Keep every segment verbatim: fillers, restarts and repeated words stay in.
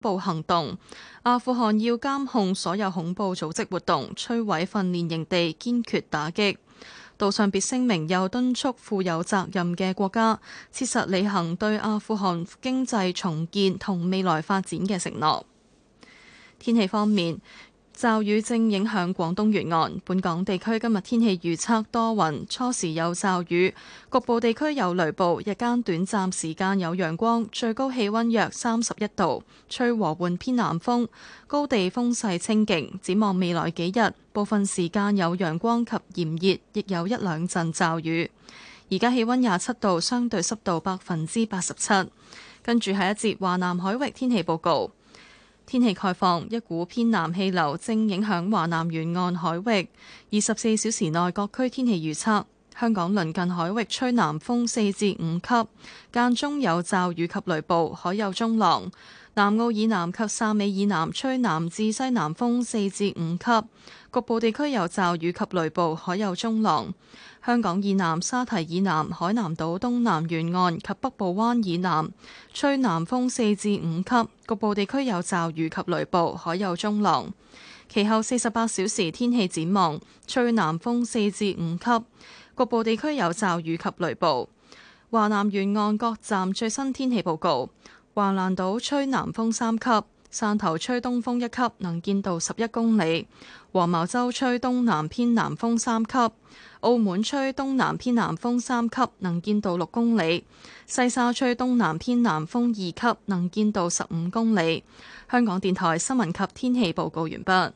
部行動。阿富汗要監控所有恐怖組織活動，摧毀訓練營地，堅決打擊。杜尚別聲明又敦促負有責任嘅國家切實履行對阿富汗經濟重建同未來發展嘅承諾。天氣方面，驟雨正影響廣東沿岸，本港地區今日天氣預測多雲，初時有驟雨，局部地區有雷暴，日間短暫時間有陽光，最高氣溫約三十一度，吹和緩偏南風，高地風勢清勁。展望未來幾日，部分時間有陽光及炎熱，亦有一兩陣驟雨。而家氣溫廿七度，相對濕度百分之八十七。跟住係一節華南海域天氣報告。天氣概況，一股偏南氣流正影響華南沿岸海域。二十四小時內各區天氣預測：香港鄰近海域吹南風四至五級，間中有驟雨及雷暴，海有中浪。南澳以南及汕尾以南吹南至西南風四至五級，局部地區有驟雨及雷暴，海有中浪。香港以南沙堤以南海南島東南沿岸及北部灣以南吹南風四至五級，局部地區有驟雨及雷暴，海有中浪。其後四十八小時天氣展望，吹南風四至五級，局部地區有驟雨及雷暴。華南沿岸各站最新天氣報告：橫瀾島吹南風三級，汕頭吹東風一級，能見度十一公里；黃茅洲吹東南偏南風三級；澳門吹東南偏南風三級，能見度六公里；西沙吹東南偏南風二級，能見度十五公里。香港電台新聞及天氣報告完畢。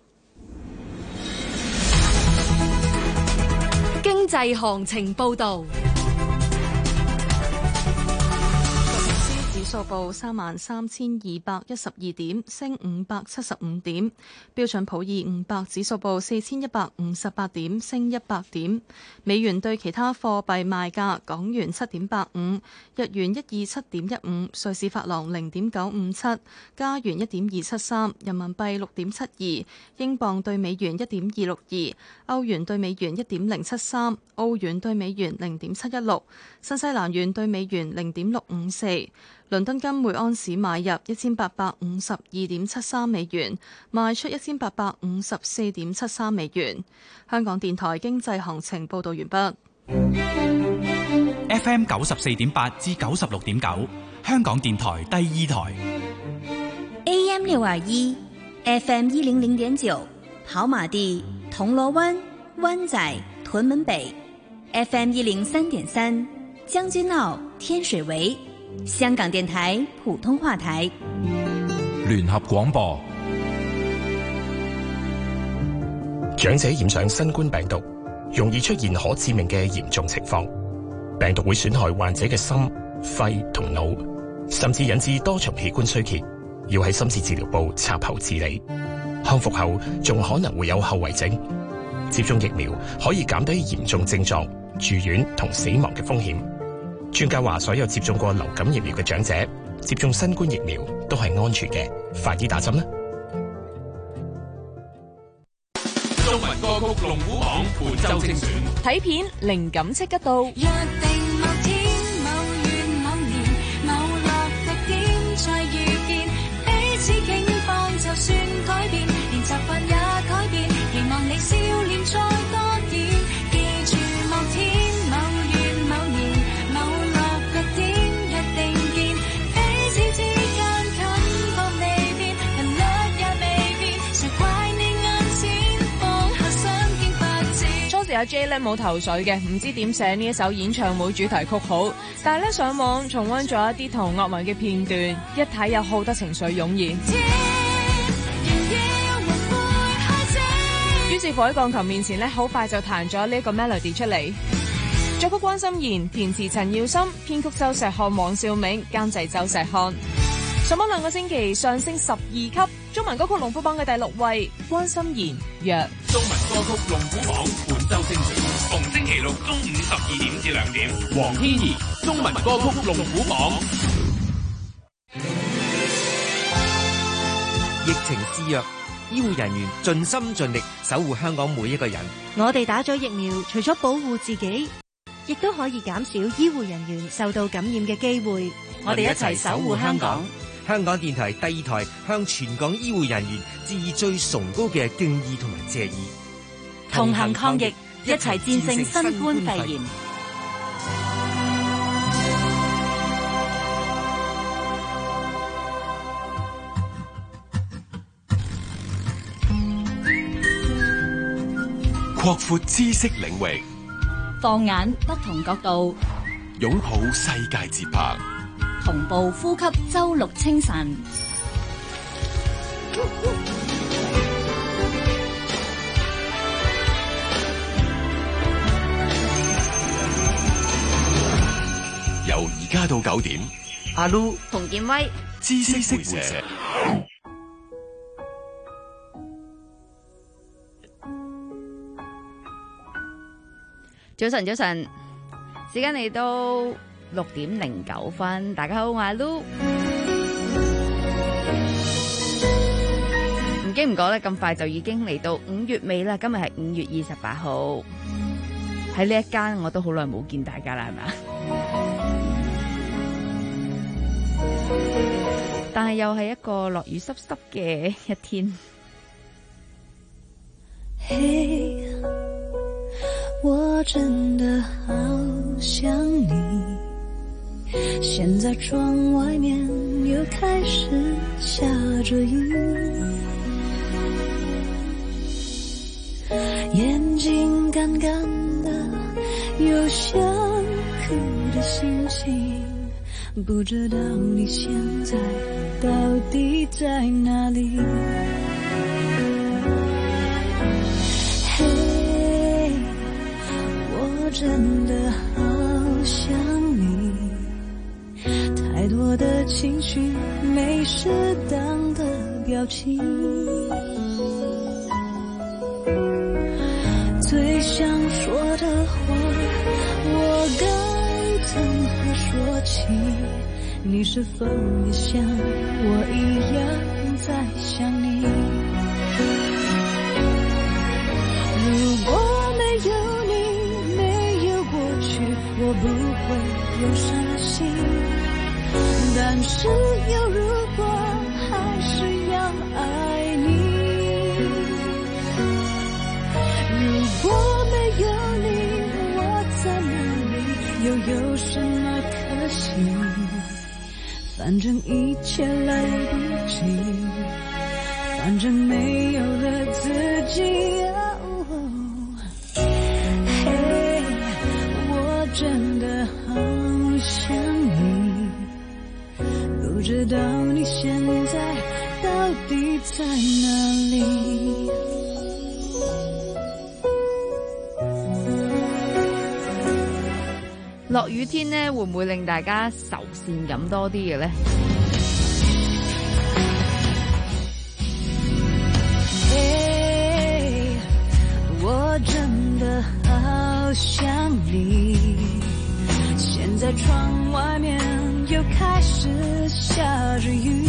經濟行情報導。 指數報三萬三千二百一十二點，升五百七十五點。標準普爾五百指數報四千一百五十八點，升一百點。美元對其他貨幣賣價：港元七點八五，日元一二七點一五，瑞士法郎零點九五七，加元一點二七三，人民幣六點七二，英鎊對美元一點二六二，歐元對美元一點零七三，澳元對美元零點七一六，新西蘭元對美元零點六五四。倫敦金每安士買入一千八百五十二點七三美元，賣出一千八百五十四點七三美元。香港電台經濟行情報道完畢。 F M 九十四點八至九十六點九，香港電台第二台。 A M 六二一，F M 一零零點九，跑馬地、銅鑼灣、灣仔、屯門北 ，F M 一零三點三，將軍澳、天水圍。香港電台普通話台聯合廣播。 長者染上新冠病毒，容易出現可致命嘅嚴重情況。病毒會損害患者嘅心、肺同腦，甚至引致多重器官衰竭，要喺深切治療部插喉治理。康復後仲可能會有後遺症。接種疫苗可以減低嚴重症狀、住院同死亡嘅風險。專家話，所有接種過流感疫苗嘅長者接種新冠疫苗都係安全嘅，快啲打針啦！ 中文歌曲龍虎榜本周精選， 睇片靈感即刻到。 約定某天某月某年某落地點再遇見，彼此境況就算改變，連習慣也改變，期望你笑臉再多點，記住某天某月某年某落地點約定見，彼此之間感覺未變，頻率也未變，誰怪你眼前放下相見發展。 初時阿 J 咧冇頭緒嘅，唔知點寫呢一首演唱會主題曲好，但係咧上網重溫咗一啲同樂文嘅片段，一睇有好多情緒湧現。於是乎喺鋼琴面前咧，好快就彈咗呢個 melody 出嚟。作曲關心妍，填詞陳耀森，編曲周石漢、黃兆銘，監製周石漢。上榜兩個星期上升十二級，中文歌曲龍虎榜嘅第六位，關心妍若。 中文歌曲龍虎榜本周精選，逢星期六中午十二點至兩點，黃天怡中文歌曲龍虎榜。 疫情肆虐，醫護人員盡心盡力守護香港每一個人。 我哋打咗疫苗，除咗保護自己，亦都可以減少醫護人員受到感染嘅機會。 我哋一齊守護香港。 香港電台第二台向全港醫護人員致以最崇高嘅敬意同埋謝意。 同行抗疫，一齊戰勝新冠肺炎。 擴闊知識領域， 放眼不同角度， 擁抱世界節拍， 同步呼吸周六清晨。 由而家到九點， 阿 Lu 洪建威， 知識會社。 早晨，早晨，時間嚟到六點零九分，大家好，我係 Lu。唔經唔覺咧，咁快就已經嚟到五月尾啦。今日係五月二十八號，喺呢一間我都好耐冇見大家啦，係咪啊？但係又係一個落雨濕濕嘅一天。 Hey，我真的好想你，現在窗外面又開始下着雨，眼睛乾乾的，有想哭的心情，不知道你現在到底在哪裡。真的好想你，太多的情緒，沒適當的表情，最想說的話，我該怎麼說起？你是否也像我一樣在想你？如果沒有我不會有傷心，但是有如果還是要愛你。如果沒有你，我在哪裡，又有什麼可惜？反正一切來不及，反正沒有了自己。真的好想你，不知道你現在到底在哪裡。 落雨天呢，會唔會令大家愁善感多啲嘅呢？ 我真的好想你，現在窗外面又開始下着雨，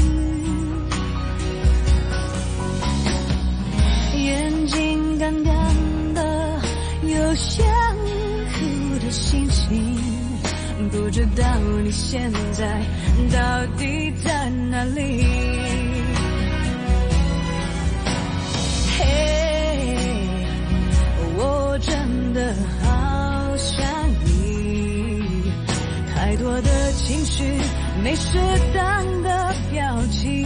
眼睛乾乾的，有想哭的心情，不知道你現在到底在哪裡。我真的好想你，太多的情緒，沒適當的表情，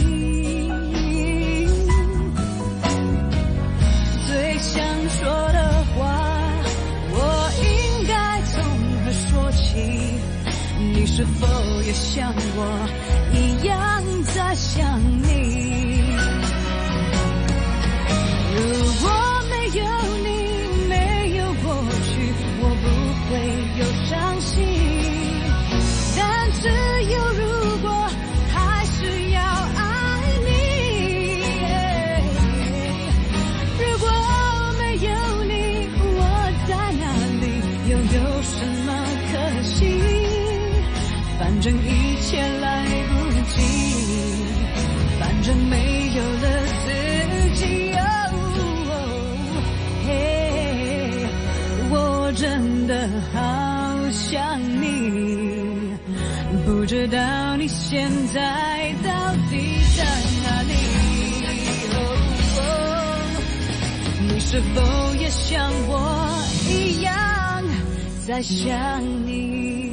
最想說的話，我應該從何說起？你是否也像我一樣在想你？如果沒有你，我不會有傷心，但是有如果還是要愛你。如果沒有你，我在哪裡，又有什麼可惜？反正一切來不及，反正沒有了自己。我真的好想你，不不知道你现在到底在哪里。哦哦，你是否也像我一样在想你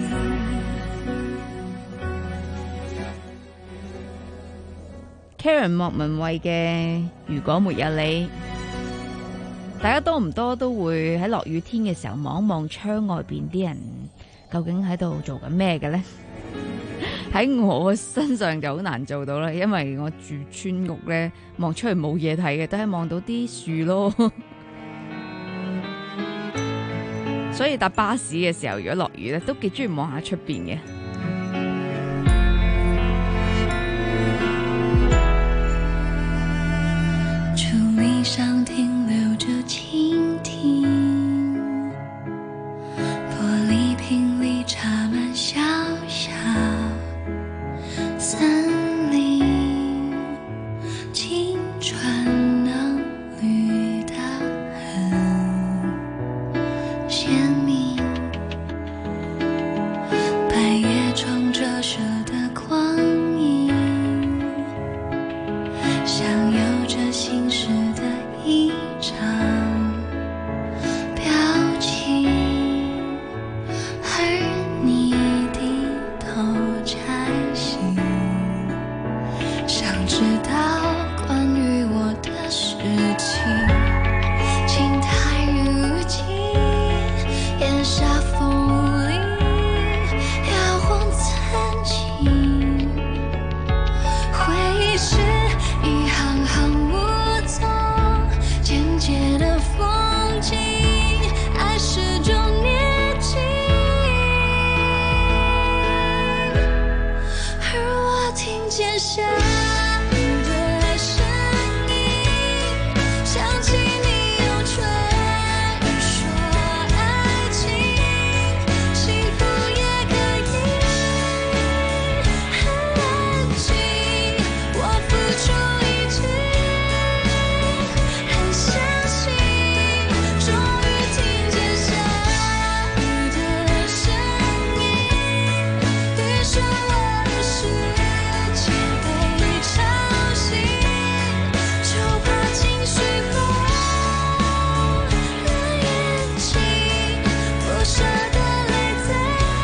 ？Karen 莫文蔚嘅如果沒有你，大家多唔多都會喺落雨天嘅時候望一望窗外邊啲人究竟喺度做緊咩嘅呢？喺我身上就好難做到啦，因為我住村屋呢，望出去冇嘢睇嘅，都係望到啲樹咯。所以搭巴士嘅時候，如果落雨呢，都幾中意望下出邊嘅。 樹立上停留着蜻蜓，玻璃瓶里插滿小小森林，青春能綠得很鮮明，白夜中折射的光影，像有着心事的一張表情，而你低頭摘星，想知道關於我的事情，情太如今，煙沙風鈴搖晃曾經，回憶是一行行無蹤簡潔的風景，愛始終年輕，而我聽見下雨的聲音，想起你用唇語說愛情，幸福也可以很安靜，我付出一切，很相信，終於聽見下雨的聲音，於是我的世界被吵醒，就怕情緒化了眼睛，不捨的淚在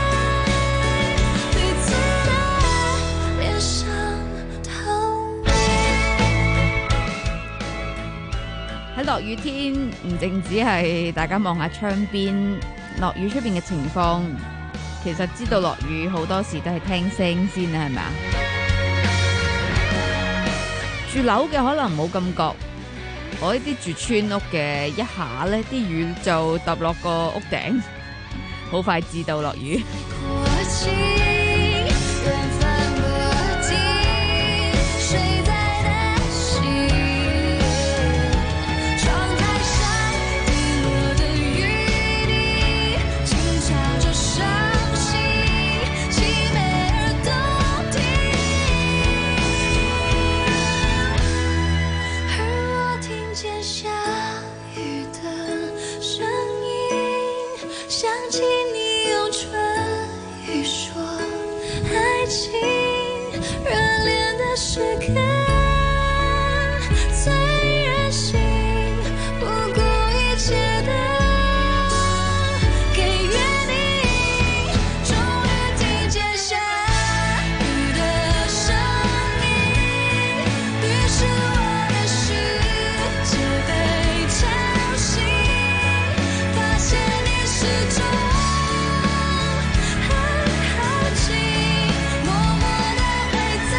彼此的臉上透明。 喺落雨天，唔淨止係大家望下窗邊落雨出邊嘅情況，其實知道落雨好多時都係聽聲先啦，係咪啊？住樓嘅可能冇咁覺，我呢啲住村屋嘅一下呢啲雨就揼落個屋頂，好快知道落雨。 過境，遠帆過境，水在擔心，窗台上滴落的雨滴，輕敲着傷心，淒美而動聽，而我聽見下雨的聲音，想起你用唇語說愛情，熱戀的時刻最任性，不顧一切的給予你，終於聽見下雨的聲音，於是我的世界被吵醒，發現你始終很靠近，默默地陪在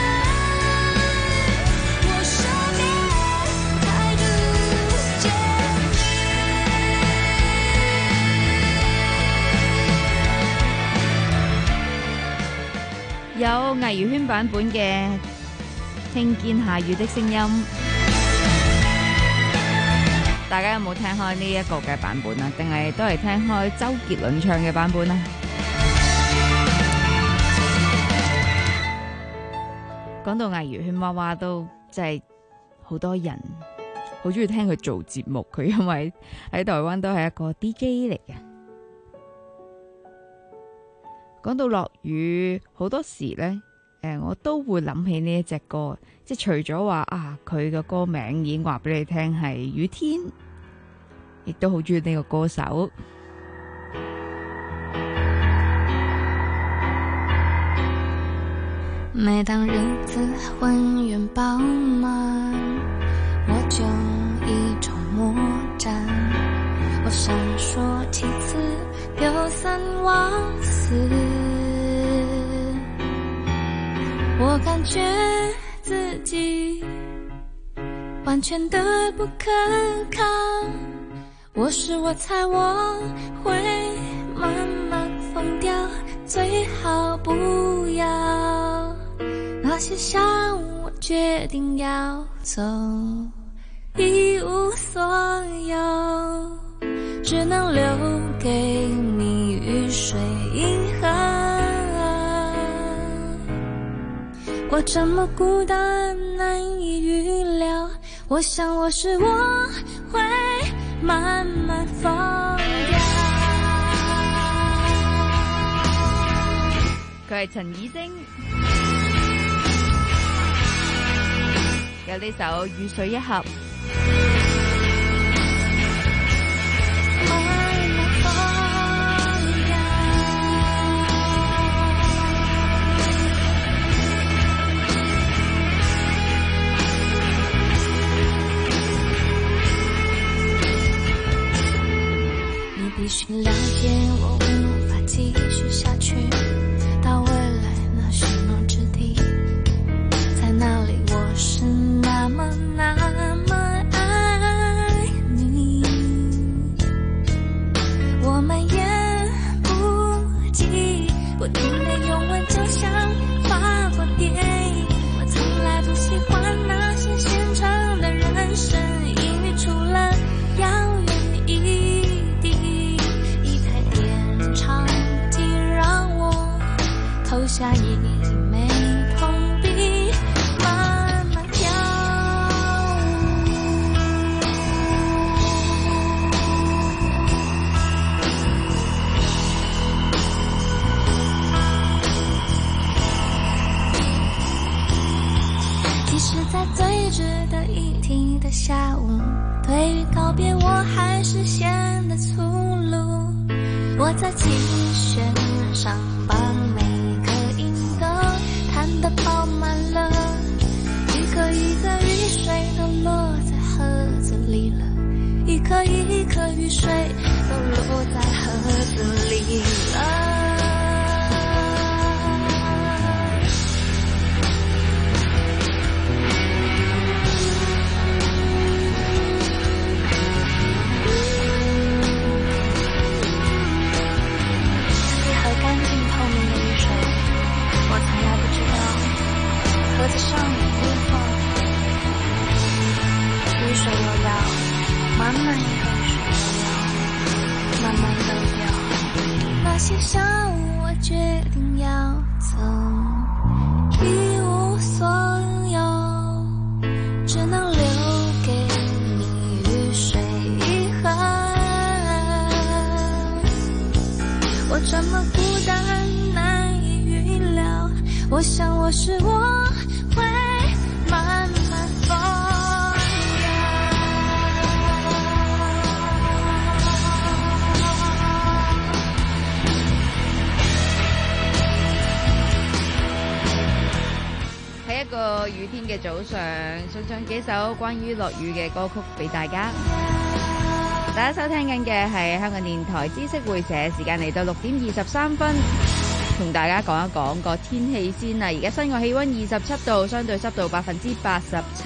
我身邊，態度堅定。 有魏如萱版本嘅《聽見下雨的聲音》，大家有冇聽開呢一個嘅版本啊？定係都係聽開周杰倫唱嘅版本啊？講到魏如萱娃娃都真係好多人好中意聽佢做節目，佢因為喺台灣都係一個 D J 嚟嘅。 講到落雨，好多時呢，誒，我都會諗起呢一隻歌，即係除咗話啊，佢嘅歌名已經話俾你聽係雨天，亦都好中意呢個歌手。 每當日子渾圓飽滿，我就一籌莫展，我閃爍其詞，丟三忘四，我感覺自己完全的不可靠，我是我猜我會慢慢瘋掉，最好不要那些下午我決定要走，一無所有，只能留給你雨水銀河。我這麼孤單難以預料，我想我是我會慢慢瘋掉。 佢係陳綺貞，有呢首《雨水一盒》。 你必須了解我無法繼續下去，到未來那許諾之地，在那裡我是那麼那麼愛你，我蔓延不及，不停的擁吻就像劃過電影，我從來不喜歡那些現場的人聲，因為除了遙遠一地，一台電唱機讓我投下一枚銅幣，慢慢飄即使在最值得一提的下午，對於告別我還是顯得粗魯，我在琴弦上把每個音都彈得飽滿了，一顆一顆雨水都落在盒子裡了，一顆一顆雨水都落在盒子裡了。盒子上有裂縫，雨水又要慢慢一個雨水又要慢慢流掉，那些下午我決定要走，一無所有，只能留給你雨水一盒。我這麼孤單難以預料，我想我是我會慢慢瘋掉。 喺一個雨天嘅早上，送上幾首關於落雨嘅歌曲俾大家。大家收聽緊嘅係香港電台知識會社，時間嚟到六點二十三分。同大家講一講個天氣先啦，而家室外氣溫二十七度，相對濕度百分之八十七。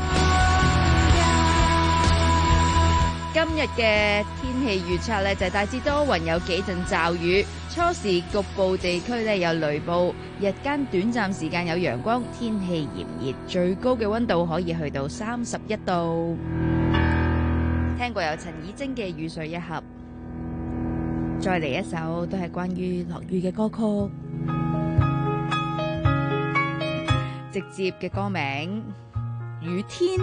今日嘅天氣預測呢，就係大致多雲，有幾陣驟雨，初時局部地區呢有雷暴，日間短暫時間有陽光，天氣炎熱，最高嘅溫度可以去到三十一度。聽過有陳綺貞嘅《雨水一盒》。再嚟一首都係關於落雨嘅歌曲，直接嘅歌名《雨天》。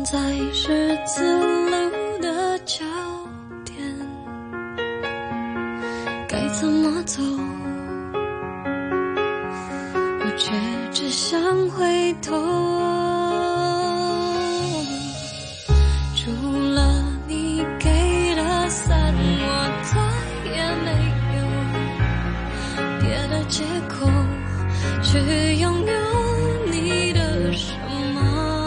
在十字路的交点，该怎么走？我却只想回头。除了你给的伞，我再也没有别的借口去拥有你的什么。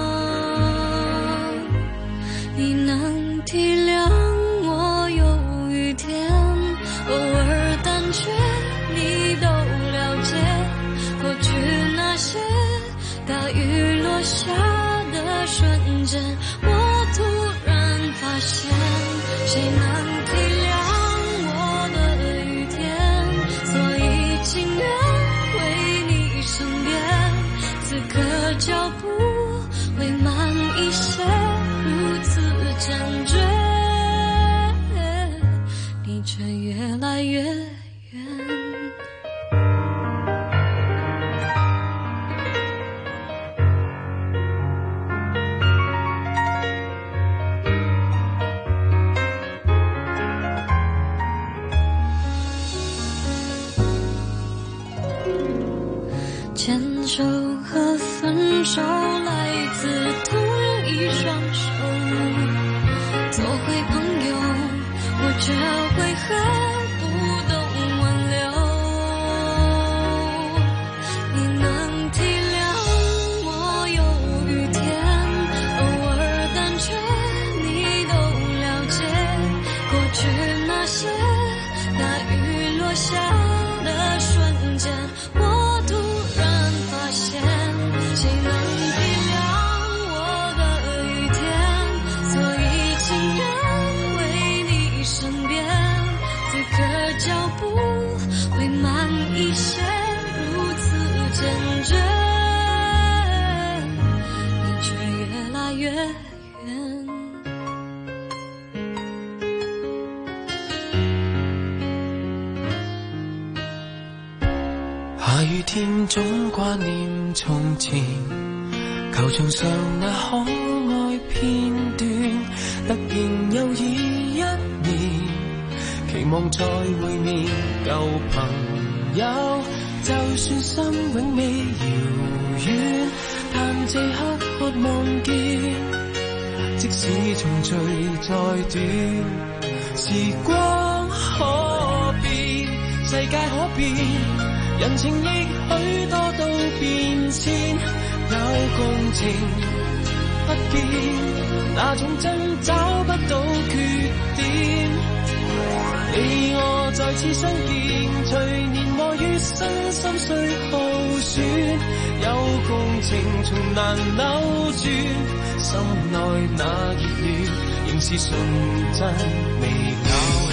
你能体谅我有雨天，偶尔胆怯，你都了解。过去那些大雨落下的瞬间，我突然发现，谁能体谅我的雨天？所以情愿回你身边，此刻脚步会慢一些，如此坚决，你却越来越远。牵手和分手来自同一双手，做回朋友，我却为何不懂挽留？你能体谅我有雨天，偶尔胆怯，你都了解。过去那些大雨落下的瞬间，我突然发现，谁能体谅我的雨天？所以情愿回你身边，此刻脚步会慢一些，如此坚决，你却越来越远。 下雨天總掛念從前，球場上那可愛片段，突然又已一年，期望再會面舊朋友，就算心永未遙遠，但這刻渴望見，即使重聚再短，時光可變，世界可變，人情亦許多都變遷，有共情不變，那種真找不到缺點。你我再次相見，隨年華月新心碎耗損，有共情從難扭轉，心內那熱戀仍是純真未搞。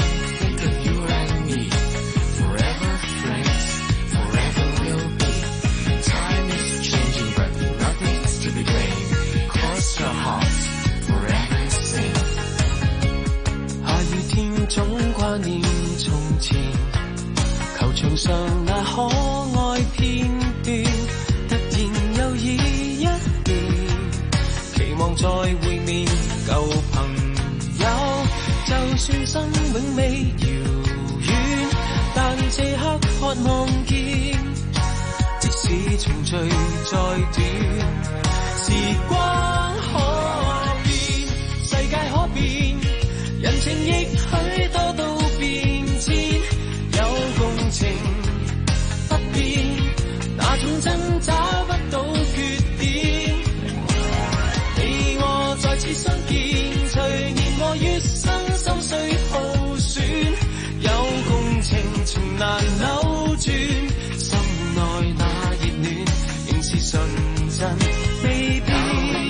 總掛念從前，球場上那可愛片段，突然又已一年，期望再會面舊朋友，就算心永未遙遠，但這刻渴望見，即使重聚再短，時光可變，世界可變，人情亦許多都變遷，有共情不變，那種真找不到缺點。你我再次相見，隨年華月新心碎耗損，有共情從難扭轉，心內那熱戀仍是純真未變。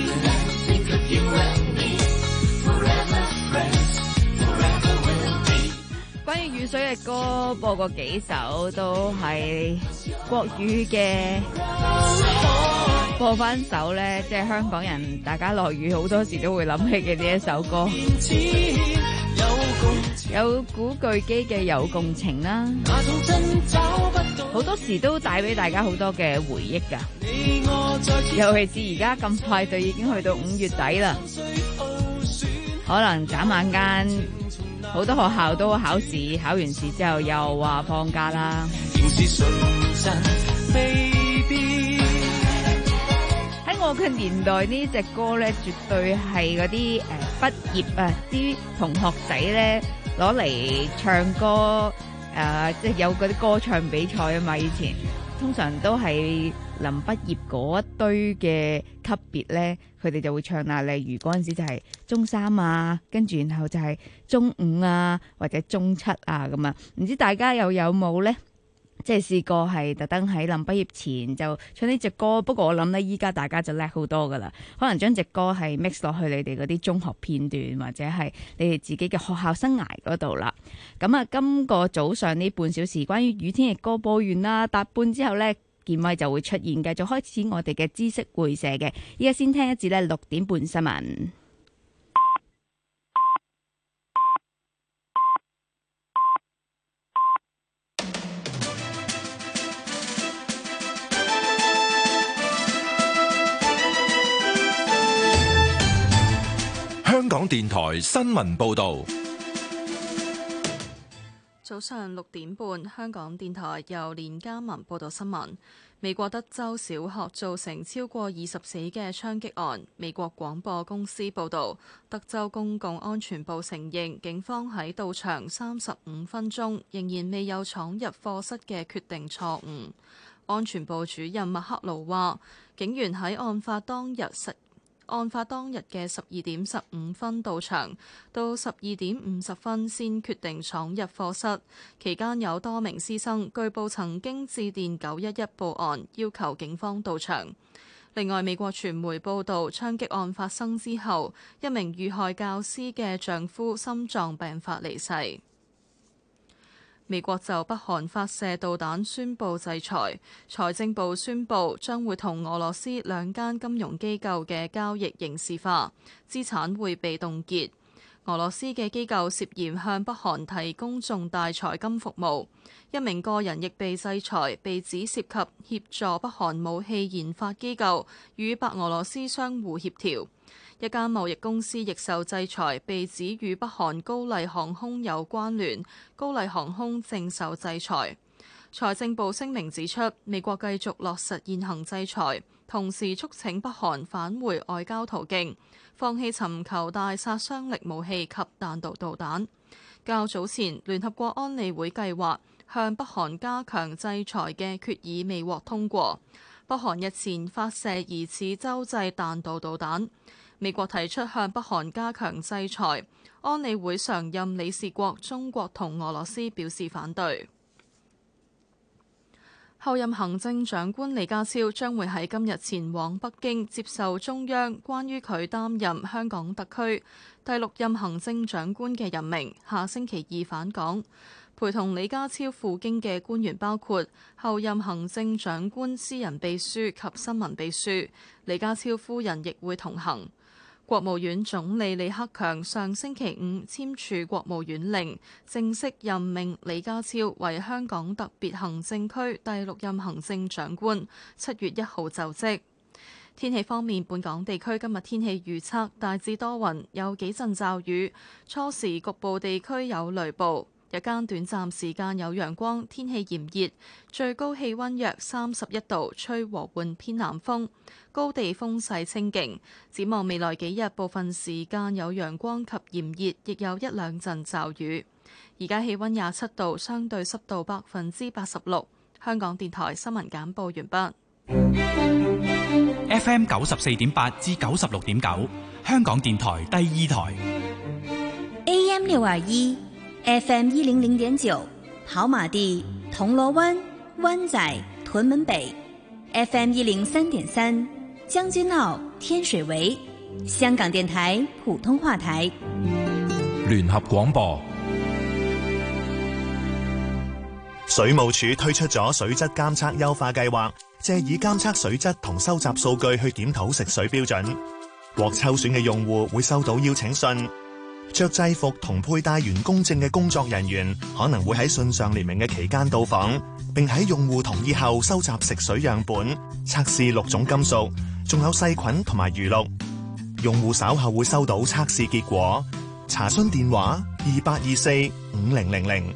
關於雨水嘅歌播過幾首，都係國語嘅。播翻首咧，即係香港人大家落雨好多時都會諗起嘅呢一首歌。有有古巨基嘅有共情啦，好多時都帶俾大家好多嘅回憶噶，尤其是而家咁快就已經去到五月底啦，可能眨眼間好多學校都考試，考完試之後又話放假啦。喺我嘅年代呢隻歌咧，絕對係嗰啲誒畢業啊啲同學仔咧攞嚟唱歌誒，即係有嗰啲歌唱比賽啊嘛。以前通常都係臨畢業嗰一堆嘅級別咧，佢哋就會唱啦。例如嗰陣時就係中三啊，跟住然後就係中五啊，或者中七啊咁啊。唔知大家又有冇咧？即係試過係特登喺臨畢業前就唱呢隻歌，不過我諗咧依家大家就叻好多噶啦，可能將隻歌係 mix 落去你哋嗰啲中學片段或者係你哋自己嘅學校生涯嗰度啦。咁啊，今個早上呢半小時關於雨天嘅歌播完啦，搭半之後呢，建威就會出現，繼續開始我哋嘅知識會社嘅。依家先聽一節呢六點半新聞。 香港電台新聞報道， 早上六點半，香港電台由連嘉文報道新聞。美國德州小學造成超過二十死嘅槍擊案，美國廣播公司報道，德州公共安全部承認警方喺到場三十五分鐘仍然未有闖入課室嘅決定錯誤。安全部主任麥克勞話，警員喺案發當日實案發當日嘅十二點十五分到場，到十二點五十分先決定闖入課室。期間有多名師生據報曾經致電九一一報案，要求警方到場。另外，美國傳媒報道，槍擊案發生之後，一名遇害教師嘅丈夫心臟病發離世。美國就北韓發射導彈宣布制裁，財政部宣布將會同俄羅斯兩間金融機構嘅交易刑事化，資產會被凍結。俄羅斯嘅機構涉嫌向北韓提供重大財金服務，一名個人亦被制裁，被指涉及協助北韓武器研發機構與白俄羅斯相互協調。一間貿易公司亦受制裁，被指與北韓高麗航空有關聯，高麗航空正受制裁。財政部聲明指出，美國繼續落實現行制裁，同時促請北韓返回外交途徑，放棄尋求大殺傷力武器及彈道導彈。較早前，聯合國安理會計劃向北韓加強制裁嘅決議未獲通過。北韓日前發射疑似洲際彈道導彈。美國提出向北韓加強制裁，安理會常任理事國中國同俄羅斯表示反對。候任行政長官李家超將會喺今日前往北京接受中央關於佢擔任香港特區第六任行政長官嘅任命，下星期二返港。陪同李家超赴京嘅官員包括候任行政長官私人秘書及新聞秘書，李家超夫人亦會同行。國務院總理李克強上星期五簽署國務院令，正式任命李家超為香港特別行政區第六任行政長官，七月一號就職。天氣方面，本港地區今日天氣預測大致多雲，有幾陣驟雨，初時局部地區有雷暴。日間短暫時間有陽光，天氣炎熱，最高氣溫約三十一度，吹和緩偏南風，高地風勢清勁。展望未來幾日，部分時間有陽光及炎熱，亦有一兩陣驟雨。而家氣溫廿七度，相對濕度百分之八十六。香港電台新聞簡報完畢。 F M 九十四點八至九十六點九，香港電台第二台。 A M 六二一。F M 一零零點九，跑馬地、銅鑼灣、灣仔、屯門北 ；F M 一零三點三，將軍澳、天水圍。香港電台普通話台。 聯合廣播。 水務署推出咗水質監測優化計劃，借以監測水質同收集數據去檢討食水標準。獲抽選嘅用戶會收到邀請信。 着制服同佩戴員工證嘅工作人員可能會喺信上列明嘅期間到訪，並喺用戶同意後收集食水樣本，測試六種金屬，仲有細菌同埋餘氯。用戶稍後會收到測試結果。查詢電話二八二四五零零零。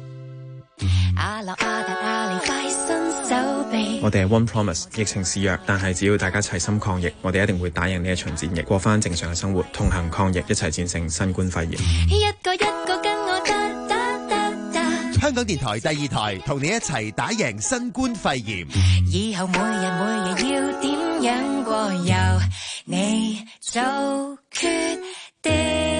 我哋係 One Promise， 疫情肆虐，但係只要大家齊心抗疫，我哋一定會打贏呢一場戰役，過翻正常嘅生活，同行抗疫，一齊戰勝新冠肺炎。 一個一個跟我得得得得。 香港電台第二台同你一齊打贏新冠肺炎。 以後每日每日要點樣過，由你做決定。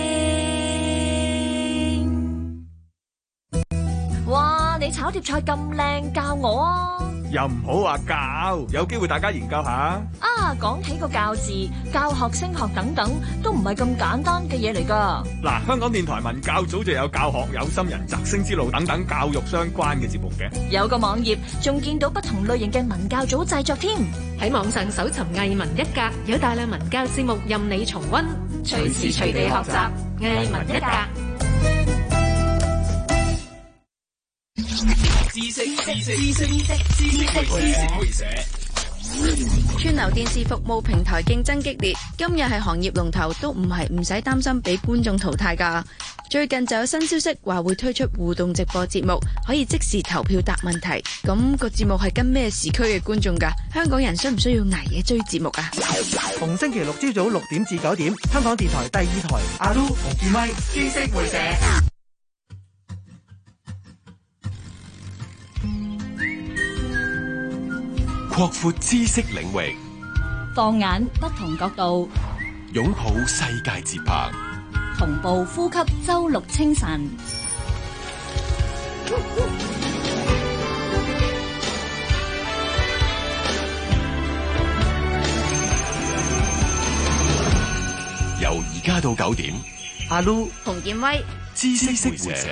哇！你炒碟菜咁靚，教我啊！ 又唔好話教，有機會大家研究下。 啊，講起個教字，教學、升學等等，都唔係咁簡單嘅嘢嚟噶。 嗱，香港電台文教組就有教學、有心人、擇星之路等等教育相關嘅節目嘅。 有個網頁，仲見到不同類型嘅文教組製作添。 喺網上搜尋藝文一格，有大量文教節目任你重溫，隨時隨地學習藝文一格。 知識知識知識知識知識會社。 串流電視服務平台競爭激烈，今日係行業龍頭都唔係唔使擔心俾觀眾淘汰㗎。最近就有新消息話會推出互動直播節目，可以即時投票答問題。咁個節目係跟咩時區嘅觀眾㗎？香港人需唔需要捱夜追節目啊？ 逢星期六朝早六點至九點，香港電台第二台阿 Lu 洪建威知識會社。 擴闊知識領域， 放眼不同角度， 擁抱世界節拍， 同步呼吸周六清晨。 由而家到九點， 阿 Lu 洪建威知識會社。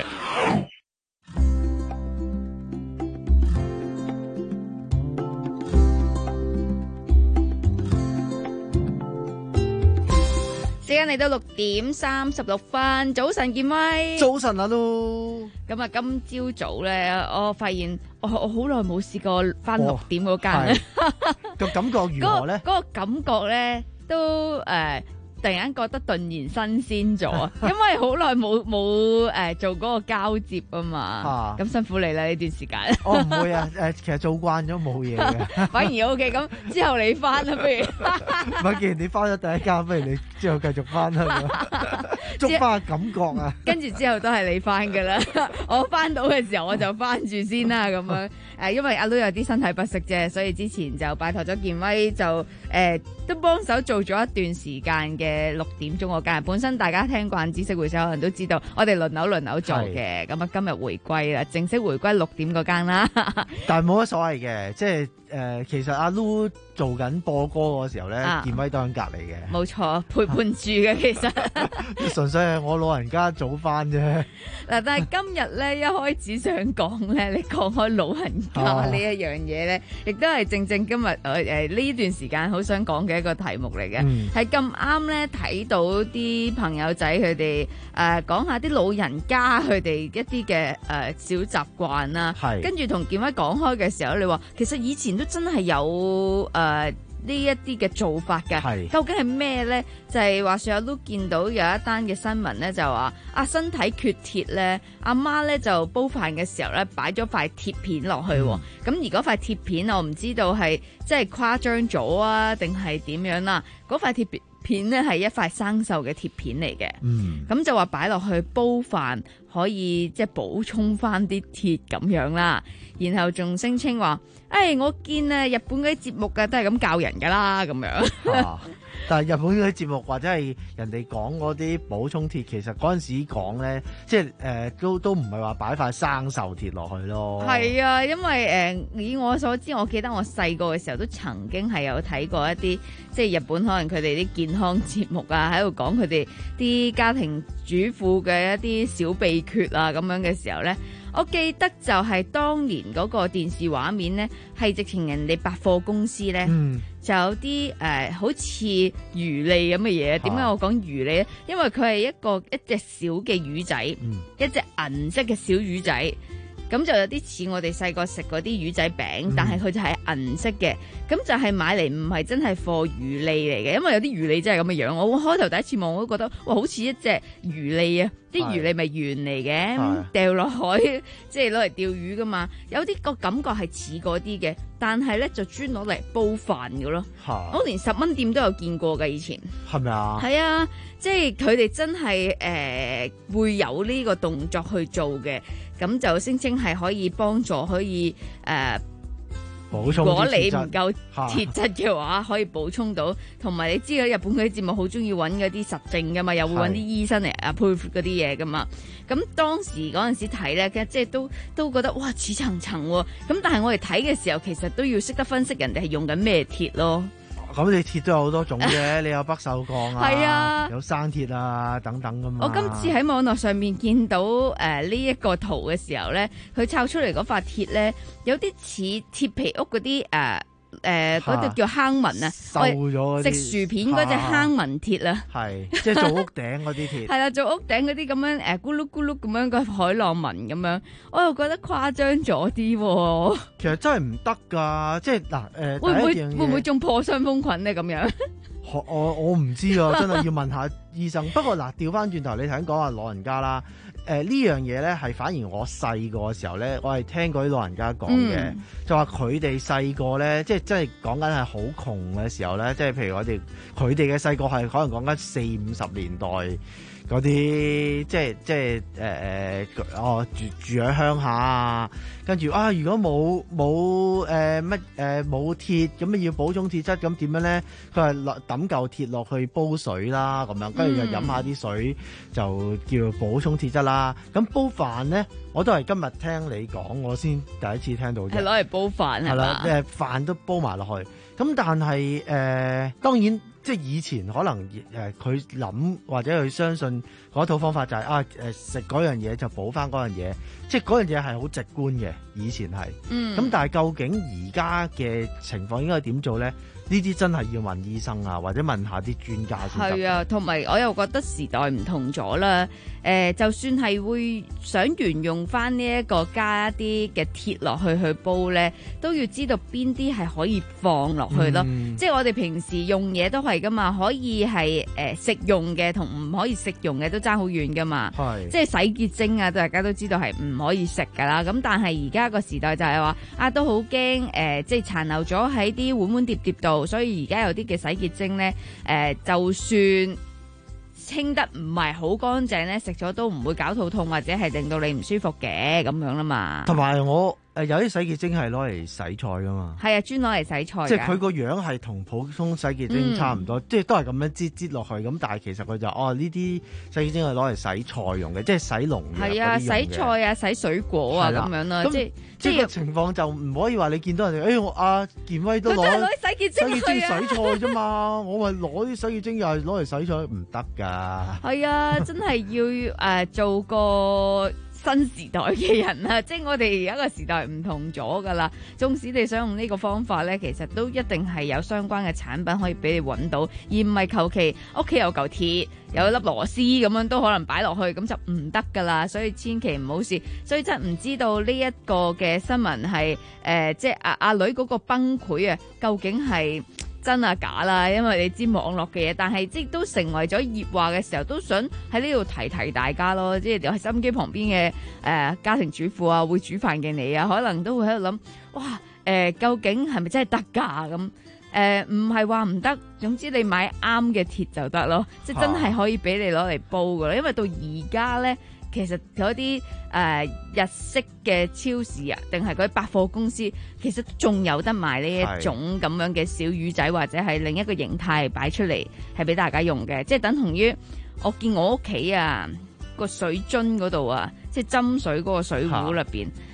時間嚟到六點三十六分，早晨建威， 早晨啊都。 咁啊，今朝早咧，我發現我我好耐冇試過翻六點嗰間咧， 個感覺如何咧？ 嗰個感覺咧都誒。突然間覺得頓然新鮮咗，因為好耐冇冇誒做嗰個交接啊嘛，咁辛苦你啦呢段時間。 我唔會啊，誒其實做慣咗冇嘢嘅， 反而 OK。咁之後你翻啦，不如。 唔係，既然你翻咗第一間，不如你之後繼續翻啦，捉翻個感覺啊。 跟住之後都係你翻㗎啦，我翻到嘅時候我就翻住先啦，咁樣誒，因為阿 Lu 有啲身體不適啫，所以之前就拜託咗建威就誒、呃、都幫手做咗一段時間嘅。六點鐘嗰間，本身大家聽慣知識會社可能都知道，我哋輪流輪流做嘅，咁啊今日回歸啦，正式回歸六點嗰間啦。 但係冇乜所謂嘅，即係誒、呃，其實阿 Lu 做緊播歌嗰時候咧，啊、建威都喺隔離嘅， 冇錯，陪伴住嘅其實。 純粹係我老人家早翻啫。 嗱，但係今日咧一開始想講咧，你講開老人家呢一樣嘢咧，亦都係正正今日誒誒呢段時間好想講嘅一個題目嚟嘅，係咁啱咧睇到啲朋友仔佢哋誒講下啲老人家佢哋一啲嘅誒小習慣啦，跟住同建威講開嘅時候，你話其實以前都真係有誒。呃呢一啲嘅做法嘅，究竟係咩咧？就係、是、話說我都見到有一單嘅新聞咧，就話啊身體缺鐵咧，阿媽咧就煲飯嘅時候咧擺咗塊鐵片落去，咁、嗯、而嗰塊鐵片我唔知道係即係誇張咗啊，定係點樣啦？嗰塊鐵片咧係一塊生鏽嘅鐵片嚟嘅，咁、嗯、就話擺落去煲飯可以即係補充翻啲鐵咁樣啦，然後仲聲稱話。誒、哎，我見啊，日本嗰啲節目嘅都係咁教人噶啦，咁樣。 啊、但係日本嗰啲節目或者係人哋講嗰啲補充鐵，其實嗰陣時講咧，即係誒、呃、都都唔係話擺塊生鏽鐵落去咯。係啊，因為誒、呃、以我所知，我記得我細個嘅時候都曾經係有睇過一啲即係日本可能佢哋啲健康節目啊，喺度講佢哋啲家庭主婦嘅一啲小秘訣啊咁樣嘅時候咧。 我記得就係當年嗰個電視畫面咧，係直情人哋百貨公司咧，嗯、就有啲誒、呃、好似魚脷咁嘅嘢。點解我講魚脷咧？因為佢係一個一隻小嘅魚仔，嗯、一隻銀色嘅小魚仔。咁就有啲似我哋細個食嗰啲魚仔餅，嗯、但係佢就係銀色嘅，咁就係買嚟唔係真係貨魚脷嚟嘅，因為有啲魚脷真係咁嘅樣。我開頭第一次望我都覺得，哇，好似一隻魚脷啊！啲魚脷咪圓嚟嘅，掉落海即係攞嚟釣魚噶嘛。有啲個感覺係似嗰啲嘅，但係咧就專攞嚟煲飯嘅咯。我連十蚊店都有見過㗎，以前係咪啊？係啊，即係佢哋真係誒、呃、會有呢個動作去做嘅。咁就聲稱係可以幫助可以誒、呃、 補充。 如果你唔夠鐵質嘅話，可以補充到。同埋你知道日本嗰啲節目好中意揾嗰啲實證噶嘛，又會揾啲醫生嚟 approve 嗰啲嘢噶嘛。咁當時嗰陣時睇咧，即係都都覺得哇似層層喎。咁但係我哋睇嘅時候，其實都要識得分析人哋係用緊咩鐵咯。 咁你鐵都有好多種嘅，你有不鏽鋼啊， 係啊， 有生鐵啊等等噶嘛。 我今次喺網絡上面見到誒呢一個圖嘅時候咧，佢抄出嚟嗰塊鐵咧，有啲似鐵皮屋嗰啲誒。呃誒嗰啲叫坑紋啊， 瘦咗食薯片嗰隻坑紋鐵啊， 係即係做屋頂嗰啲鐵， 係啦，做屋頂嗰啲咁樣誒咕碌咕碌咁樣個海浪紋咁樣，我又覺得誇張咗啲。 其實真係唔得㗎，即係嗱誒， 會唔會會唔會仲破傷風菌咧？咁樣我我我唔知啊，真係要問下醫生。不過嗱，調翻轉頭，你頭先講話老人家啦。誒、呃、呢樣嘢咧係反而我細個嘅時候咧，我係聽過啲老人家講嘅，嗯、就話佢哋細個咧，即係真係講緊係好窮嘅時候咧，即係譬如我哋佢哋嘅細個係可能講緊四五十年代嗰啲，即係即係誒誒哦住住喺鄉下啊，跟住啊如果冇冇誒乜誒冇鐵咁要補充鐵質，咁點樣咧？佢係落抌嚿鐵落去煲水啦，咁樣跟住就飲下啲水就叫補充鐵質啦。咁煲飯咧，我都係今日聽你講，我先第一次聽到。係攞嚟煲飯係啦，誒飯都煲埋落去。咁但係誒、呃，當然即係以前可能誒佢諗或者佢相信嗰套方法就係、是、啊誒食嗰樣嘢就補翻嗰樣嘢，即係嗰樣嘢係好直觀嘅。以前係，嗯，咁但係究竟而家嘅情況應該點做咧？呢啲真係要問醫生啊，或者問下啲專家先得。 係啊，同埋我又覺得時代唔同咗啦。誒、呃，就算係會想沿用翻呢一個加一啲嘅鐵落去去煲咧，都要知道邊啲係可以放落去咯。嗯、即係我哋平時用嘢都係噶嘛，可以係誒、呃、食用嘅同唔可以食用嘅都爭好遠噶嘛。係，即係洗潔精啊，大家都知道係唔可以食噶啦。咁但係而家個時代就係話啊，都好驚誒，即係殘留咗喺啲碗碗碟碟度。所以而家有啲嘅洗潔精咧，誒、呃，就算清得唔係好乾淨咧，食咗都唔會搞肚痛或者係令到你唔舒服嘅咁樣啦嘛。 同埋我。誒有啲洗潔精係攞嚟洗菜噶嘛， 係啊，專攞嚟洗菜。 即係佢個樣係同普通洗潔精差唔多，嗯、即係都係咁樣擠擠落去。咁但係其實佢就哦呢啲洗潔精係攞嚟洗菜用嘅，即係洗農藥嗰啲用嘅。係啊， 洗菜啊，洗水果啊咁樣啦。即係即係個情況就唔可以話你見到人哋，誒、哎、我阿健威都攞洗潔精洗洗菜啫嘛，我咪攞啲洗潔精又係攞嚟洗菜，唔得㗎。 係啊，真係要誒、呃、做個新時代嘅人啊，即係我哋而家個時代唔同咗噶啦。縱使你想用呢個方法咧，其實都一定係有相關嘅產品可以俾你揾到，而唔係求其屋企有嚿鐵，有一粒螺絲咁樣都可能擺落去，咁就唔得噶啦。所以千祈唔好試。所以真係唔知道呢一個嘅新聞係誒，即係阿阿女嗰個崩潰啊，究竟係真啊假啦？因為你知網絡嘅嘢，但係即係都成為咗熱話嘅時候，都想喺呢度提提大家咯。即係喺收音機旁邊嘅誒家庭主婦啊，會煮飯嘅你啊，可能都會喺度諗，哇誒、呃，究竟係咪真係得㗎咁？誒唔係話唔得，總之你買啱嘅鐵就得咯，即係真係可以俾你攞嚟煲㗎啦。因為到而家咧。其實嗰啲誒日式嘅超市啊，定係嗰啲百貨公司，其實仲有得賣呢一種咁樣嘅小魚仔，或者係另一個形態擺出嚟，係俾大家用嘅。即係等同於我見我屋企啊個水樽嗰度啊，即係斟水嗰個水壺入邊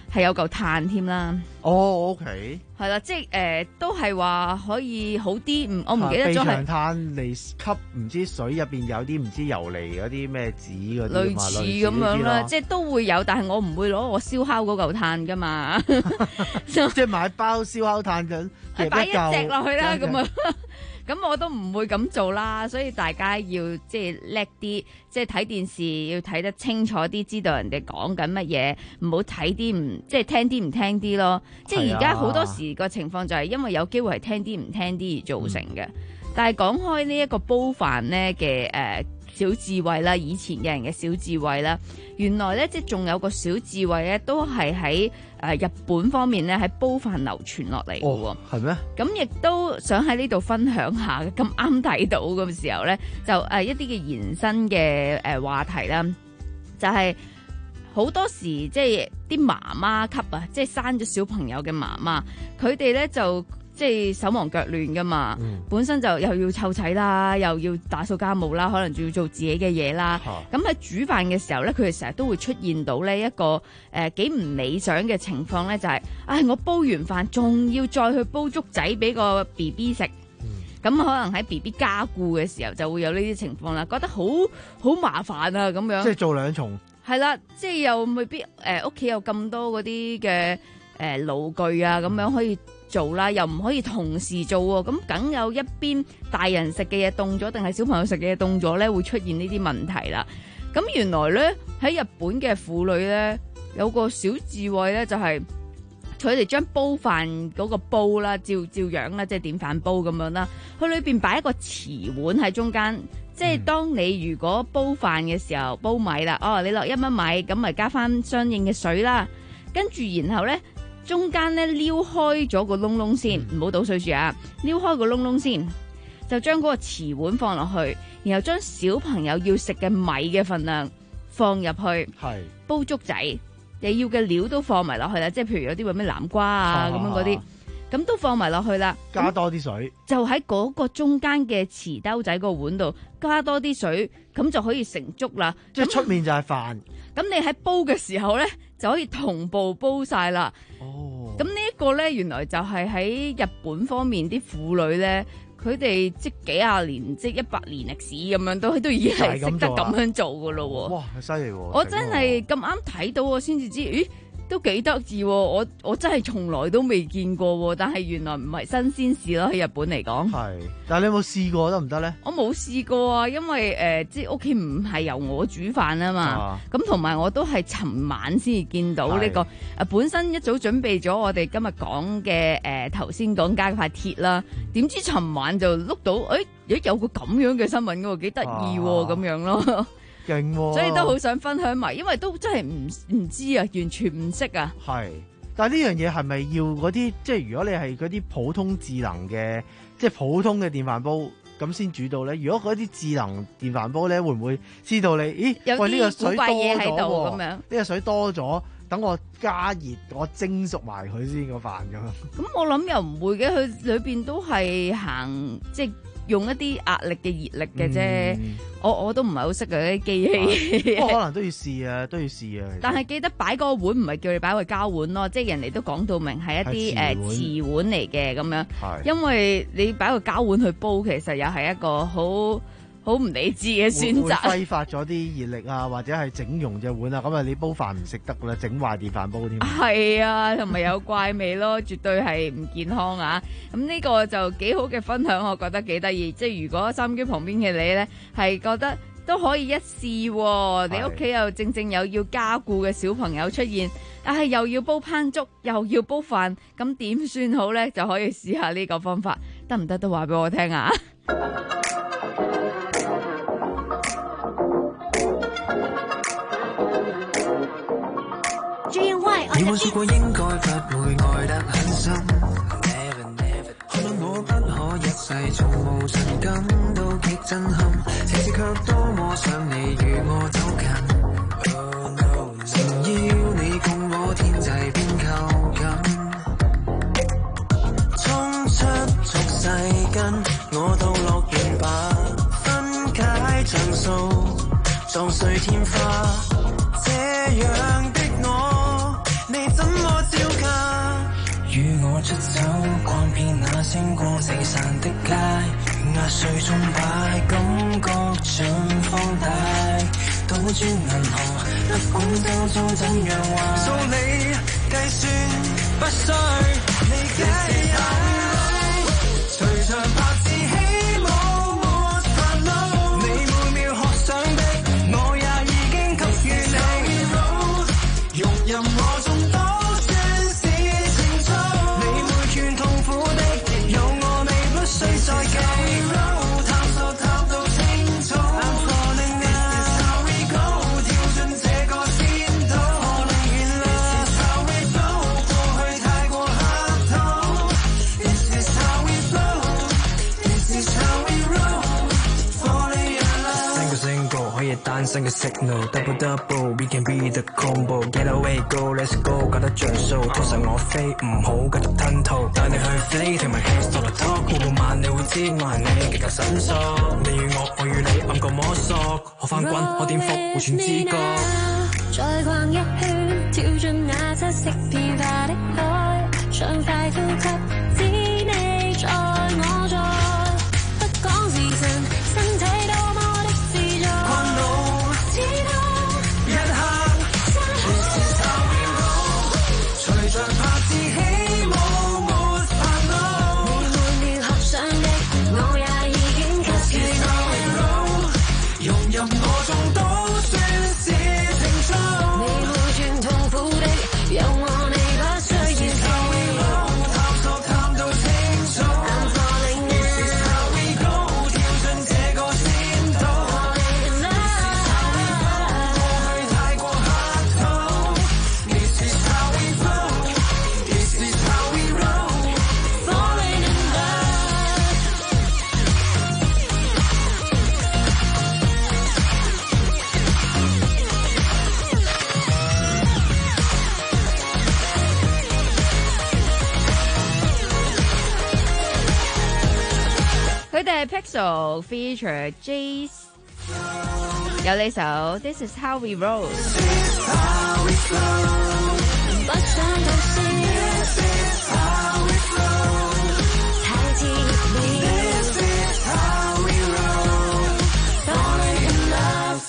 係有嚿炭添啦。 哦 ，OK， 係啦，即係誒、呃、都係話可以好啲。唔，我唔記得咗係。 備長炭嚟吸唔知水入邊有啲唔知游離嗰啲咩紙嗰啲嘛， 類似咁樣啦，即係都會有，但係我唔會攞我燒烤嗰嚿炭噶嘛。 即係買包燒烤炭咁， 擺一隻落去啦，咁啊。咁我都唔會咁做啦，所以大家要即係叻啲，即係睇電視要睇得清楚啲，知道人哋講緊乜嘢，唔好睇啲唔即係聽啲唔聽啲咯。即係而家好多時個情況就係因為有機會係聽啲唔聽啲而造成嘅。嗯、但係講開呢一個煲飯咧嘅誒小智慧啦，以前嘅人嘅小智慧啦，原來咧即係仲有個小智慧咧，都係喺誒日本方面咧喺煲飯流傳落嚟嘅喎。 係咩？ 咁亦都想喺呢度分享下，咁啱睇到嘅時候咧，就誒、呃、一啲嘅延伸嘅誒、呃、話題啦，就係、是、好多時即係啲媽媽級啊，即係生咗小朋友嘅媽媽，佢哋咧就。即係手忙腳亂噶嘛，嗯、本身就又要湊仔啦，又要打掃家務啦，可能仲要做自己嘅嘢啦。咁喺、啊、煮飯嘅時候咧，佢哋成日都會出現到呢一個誒幾唔理想嘅情況咧，就係、是，唉，我煲完飯仲要再去煲粥仔俾個 B B 食，咁、嗯、可能喺 B B 加固嘅時候就會有呢啲情況啦，覺得好好麻煩啊咁樣。 即係做兩重。係啦，即係又未必誒屋企有咁多嗰啲嘅誒爐具啊，咁樣可以。做啦，又唔可以同時做喎，咁梗有一邊大人食嘅嘢凍咗，定係小朋友食嘅嘢凍咗咧，會出現呢啲問題啦。咁原來咧喺日本嘅婦女咧有個小智慧咧，就係佢哋將煲飯嗰個煲啦，照照樣啦，即係電飯煲咁樣啦，佢裏邊擺一個瓷碗喺中間，即係當你如果煲飯嘅時候煲米啦，哦，你落一蚊米，咁咪加翻相應嘅水啦，跟住然後咧。中間咧撩開咗個窿窿先，唔好倒水住啊！撩開個窿窿先，就將嗰個瓷碗放落去，然後將小朋友要食嘅米嘅份量放入去，係煲粥仔，你要嘅料都放埋落去啦，即係譬如有啲話咩南瓜啊咁樣嗰啲，咁都放埋落去啦。 加多啲水， 就喺嗰個中間嘅瓷兜仔個碗度加多啲水，咁就可以成粥啦。 即係出面就係飯。 咁你喺煲嘅時候咧，就可以同步煲晒啦。哦，咁呢一個咧，原來就係喺日本方面啲婦女咧，佢哋即幾廿年，即一百年歷史咁樣，都都已經係識得咁樣做噶咯。 哇，犀利喎！ 我真係咁啱睇到我先至知，咦？都幾得意喎！我我真係從來都未見過喎，但係原來唔係新鮮事咯，喺日本嚟講。係，但係你有冇試過得唔得咧？我冇試過啊，因為誒、呃，即係屋企唔係由我煮飯啊嘛。咁同埋我都係尋晚先至見到呢、這個誒、呃，本身一早準備咗我哋今日講嘅誒頭先講加塊鐵啦，點知尋晚就碌到誒，咦有個咁樣嘅新聞喎，幾得意喎咁樣咯。 勁喎、哦！ 所以都好想分享埋，因為都真係唔唔知啊，完全唔識啊。係， 但係呢樣嘢係咪要嗰啲，即係如果你係嗰啲普通智能嘅，即係普通嘅電飯煲咁先煮到咧？如果嗰啲智能電飯煲咧，會唔會知道你？咦， 有喂，呢個水多嘢喺度咁樣， 呢個水多咗，等我加熱，我蒸熟埋佢先個飯咁樣。 咁我諗又唔會嘅，佢裏邊都係行即係。用一啲壓力嘅熱力嘅啫、嗯，我我都唔係好識嗰啲機器， 不過可能都要試啊，都要試啊。 但係記得擺嗰個碗唔係叫你擺個膠碗咯，即係人哋都講到明係一啲誒瓷碗嚟嘅咁樣，因為你擺個膠碗去煲，其實又係一個好好唔理智嘅選擇， 會揮發咗啲熱力啊，或者係整溶隻碗啊，咁啊你煲飯唔食得啦，整壞電飯煲添。 係啊，同埋有怪味咯，絕對係唔健康啊！咁呢個就幾好嘅分享，我覺得幾得意。即係如果收音機旁邊嘅你咧，係覺得都可以一試、啊，你屋企又正正有要加固嘅小朋友出現，但係又要煲烹粥，又要煲飯，咁點算好咧？就可以試下呢個方法，得唔得都話俾我聽啊！ 你我說過應該不會愛得很深，可能我不可一世從無盡感到極震撼，這次卻多麼想你與我走近，誠要你共我天際變靠近，衝出俗世跟我到樂園吧，分解像素撞碎天花，這樣的我你怎麼星光四散的街，壓碎鐘擺，感覺像放大。倒轉銀河，不管周遭怎樣壞，數你計算不需你解憂。隨着拍子起舞，沒煩惱。你每秒學想的，我也已經給予你。容任我眾多。單身嘅 signal double double we can be the combo get away go let's go 覺得着數，通常我飛唔好繼續吞吐，帶你去飛停埋 hands to the top 步步慢你會知我係你極求伸縮，你與我我與你暗個摸索，可翻滾可顛覆互傳知覺， 再逛一圈跳進那七色變化的海，暢快呼吸只你在我在，不講時辰身體多麼的自在，困惱只當一刻This is how we roll 隨着拍子起舞沒煩惱，你每秒合上的我也已經給予你，融入我眾都算是情操，你每轉痛苦的有我你不需要探索探到清楚 I'm falling in This is how we go 跳進這個仙島 Falling in love 過去太過客套 This is how we flow This is how we roll Falling in love 佢哋係 Pixel feature Jace， 有呢首 This is how we roll。 不想到時 This is how we flow 太自然 This is how we roll Falling in love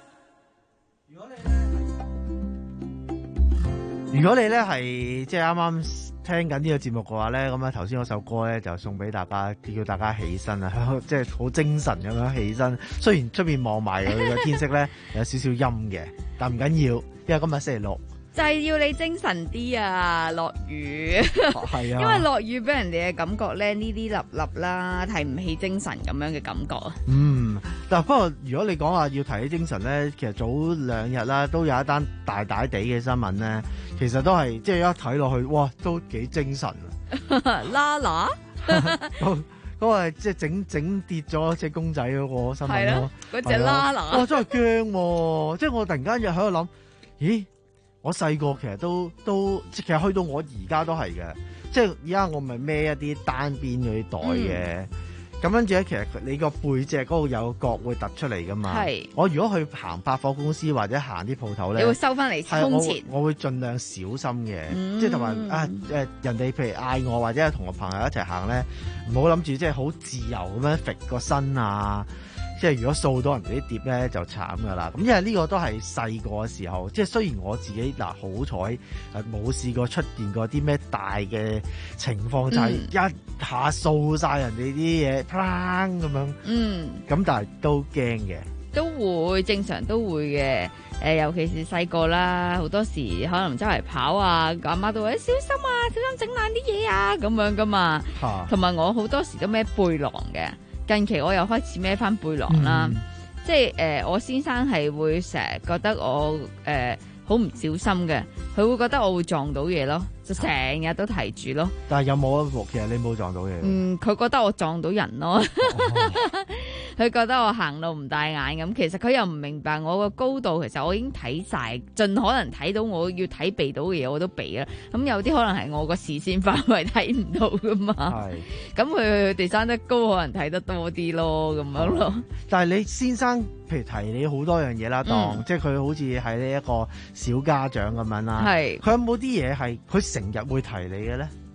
如果你咧係即係啱啱聽緊呢個節目嘅話咧，咁啊頭先嗰首歌咧就送俾大家，叫大家起身啊，即係好精神咁樣起身。雖然出面望埋佢嘅天色咧有少少陰嘅，但唔緊要，因為今日星期六。 就係要你精神啲啊！落雨， 係啊， 因為落雨俾人哋嘅感覺咧，呢啲粒粒啦，提唔起精神咁樣嘅感覺啊。 嗯，但不過如果你講話要提起精神咧，其實早兩日啦，都有一單大大地嘅新聞咧，其實都係即係一睇落去，哇，都幾精神啊！ 啦啦， 嗰嗰個即係整整跌咗隻公仔嗰個新聞咯， 嗰隻啦啦， 哇，真係驚喎！即係我突然間又喺度諗，咦？我細個其實都都，其實去到我而家都係嘅，即係而家我咪孭一啲單邊嗰啲袋嘅，咁跟住咧，其實你個背脊嗰度有個角會突出嚟噶嘛。係。我如果去行百貨公司或者行啲鋪頭咧， 你會收翻嚟胸前。 我，我會盡量小心嘅， 嗯、 即係同埋啊誒人哋譬如嗌我或者係同我朋友一齊行咧，唔好諗住即係好自由咁樣揈個身啊。即係如果掃到人哋啲碟咧就慘㗎啦，咁因為呢個都係細個嘅時候，即係雖然我自己嗱好彩誒冇試過出現過啲咩大嘅情況，嗯、就係一下掃晒人哋啲嘢，砰咁樣，嗯，咁但係都驚嘅， 都會正常都會嘅，誒、呃、尤其是細個啦，好多時可能周圍跑啊，阿媽都話小心啊，小心整爛啲嘢啊咁樣㗎嘛，同埋我好多時都孭背囊嘅。近期我又開始孭翻背囊啦，嗯、即係誒、呃、我先生係會成日覺得我誒好唔小心嘅，佢會覺得我會撞到嘢咯，就成日都提住咯。 但係有冇其實你冇撞到嘢？ 嗯，佢覺得我撞到人咯，佢、哦、覺得我行路唔帶眼咁。其實佢又唔明白我個高度，其實我已經睇晒，盡可能睇到我要睇避到嘅嘢我都避啦。咁有啲可能係我個視線範圍睇唔到噶嘛。係。咁佢哋生得高，可能睇得多啲咯，咁樣咯。 但係你先生，譬如提你好多樣嘢啦，當、嗯、即係佢好似係呢一個小家長咁樣啦。係。佢有冇啲嘢係佢成日會提你嘅咧？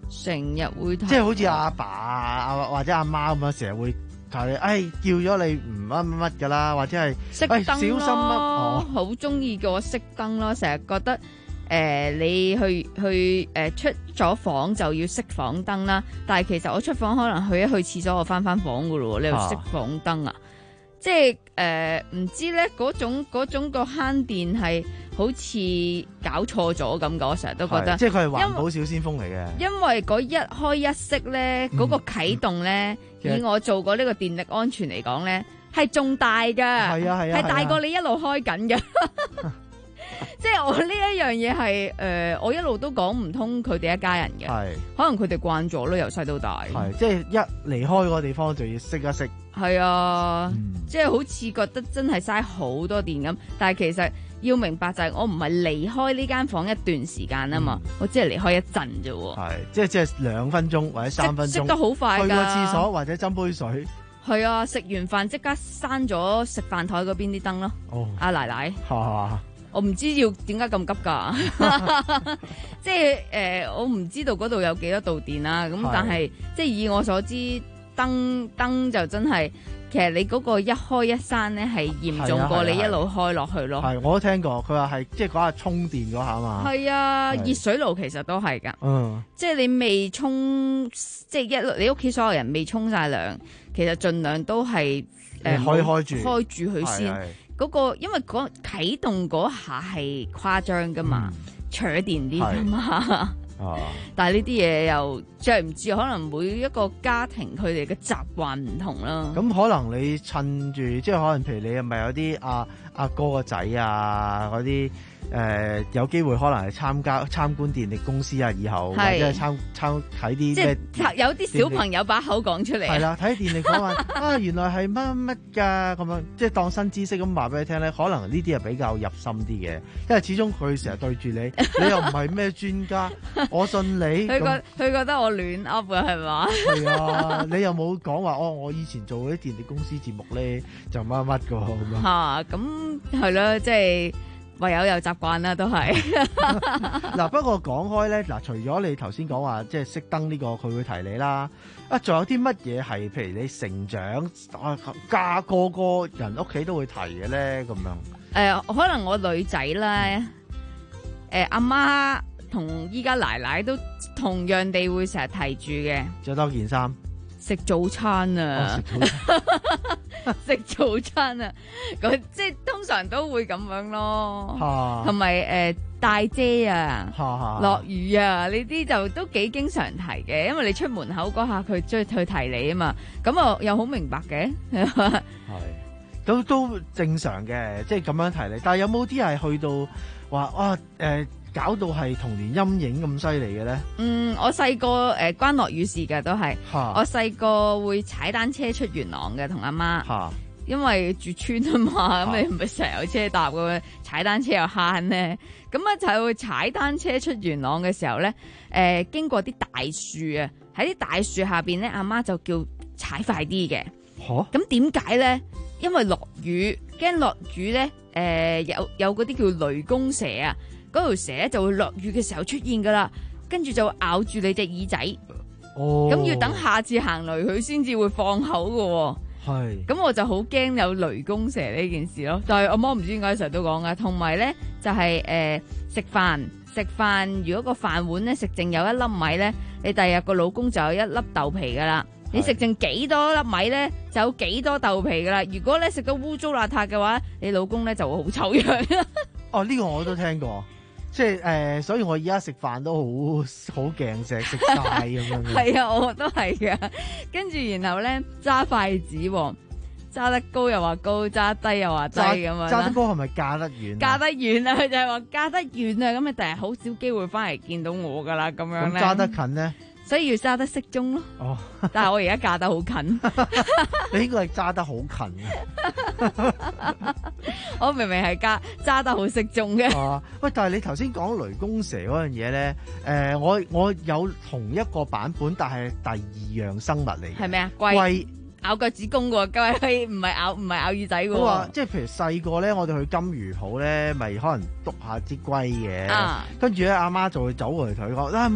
成日會提， 即係好似阿爸啊，或者阿媽咁樣，成日會提你，哎叫咗你唔乜乜乜㗎啦，或者係熄燈哎小心乜哦， 好中意叫我熄燈咯，成日覺得。誒、呃，你去去誒、呃、出咗房就要熄房燈啦，但係其實我出房可能去一去廁所，我翻翻房噶咯，你又熄房燈啊？即係誒，唔知咧嗰種嗰種個慳電係好似搞錯咗咁嘅，我成日都覺得。 即係佢係環保小先鋒嚟嘅。 因為嗰一開一熄咧，嗰、嗯、個啟動咧，以我做過呢個電力安全嚟講咧，係仲大噶，係啊係啊， 係大過你一路開緊嘅。即係我呢一樣嘢係誒，我一路都講唔通佢哋一家人嘅，係可能佢哋慣咗咯，由細到大， 係即係一離開個地方就要熄一熄， 係啊，嗯、即係好似覺得真係嘥好多電咁，但係其實要明白就係我唔係離開呢間房一段時間啊嘛，嗯、我只係離開一陣啫， 係即係即係兩分鐘或者三分鐘， 熄得好快㗎， 去個廁所或者斟杯水， 係啊，食完飯即刻閂咗食飯台嗰邊啲燈咯，哦，阿奶奶， 哈我唔知要點解咁急㗎，即係誒、呃，我唔知道嗰度有幾多度電啦。咁但係即係以我所知，燈燈就真係其實你嗰個一開一閂咧係嚴重過你一路開落去咯。係， 我都聽過，佢話係即係嗰下充電嗰下嘛。係啊，熱水爐其實都係㗎。嗯，即係你未沖，即係一你屋企所有人未沖晒涼，其實盡量都係誒可以開住開住佢先。嗰、那個因為嗰啟動嗰下係誇張噶嘛，扯、嗯、電啲噶嘛，啊、但係呢啲嘢又即係唔知，可能每一個家庭佢哋嘅習慣唔同啦。 咁可能你趁住，即係可能譬如你係咪有啲阿阿哥個仔啊嗰啲？誒、呃、有機會可能係參加參觀電力公司啊，以後或者係參參睇啲咩？ 即係有啲小朋友把口講出嚟。 係啦，睇電力講話啊，原來係乜乜㗎咁樣，即係當新知識咁話俾你聽咧。可能呢啲係比較入心啲嘅，因為始終佢成日對住你，你又唔係咩專家，我信你。 佢覺佢覺得我亂噏㗎係嘛？ 係啊，你又冇講話哦，我以前做嗰啲電力公司節目咧就乜乜㗎咁嚇，咁係咯，即係。唯有有習慣啦，都係。 嗱，不過講開咧，嗱，除咗你頭先講話即係熄燈呢個，佢會提你啦。啊，仲有啲乜嘢係譬如你成長啊，家個個人屋企都會提嘅咧？咁樣。誒、 呃，可能我女仔咧，誒、呃，阿媽同依家奶奶都同樣地會成日提住嘅。 着多件衫。 食早餐啊！食、哦、早餐，食早餐啊！咁即係通常都會咁樣咯，同埋誒帶遮啊，落雨啊，呢啲就都幾經常提嘅，因為你出門口嗰下佢追去提你啊嘛，咁啊又好明白嘅，係都都正常嘅，即係咁樣提你。但係有冇啲係去到話哇誒？呃搞到係童年陰影咁犀利嘅咧？ 嗯，我細個誒關落雨事嘅都係，我細個會踩單車出元朗嘅，同阿媽，因為住村啊嘛，咁你唔係成日有車搭嘅，踩單車又慳咧。咁啊就係會踩單車出元朗嘅時候咧，誒、呃、經過啲大樹啊，喺啲大樹下邊咧，阿媽就叫踩快啲嘅。嚇！咁點解咧？因為落雨，驚落雨咧，誒、呃、有有嗰啲叫雷公蛇啊。嗰條蛇就會落雨嘅時候出現噶啦，跟住就會咬住你隻耳仔。哦，咁要等下次行雷佢先至會放口噶。係，咁我就好驚有雷公蛇呢件事咯。但係阿媽唔知點解成日都講噶。同埋咧就係誒食飯食飯，如果個飯碗咧食剩有一粒米咧，你第日個老公就有一粒豆皮噶啦。你食剩幾多粒米咧，就有幾多豆皮噶啦。如果咧食到污糟邋遢嘅話，你老公咧就會好醜樣。 哦，呢個我都聽過。即係誒、呃，所以我而家食飯都好好勁食食晒咁樣。 係啊，我都係噶。跟住然後咧揸筷子，揸得高又話高，揸低又話低咁樣。 揸得高係咪嫁得遠？ 嫁得遠啊！佢就係話嫁得遠啊！咁你第日好少機會翻嚟見到我噶啦，咁樣咧。 咁揸得近咧？ 所以要揸得適中咯。哦，但係我而家嫁得好近。 你應該係揸得好近啊！ 我明明係揸揸得好適中嘅。 啊，喂！但係你頭先講雷公蛇嗰樣嘢咧，誒、呃，我我有同一個版本，但係第二樣生物嚟嘅。係咩啊？龜。龜咬腳趾公嘅喎，龜唔係咬唔係咬耳仔嘅喎。 我話即係譬如細個咧，我哋去金魚鋪咧，咪可能篤下啲龜嘅。啊。跟住咧，阿媽就會走過嚟同佢講：嗱，唔好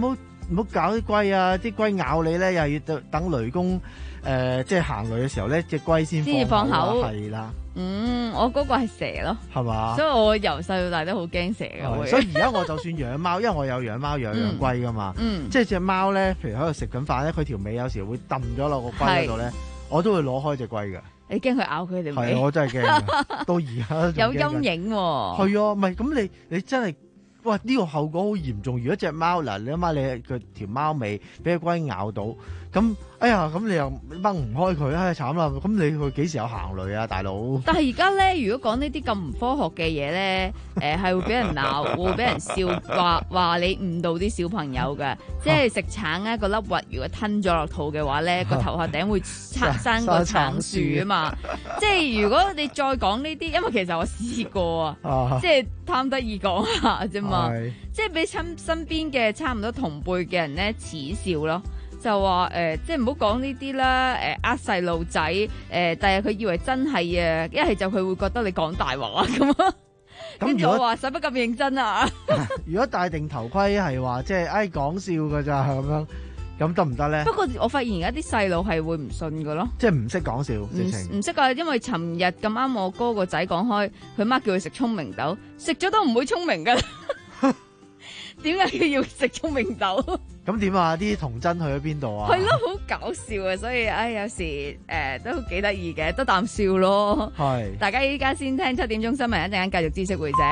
唔好搞啲龜啊！啲龜咬你咧，又係要等雷公誒、呃，即係行雷嘅時候咧，隻龜先先放口。 係啦。 嗯，我嗰個係蛇咯， 係嘛？ 所以我由細到大都好驚蛇嘅。 所以而家我就算養貓，因為我有養貓養養龜噶嘛， 嗯、 即係隻貓咧，譬如喺度食緊飯咧，佢條尾有時會揼咗落個龜嗰度咧，我都會攞開隻龜㗎。 你驚佢咬佢條尾？ 係，我真係驚，到而家有陰影喎。 係啊，唔係咁你你真係。哇！呢、這個後果好嚴重。如果隻貓嗱，你諗下你佢條貓尾俾隻龜咬到，咁哎呀，咁你又掹唔開佢，唉慘啦！咁你佢幾時有行雷啊，大佬？ 但係而家咧，如果講呢啲咁唔科學嘅嘢咧，誒、呃、係會俾人鬧，會俾人笑，話話你誤導啲小朋友嘅，即係食橙咧個粒核如果吞咗落肚嘅話咧，個頭殼頂會生個橙樹啊嘛。即係如果你再講呢啲，因為其實我試過啊，即係貪得意講下啫嘛。即係俾親身邊嘅差唔多同輩嘅人咧恥笑咯，就話誒、呃，即係唔好講呢啲啦，誒呃細路仔，誒第日佢以為真係啊，一係就佢會覺得你講大話咁啊，跟住我話使乜咁認真啊？ 如果戴定頭盔係話即係誒講笑噶咋咁樣，咁得唔得咧？ 不過我發現而家啲細路係會唔信噶咯， 即係唔識講笑，直情唔識啊！因為尋日咁啱我哥個仔講開，佢媽叫佢食聰明豆，食咗都唔會聰明噶。點解佢要食聰明豆？ 咁點啊？啲童真去咗邊度啊？ 係咯，好搞笑啊！所以唉，有時誒、呃、都幾得意嘅，得啖笑咯。係，大家依家先聽七點鐘新聞，一陣間繼續知識會者。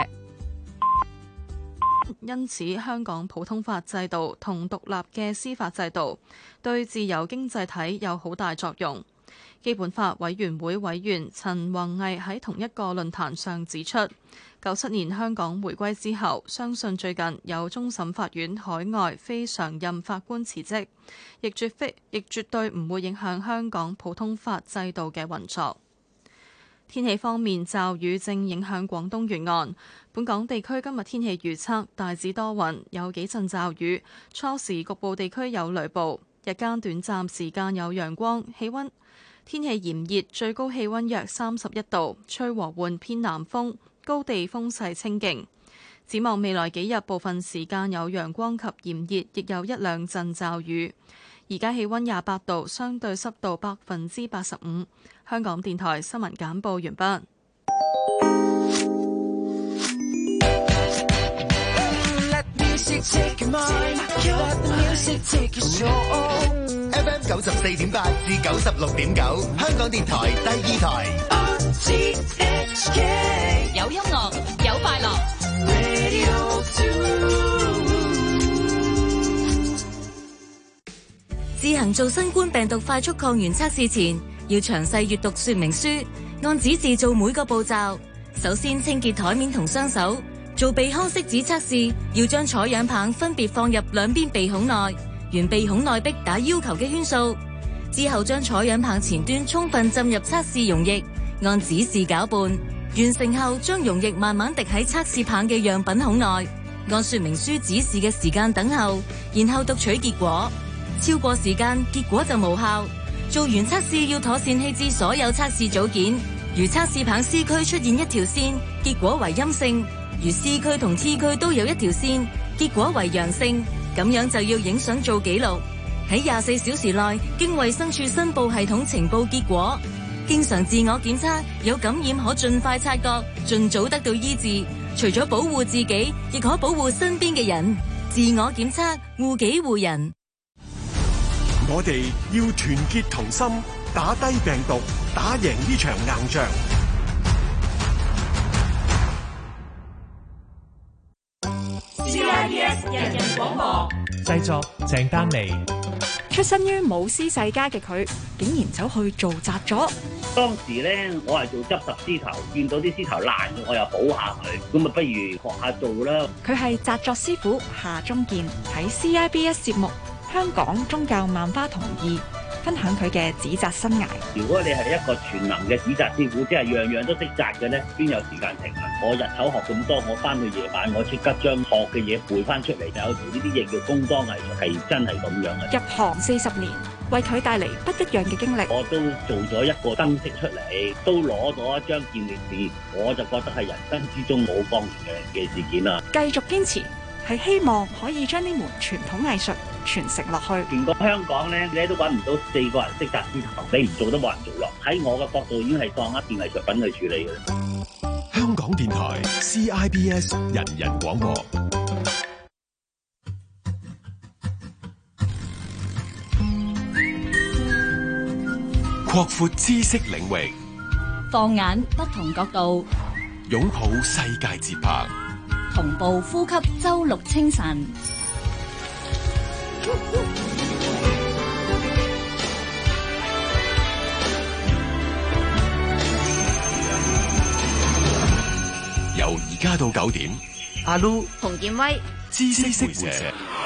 因此，香港普通法制度同獨立嘅司法制度對自由經濟體有好大作用。基本法委員會委員陳宏毅喺同一個論壇上指出，九七年香港回歸之後，相信最近有終審法院海外非常任法官辭職，亦絕非亦絕對唔會影響香港普通法制度嘅運作。天氣方面，驟雨正影響廣東沿岸，本港地區今日天氣預測大致多雲，有幾陣驟雨，初時局部地區有雷暴，日間短暫時間有陽光，氣溫天氣炎熱，最高氣溫約三十一度，吹和緩偏南風，高地風勢清勁。展望未來幾日，部分時間有陽光及炎熱，亦有一兩陣驟雨。而家氣溫廿八度，相對濕度百分之八十五。香港電台新聞簡報完畢。 F M 九十四點八至九十六點九，香港電台第二台。 有音樂，有快樂。 自行做新冠病毒快速抗原測試前，要詳細閱讀說明書，按指示做每個步驟。首先清潔台面同雙手。做鼻腔拭子測試，要將採樣棒分別放入兩邊鼻孔內，沿鼻孔內壁打要求嘅圈數。之後將採樣棒前端充分浸入測試溶液，按指示攪拌。完成後，將溶液慢慢滴喺測試棒嘅樣品孔內，按說明書指示嘅時間等候，然後讀取結果。超過時間，結果就無效。做完測試要妥善棄置所有測試組件。如測試棒 C 區出現一條線，結果為陰性；如 C 區同 T 區都有一條線，結果為陽性。咁樣就要影相做記錄，喺廿四小時內經衛生署申報系統呈報結果。經常自我檢測，有感染可盡快察覺，盡早得到醫治。除咗保護自己，亦可保護身邊嘅人。自我檢測，護己護人。 我哋要團結同心，打低病毒，打贏呢場硬仗。 C I B S 人人廣播， 製作鄭丹妮。 出身於舞獅世家嘅佢，竟然走去做紮咗。 當時咧，我係做執拾獅頭，見到啲獅頭爛嘅，我又補下佢，咁啊不如學下做啦。 佢係紮作師傅夏中健，喺 C I B S 節目《香港宗教萬花筒二》分享佢嘅紙紮生涯。 如果你係一個全能嘅紙紮師傅，即係樣樣都識紮嘅咧，邊有時間停啊？我日頭學咁多，我翻去夜晚我即刻將學嘅嘢背翻出嚟。有時呢啲嘢叫工裝藝術，係真係咁樣嘅。 入行四十年，為佢帶嚟不一樣嘅經歷。 我都做咗一個燈飾出嚟，都攞咗一張健力士，我就覺得係人生之中冇光榮嘅嘅事件啦。 繼續堅持係希望可以將呢門傳統藝術傳承落去。 全個香港咧，你都揾唔到四個人識紮獅頭，你唔做都冇人做落。喺我嘅角度已經係當一件藝術品去處理嘅啦。 香港電台 C I B S 人人廣播，擴闊知識領域， 放眼不同角度， 擁抱世界節拍， 同步呼吸周六清晨。 由而家到九點， 阿 Lu、 洪建威、 知識會社。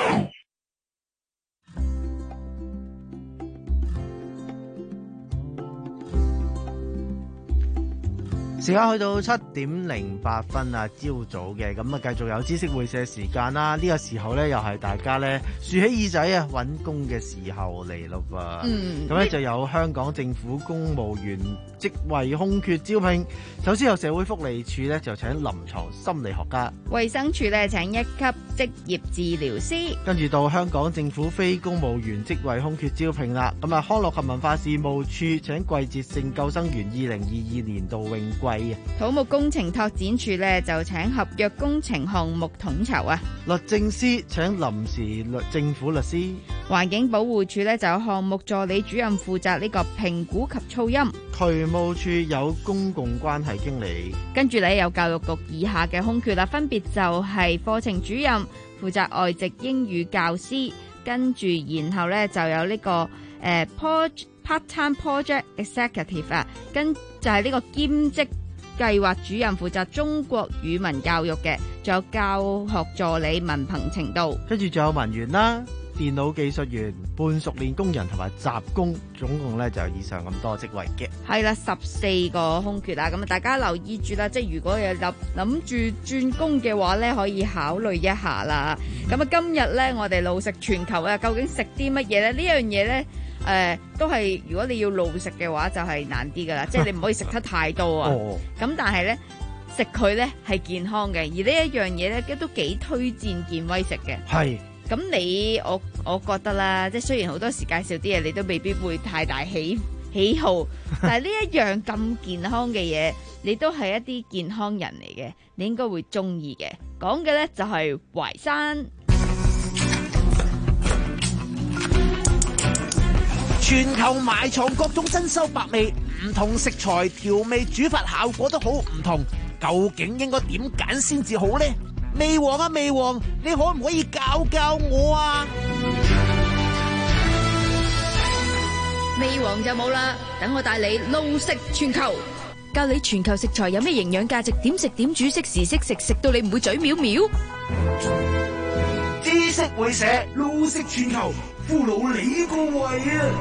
時間去到七點零八分啊，朝早嘅咁啊，繼續有知識會社時間啦。呢、這個時候咧，又係大家咧豎起耳仔啊，揾工嘅時候嚟咯噃。嗯，咁咧就有香港政府公務員職位空缺招聘。首先有社會福利署咧就請臨床心理學家， 衛生署咧請一級職業治療師。跟住到香港政府非公務員職位空缺招聘啦。咁啊，康樂及文化事務處請季節性救生員二零二二年度泳季。 土木工程拓展處咧就請合約工程項目統籌啊， 律政司請臨時律政府律師， 環境保護處咧就有項目助理主任負責呢個評估及噪音， 渠務處有公共關係經理， 跟住咧有教育局以下嘅空缺啦，分別就係課程主任負責外籍英語教師，跟住然後咧就有呢、這個誒、呃、part-time project executive 啊，跟就係呢個兼職計劃主任負責中國語文教育嘅，仲有教學助理文憑程度， 跟住仲有文員啦、電腦技術員、半熟練工人同埋雜工，總共咧就有以上咁多職位嘅。 係啦，十四個空缺啦，咁啊大家留意住啦，即係如果有諗諗住轉工嘅話咧，可以考慮一下啦。咁啊今日咧我哋路食全球啊，究竟食啲乜嘢咧？呢樣嘢咧。誒、呃，都係如果你要路食嘅話，就係難啲噶啦，即係你唔可以食得太多啊。咁、哦、但係咧，食佢咧係健康嘅，而呢一樣嘢咧都幾推薦健威食嘅。係。咁你我我覺得啦，即係雖然好多時介紹啲嘢，你都未必會太大喜喜好，但係呢一樣咁健康嘅嘢，你都係一啲健康人嚟嘅，你應該會中意嘅。講嘅咧就係淮山。 全球埋藏各種珍饈百味，唔同食材調味煮法效果都好唔同，究竟應該點揀先至好呢？味王啊味王，你可唔可以教教我啊？ 味王就冇啦，等我帶你路食全球，教你全球食材有咩營養價值，點食點煮，適時適食，食到你唔會嘴藐藐。 知識會社路食全球，俘虜你個胃啊！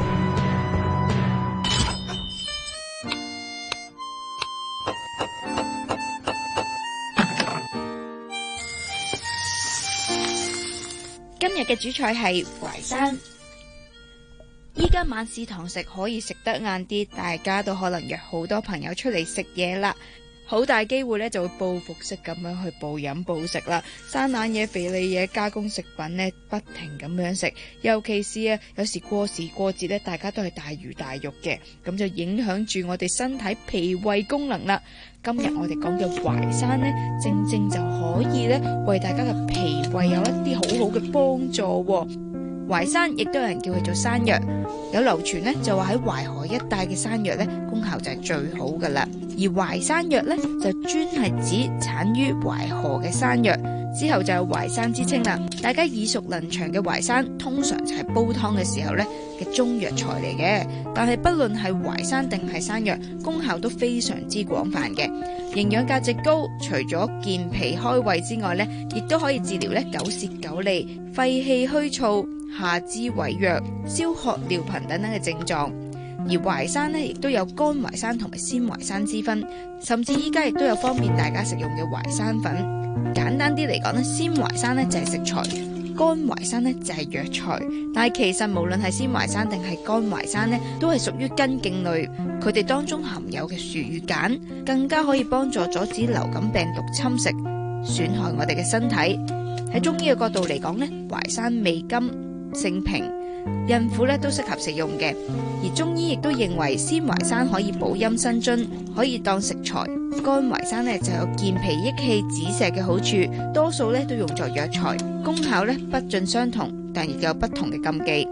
今日嘅主菜係淮山。依家晚市堂食可以食得晏啲，大家都可能約好多朋友出嚟食嘢啦，好大機會咧就會報復式咁樣去暴飲暴食啦，生冷嘢、肥膩嘢、加工食品咧不停咁樣食，尤其是啊有時過時過節咧，大家都係大魚大肉嘅，咁就影響住我哋身體脾胃功能啦。今日我哋講嘅淮山呢，正正就可以咧為大家嘅脾胃有一啲好好嘅幫助。淮山亦都有人叫佢做山藥，有流傳呢就話喺淮河一帶嘅山藥呢功效就係最好噶啦。而淮山藥呢就專係指產於淮河嘅山藥，之後就有淮山之稱啦。大家耳熟能詳嘅淮山，通常就係煲湯嘅時候呢嘅中藥材嚟嘅。但係不論係淮山定係山藥，功效都非常之廣泛嘅，營養價值高。除咗健脾開胃之外呢，亦都可以治療呢久舌久痢、肺氣虛燥、下肢痿弱、消渴尿頻等等嘅症狀。而淮山呢，亦都有乾淮山同埋鮮淮山之分，甚至依家亦都有方便大家食用嘅淮山粉。簡單啲嚟講呢，鮮淮山呢就係食材，乾淮山呢就係藥材。但係其實無論係鮮淮山定係乾淮山呢，都係屬於根莖類，佢哋當中含有嘅樹乳鹼，更加可以幫助阻止流感病毒侵蝕，損害我哋嘅身體。 喺中醫嘅角度嚟講咧，淮山味甘性平，孕婦咧都適合食用嘅。而中醫亦都認為鮮淮山可以補陰生津，可以當食材。乾淮山咧就有健脾益氣止瀉嘅好處，多數咧都用作藥材，功效咧不盡相同，但亦有不同嘅禁忌。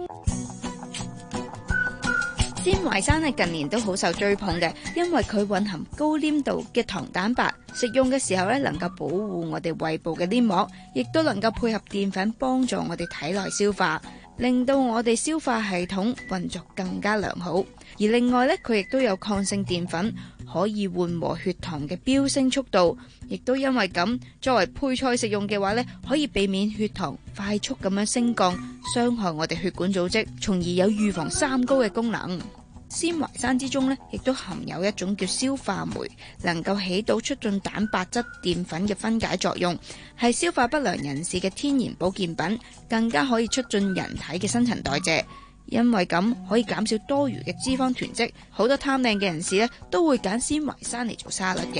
鮮淮山係近年都好受追捧嘅，因為佢蘊含高黏度嘅糖蛋白，食用嘅時候咧能夠保護我哋胃部嘅黏膜，亦都能夠配合澱粉幫助我哋體內消化，令到我哋消化系統運作更加良好。而另外咧，佢亦都有抗性澱粉，可以緩和血糖嘅飆升速度，亦都因為咁，作為配菜食用嘅話咧，可以避免血糖快速咁樣升降，傷害我哋血管組織，從而有預防三高嘅功能。鮮淮山之中咧，亦都含有一種叫消化酶，能夠起到促進蛋白質澱粉嘅分解作用，係消化不良人士嘅天然保健品，更加可以促進人體嘅新陳代謝。因為咁可以減少多餘嘅脂肪囤積，好多貪靚嘅人士咧都會揀鮮淮山嚟做沙律嘅。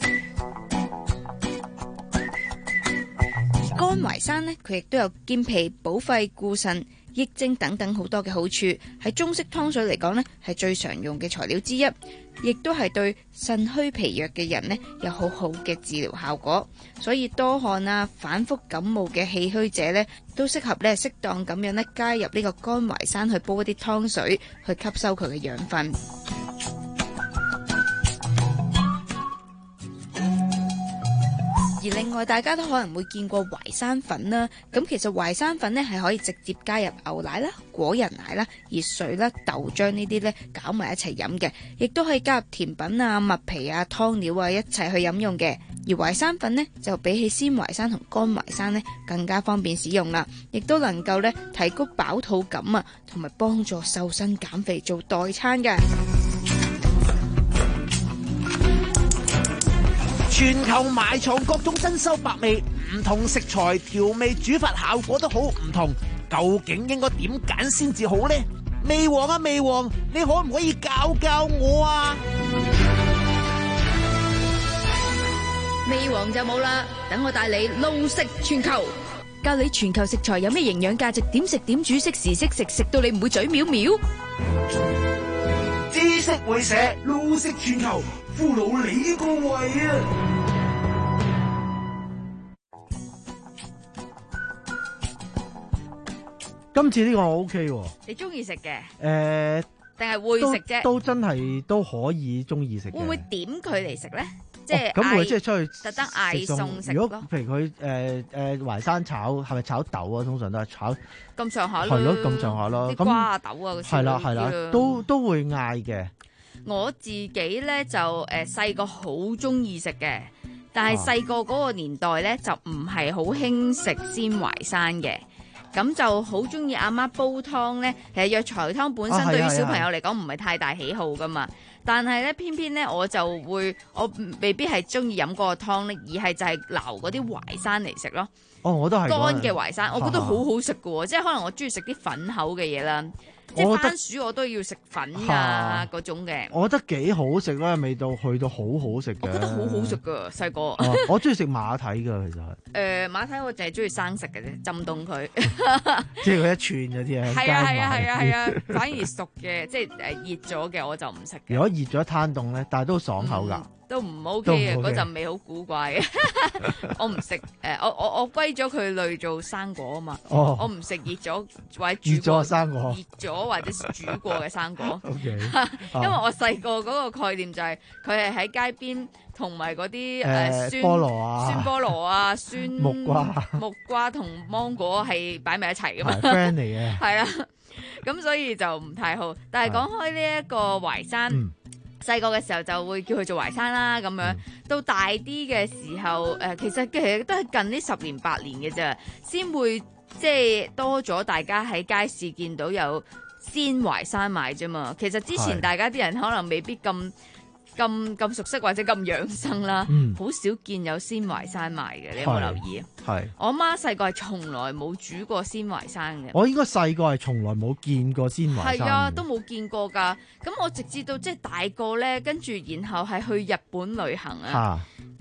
乾淮山呢，佢亦都有健脾補肺固腎益精等等好多嘅好處，喺中式湯水嚟講呢係最常用嘅材料之一，亦都係對腎虛脾弱嘅人呢有好好嘅治療效果。所以多汗啊、反覆感冒嘅氣虛者呢，都適合呢適當咁樣呢加入呢個乾淮山去煲一啲湯水，去吸收佢嘅養分。而另外，大家都可能會見過淮山粉啦。咁其實淮山粉呢係可以直接加入牛奶啦、果仁奶啦、熱水啦、豆漿呢啲呢攪埋一齊飲嘅，亦都可以加入甜品啊、麥皮啊、湯料啊一齊去飲用嘅。而淮山粉呢，就比起鮮淮山同乾淮山呢更加方便使用啦，亦都能夠呢提高飽肚感啊，同埋幫助瘦身減肥做代餐嘅。 全球埋藏各種珍饈百味，唔同食材調味煮法效果都好唔同，究竟應該點揀先至好呢？味王啊味王，你可唔可以教教我啊？ 味王就冇啦，等我帶你路食全球，教你全球食材有咩營養價值，點食點煮，適時適食，食到你唔會嘴藐藐。 知識會社路食全球，俘虜你個胃啊！ 今次呢個我 OK 喎。 你中意食嘅？ 誒， 定係會食啫？ 都真係都可以中意食嘅。 會唔會點佢嚟食咧？即係咁會即係出去特登嗌餸食咯。 如果譬如佢誒誒淮山炒，係咪炒豆啊？通常都係炒咁上下咯。 係咯，咁上下咯。 啲瓜豆啊，嗰啲係啦係啦，都都會嗌嘅。 我自己咧就誒細個好中意食嘅，但係細個嗰個年代咧就唔係好興食鮮淮山嘅。咁就好中意阿媽煲湯咧，其實藥材湯本身對於小朋友嚟講唔係太大喜好噶嘛，但係咧偏偏咧我就會，我未必係中意飲嗰個湯咧，而係就係撈嗰啲淮山嚟食咯。 哦，我都係乾嘅淮山，我覺得好好食噶喎，即係可能我中意食啲粉口嘅嘢啦。即係番薯我都要食粉啊嗰種嘅， 我覺得幾好食咯，味道去到好好食嘅。 我覺得好好食噶，細個、 啊。我中意食馬蹄噶，其實係。誒、 呃，馬蹄我淨係中意生食嘅啫，浸凍佢。 即係佢一串嗰啲啊。 係啊係啊係啊係啊，反而熟嘅，即係誒熱咗嘅我就唔食嘅。 如果熱咗攤凍咧，但係都爽口㗎。嗯都唔 OK 嘅，嗰陣味好古怪嘅。我唔食誒，我我我歸咗佢類做生果啊嘛。 哦、 我唔食熱咗或者煮熱咗生果， 熱咗或者煮過嘅生果。 Okay, 因為我細個嗰個概念就係佢係喺街邊同埋嗰啲誒酸菠蘿啊、 酸菠蘿啊、酸木瓜、 木瓜同芒果係擺埋一齊㗎嘛。 friend 嚟嘅。 係啦，咁所以就唔太好。但係講開呢一個淮山。嗯細個嘅時候就會叫佢做淮山啦，咁樣、嗯、到大啲嘅時候，誒、呃、其實其實都係近呢十年八年嘅啫，先會即係多咗大家喺街市見到有鮮淮山賣啫嘛。其實之前大家啲人可能未必咁咁咁熟悉或者咁養生啦，好、嗯、少見有鮮淮山賣嘅，你有冇留意啊？係我阿媽細個係從來冇煮過鮮淮山嘅。我應該細個係從來冇見過鮮淮山。係啊，都冇見過㗎。咁我直至到即係大個咧，跟住然後係去日本旅行啊，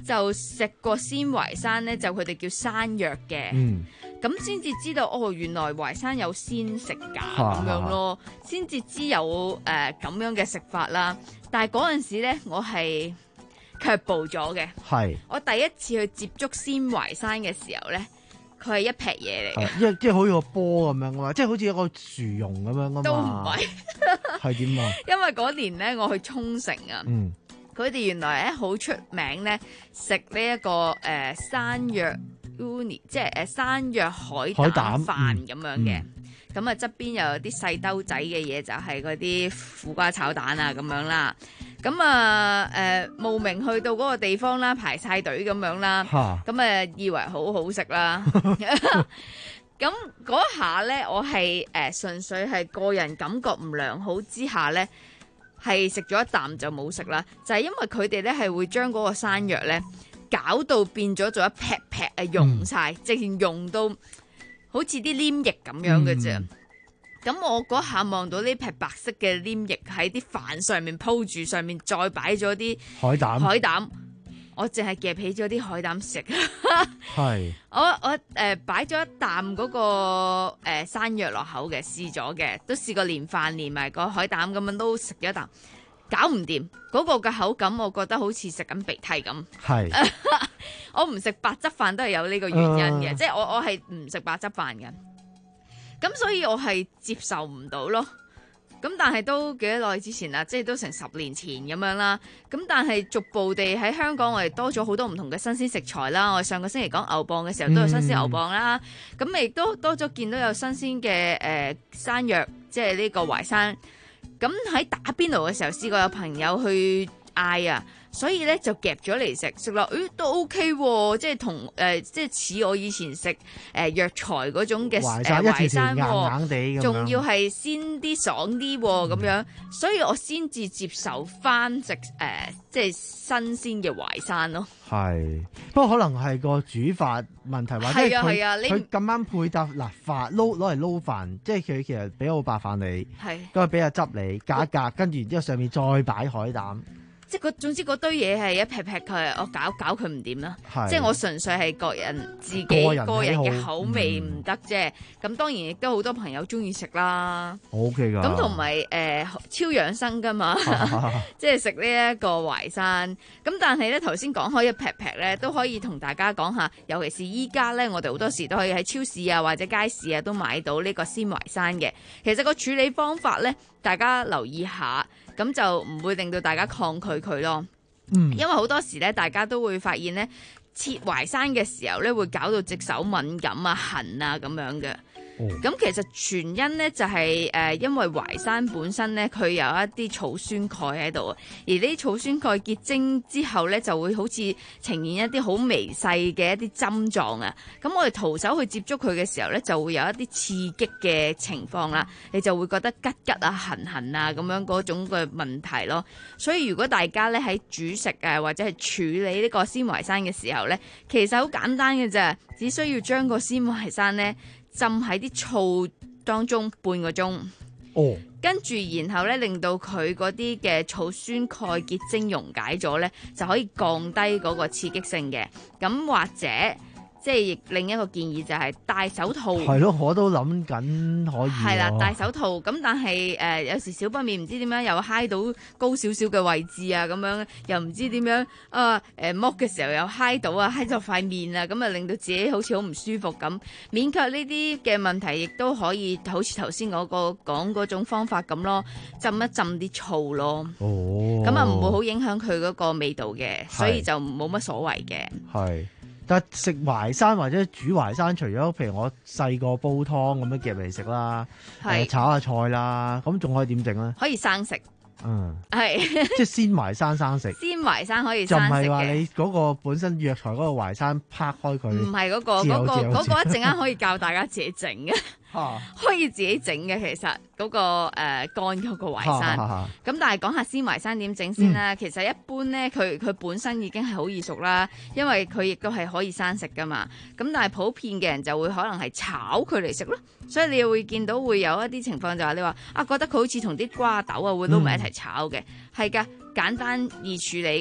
就食過鮮淮山咧，就佢哋叫山藥嘅。 嗯， 咁先至知道哦，原來淮山有鮮食㗎咁、 啊、 樣咯，先至知有誒咁、呃、樣嘅食法啦。但係嗰陣時咧，我係卻步咗嘅。 係我第一次去接觸鮮淮山嘅時候咧，佢係一劈嘢嚟嘅， 即即係好似個波咁樣噶嘛，即係好似一個薯蓉咁樣噶嘛。 都唔係， 係點啊？ 因為嗰年咧，我去沖繩啊。 嗯。 佢哋原來咧好出名咧，食呢一個誒、呃、山藥 uni， 即係誒山藥海膽飯咁樣嘅。咁啊側邊又有啲細兜仔嘅嘢，就係嗰啲苦瓜炒蛋啊咁樣啦。咁啊誒慕名去到嗰個地方啦，排晒隊咁樣啦。咁啊以為好好食啦。咁嗰下咧，我係誒、呃、純粹係個人感覺唔良好之下咧。係食咗一啖就冇食啦，就係、是、因為佢哋咧係會將嗰個山藥咧搞到變咗做一劈劈啊溶晒，直情溶到好似啲黏液咁樣嘅啫。咁、嗯、我嗰下望到呢劈白色嘅黏液喺啲飯上面鋪住，上面再擺咗啲海膽， 海膽，我淨係夾起咗啲海膽食。 係我我誒擺咗一啖嗰、那個誒、呃、山藥落口嘅，試咗嘅，都試過連飯連埋個海膽咁樣都食咗一啖，搞唔掂嗰個嘅口感，我覺得好似食緊鼻涕咁。係我唔食白汁飯都係有呢個原因嘅，呃、即係我我係唔食白汁飯嘅，咁所以我係接受唔到咯。咁但係都幾耐之前啦，即係都成十年前咁樣啦。咁但係逐步地喺香港，我哋多咗好多唔同嘅新鮮食材啦。我哋上個星期講牛蒡嘅時候，都有新鮮牛蒡啦。咁亦都多咗見到有新鮮嘅誒山藥，即係呢個淮山。咁喺打邊爐嘅時候，試過有朋友去嗌啊，所以咧就夾咗嚟食，食落誒都 OK 喎，即係同誒即係似我以前食誒藥材嗰種嘅誒淮山喎，仲要係鮮啲爽啲喎咁樣，所以我先至接受翻食誒即係新鮮嘅淮山咯。係， 不過可能係個煮法問題，或者佢佢咁啱配搭嗱飯撈攞嚟撈飯，即係佢其實俾好白飯你，咁啊俾下汁你隔一隔，跟住然之後上面再擺海膽。即係總之嗰堆嘢係一劈劈佢，我搞搞佢唔掂啦。即係我純粹係個人自己個人嘅口味唔得啫。咁、嗯、當然亦都好多朋友中意食啦。O K 㗎。咁同埋誒超養生㗎嘛，即係食呢一個淮山。咁但係咧頭先講開一劈劈咧，都可以同大家講下，尤其是依家咧，我哋好多時都可以喺超市啊或者街市啊都買到呢個鮮淮山嘅。其實個處理方法咧，大家留意下。咁就唔會令到大家抗拒佢咯，嗯，因為好多時咧，大家都會發現咧，切淮山嘅時候咧，會搞到隻手敏感啊、痕啊咁樣嘅。咁、哦、其實全因咧就係、是、誒、呃，因為淮山本身咧佢有一啲草酸鈣喺度，而呢啲草酸鈣結晶之後咧就會好似呈現一啲好微細嘅一啲針狀啊。咁我哋徒手去接觸佢嘅時候咧，就會有一啲刺激嘅情況啦，你就會覺得吉吉啊、痕痕啊咁樣嗰種嘅問題咯。所以如果大家咧喺煮食啊或者係處理呢個鮮淮山嘅時候咧，其實好簡單嘅啫，只需要將個鮮淮山咧浸喺啲醋當中半個鐘，哦，跟住然後咧令到佢嗰啲嘅草酸鈣結晶溶解咗咧，就可以降低嗰個刺激性嘅。咁或者即係另一個建議就係戴手套。係咯，我都諗緊可以。係啦，戴手套。咁但係誒、呃、有時少不免唔知點樣又揩到高少少嘅位置啊，咁樣又唔知點樣啊誒剝嘅時候又揩到啊，揩咗塊面啊，咁啊令到自己好似好唔舒服咁。免卻呢啲嘅問題，亦都可以好似頭先嗰個講嗰種方法咁咯，浸一浸啲醋咯。哦。咁啊唔會好影響佢嗰個味道嘅，所以就冇乜所謂嘅。係。但食淮山或者煮淮山，除咗譬如我細個煲湯咁樣夾嚟食啦，誒炒下菜啦，咁仲可以點整咧？可以生食。嗯，係即係鮮淮山生食。鮮淮山可以生食嘅，就唔係話你嗰個本身藥材嗰個淮山拍開佢。唔係嗰個，嗰、嗰個嗰、嗰個一陣間可以教大家自己整嘅。啊、可以自己整嘅，其實嗰、那個誒、呃、乾嗰個淮山，咁、啊啊、但係講下鮮淮山點整先啦。嗯、其實一般咧，佢佢本身已經係好易熟啦，因為佢亦都係可以生食噶嘛。咁但係普遍嘅人就會可能係炒佢嚟食咯，所以你會見到會有一啲情況就係你話啊，覺得佢好似同啲瓜豆啊會撈埋一齊炒嘅，係噶、嗯，簡單易處理嘅。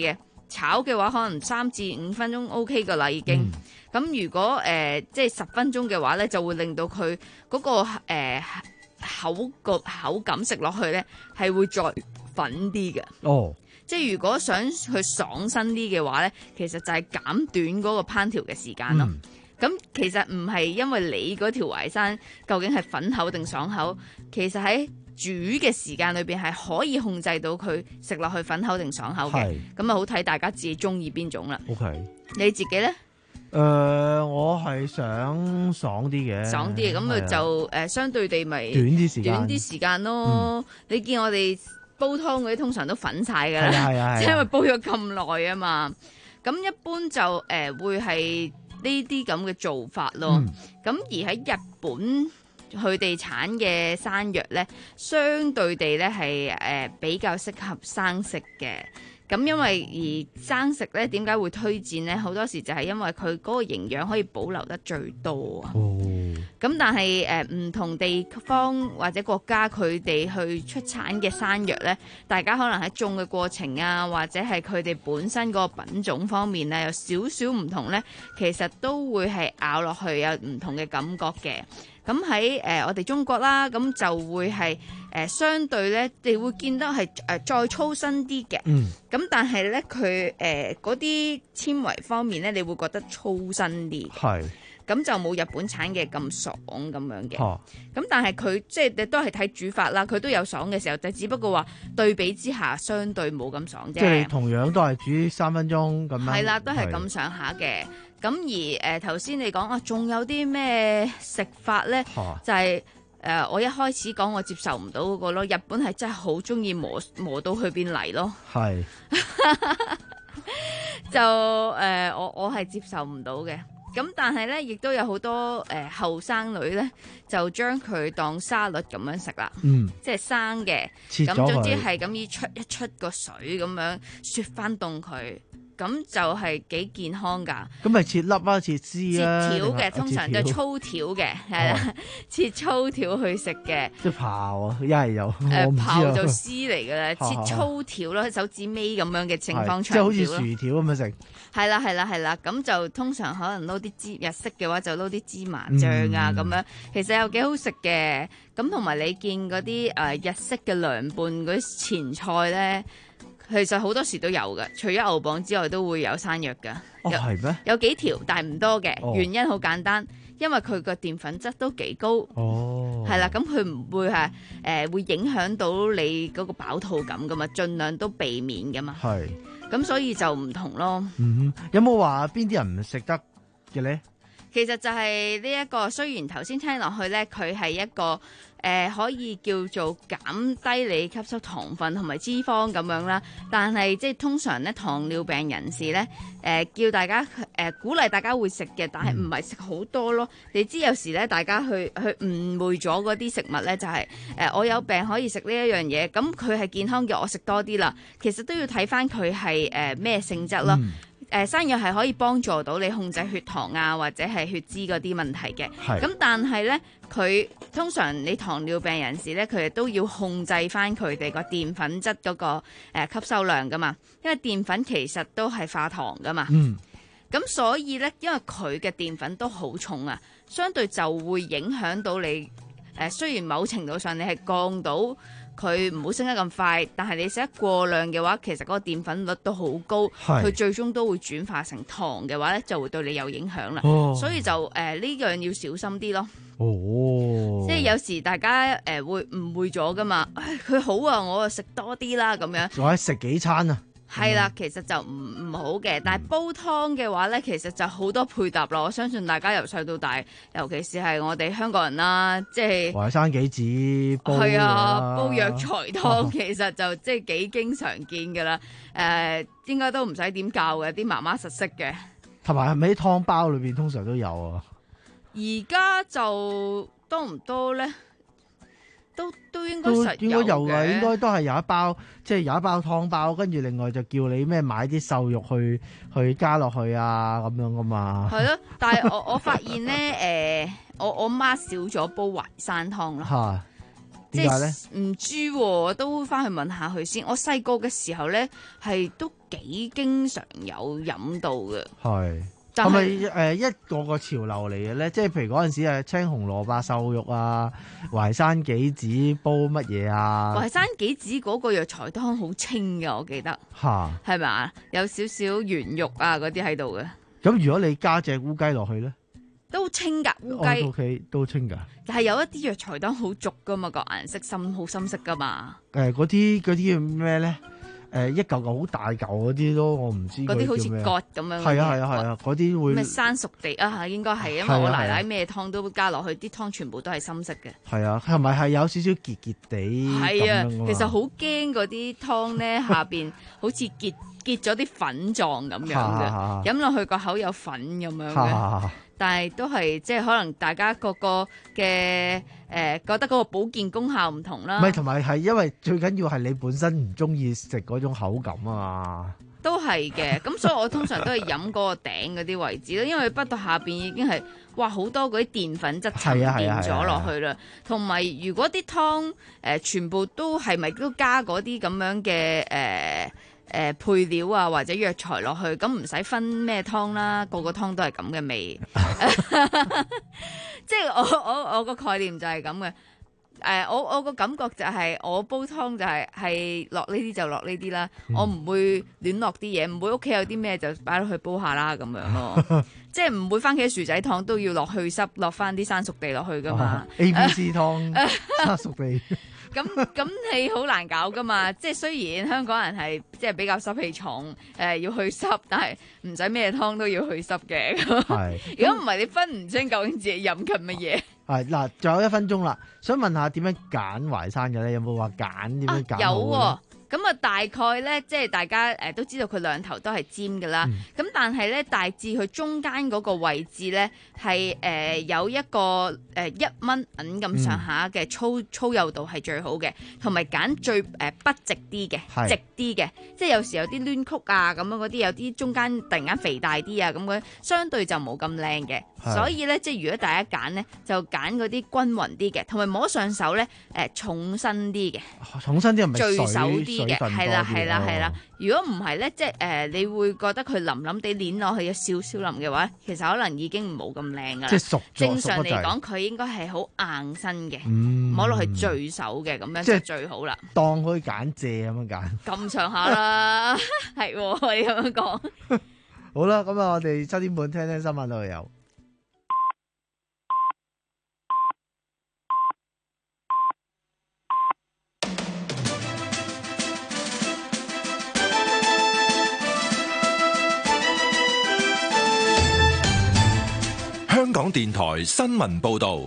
炒嘅話，可能三至五分鐘 O K 噶啦已經。咁、嗯、如果誒、呃、即係十分鐘嘅話咧，就會令到佢嗰、嗰個、呃、口個口感食落去咧係會再粉啲嘅。哦。即係如果想去爽身啲嘅話咧，其實就係減短嗰個烹調嘅時間咯。咁、嗯、其實唔係因為你嗰條淮山究竟係粉口定爽口，其實喺煮嘅時間裏邊係可以控制到佢食落去粉口定爽口嘅。咁啊好睇大家自己中意邊種啦。OK， 你自己咧？ 誒、呃，我係想爽啲嘅， 爽啲嘅咁啊就誒、呃、相對地咪短啲時間， 短啲時間咯。嗯、你見我哋煲湯嗰啲通常都粉晒㗎啦， 係啊， 即係因為煲咗咁耐啊嘛。咁一般就誒、呃、會係呢啲咁嘅做法咯。咁、嗯、而喺日本佢哋產嘅山藥咧，相對地咧係誒比較適合生食嘅。咁因為而生食咧，點解會推薦咧？好多時就係因為佢嗰個營養可以保留得最多啊。哦。咁但係誒唔同地方或者國家佢哋去出產嘅山藥咧，大家可能喺種嘅過程啊，或者係佢哋本身嗰個品種方面咧，有少少唔同咧，其實都會係咬落去有唔同嘅感覺嘅。咁喺誒我哋中國啦，咁就會係誒、呃、相對咧，你會見到係誒、呃、再粗身啲嘅。嗯。咁但係咧，佢誒嗰啲纖維方面咧，你會覺得粗身啲。係。咁就冇日本產嘅咁爽咁樣嘅。咁、啊、但係佢即係都係睇煮法啦，佢都有爽嘅時候，就只不過話對比之下，相對冇咁爽啫。即係同樣都係煮三分鐘咁樣。 係啦，都係咁上下嘅。咁而誒頭先你講啊，仲有啲咩食法咧？啊、就係、是、誒、呃、我一開始講我接受唔到嗰個咯，日本係真係好中意磨磨到去變泥咯。係。就誒、呃、我我係接受唔到嘅。咁但係咧，亦都有好多誒後生女咧，就將佢當沙律咁樣食啦。嗯。即係生嘅。咁總之係咁依出一出個水咁樣雪翻凍佢。咁就係幾健康㗎。咁咪切粒啊，切絲啊。 切條嘅，通常就粗條嘅，係啦，切粗條去食嘅。 即係刨啊，一係有。 誒刨就絲嚟㗎啦，切粗條咯，手指尾咁樣嘅正方長條咯。 即係好似薯條咁樣食。 係啦係啦係啦，咁就通常可能撈啲芝日式嘅話就撈啲芝麻醬啊咁、嗯、樣，其實又幾好食嘅。咁同埋你見嗰啲誒日式嘅涼拌嗰啲前菜咧。其實好多時都有嘅，除咗牛蒡之外，都會有山藥嘅。 哦，係咩？ 有幾條，但係唔多嘅、 哦。原因好簡單，因為佢個澱粉質都幾高。哦，係啦，咁佢唔會係誒、呃、會影響到你嗰個飽肚感噶嘛，盡量都避免噶嘛。係。咁所以就唔同咯。 嗯，有冇話邊啲人唔食得嘅咧？ 其實就係呢一個，雖然頭先聽落去咧，佢係一個誒、呃、可以叫做減低你吸收糖分同埋脂肪咁樣啦，但係即係通常咧糖尿病人士咧誒、呃、叫大家誒、呃、鼓勵大家會食嘅，但係唔係食好多咯。你知有時咧大家去去誤會咗嗰啲食物咧，就係、是、誒、呃、我有病可以食呢一樣嘢，咁佢係健康嘅，我食多啲啦。其實都要睇翻佢係誒咩性質咯。嗯誒、呃、山藥係可以幫助到你控制血糖啊，或者係血脂嗰啲問題嘅。咁但係咧，佢通常你糖尿病人士咧，佢哋都要控制翻佢哋個澱粉質嗰、那個、呃、吸收量噶嘛。因為澱粉其實都係化糖噶嘛。嗯。咁所以咧，因為佢嘅澱粉都好重啊，相對就會影響到你。誒、呃、雖然某程度上你係降到。佢唔好升得咁快，但係你食得過量嘅話，其實嗰個澱粉率都好高，佢最終都會轉化成糖嘅話咧，就會對你有影響啦、哦。所以就誒呢、呃、樣要小心啲咯。哦，即係有時大家誒、呃、會誤會咗噶嘛，佢好啊，我就食多啲啦咁樣。 仲可以食幾餐啊？ 係啦，其實就唔唔好嘅，但係煲湯嘅話咧，其實就好多配搭咯。我相信大家由細到大，尤其是係我哋香港人啦，即係淮山杞子煲係啊，煲藥材湯其實就即係幾經常見噶啦。誒、呃，應該都唔使點教嘅，啲媽媽實識嘅。 同埋係咪啲湯包裏邊通常都有啊？ 而家就多唔多咧？都都應該實有嘅，應該有嘅， 應該都係有一包，即係有一包湯包，跟住另外就叫你咩買啲瘦肉去去加落去啊咁樣噶嘛。 係咯，但係我我發現咧，誒、呃，我我媽少咗煲淮山湯咯。 即點解咧？ 係唔知喎，都翻去問下佢先。我細個嘅時候咧，係都幾經常有飲到嘅。 係。 但係咪係誒一個個潮流嚟嘅咧？即係譬如嗰陣時誒青紅蘿蔔瘦肉啊，淮山杞子煲乜嘢啊？ 淮山杞子嗰個藥材湯好清嘅，我記得嚇係咪啊？有少少圓肉啊嗰啲喺度嘅。 咁如果你加隻烏雞落去咧， 都清㗎烏雞。 O K 都清㗎。 但係有一啲藥材湯好濁㗎嘛，個顏色深好深色㗎嘛。 誒嗰啲嗰啲叫咩咧？誒一嚿嚿好大嚿嗰啲咯，我唔知嗰啲好似叫咩葛咁樣。 係啊係啊係啊，嗰啲會咩生熟地啊？應該係，因為我奶奶咩湯都加落去，啲湯全部都係深色嘅。 係啊，係咪係有少少結結地？ 係啊， 咁樣其實好驚嗰啲湯咧下邊好似結結咗啲粉狀咁樣嘅，飲落去個口有粉咁樣嘅。但係都係即係可能大家個個嘅誒、呃、覺得嗰個保健功效唔同啦。 唔係，同埋係因為最緊要係你本身唔中意食嗰種口感啊嘛。 都係嘅，咁所以我通常都係飲嗰個頂嗰啲位置咯，因為不到下邊已經係哇好多嗰啲澱粉質沉澱咗落去啦。同埋如果啲湯誒、呃、全部都係咪都加嗰啲咁樣嘅誒？呃誒、呃、配料啊或者藥材落去，咁唔使分咩湯啦，個個湯都係咁嘅味。即係我我我個概念就係咁嘅。誒、呃、我我個感覺就係、是、我煲湯就係係落呢啲就落呢啲啦，嗯、我唔會亂落啲嘢，唔會屋企有啲咩就擺落去煲下啦咁樣咯。即係唔會番茄薯仔湯都要落去濕，落翻啲生熟地落去噶嘛。 A B C 湯生熟地。 咁咁你好難搞噶嘛？即係雖然香港人係即係比較濕氣重，誒、呃、要去濕，但係唔使咩湯都要去濕嘅。係，如果唔係你分唔清究竟自己飲緊乜嘢。係嗱，仲有一分鐘啦，想問下點樣揀淮山嘅咧？有冇話揀點樣揀？有喎。 咁啊，大概咧，即係大家誒都知道佢兩頭都係尖噶啦。咁、嗯、但係咧，大致佢中間嗰個位置咧，係誒、呃、有一個誒一蚊銀咁上下嘅粗、嗯、粗幼度係最好嘅，同埋揀最誒筆直啲嘅，直啲嘅。即係有時有啲攣曲啊咁樣嗰啲，有啲中間突然間肥大啲啊咁樣，相對就冇咁靚嘅。所以咧，即係如果大家揀咧，就揀嗰啲均勻啲嘅，同埋摸上手咧誒重身啲嘅。 重身啲係咪聚手啲嘅？係啦，係啦，係啦。 哦、 如果唔係咧，即係誒、呃，你會覺得佢腍腍地攣落去有少少腍嘅話，其實可能已經冇咁靚噶啦。 即係熟。 正常嚟講，佢應該係好硬身嘅，摸落、嗯、去聚手嘅，咁樣就最好啦。 當可以揀蔗咁樣揀。 咁上下啦，係你咁樣講。 好啦，咁啊，我哋七點半聽聽新聞都有。 香港電台新聞報道，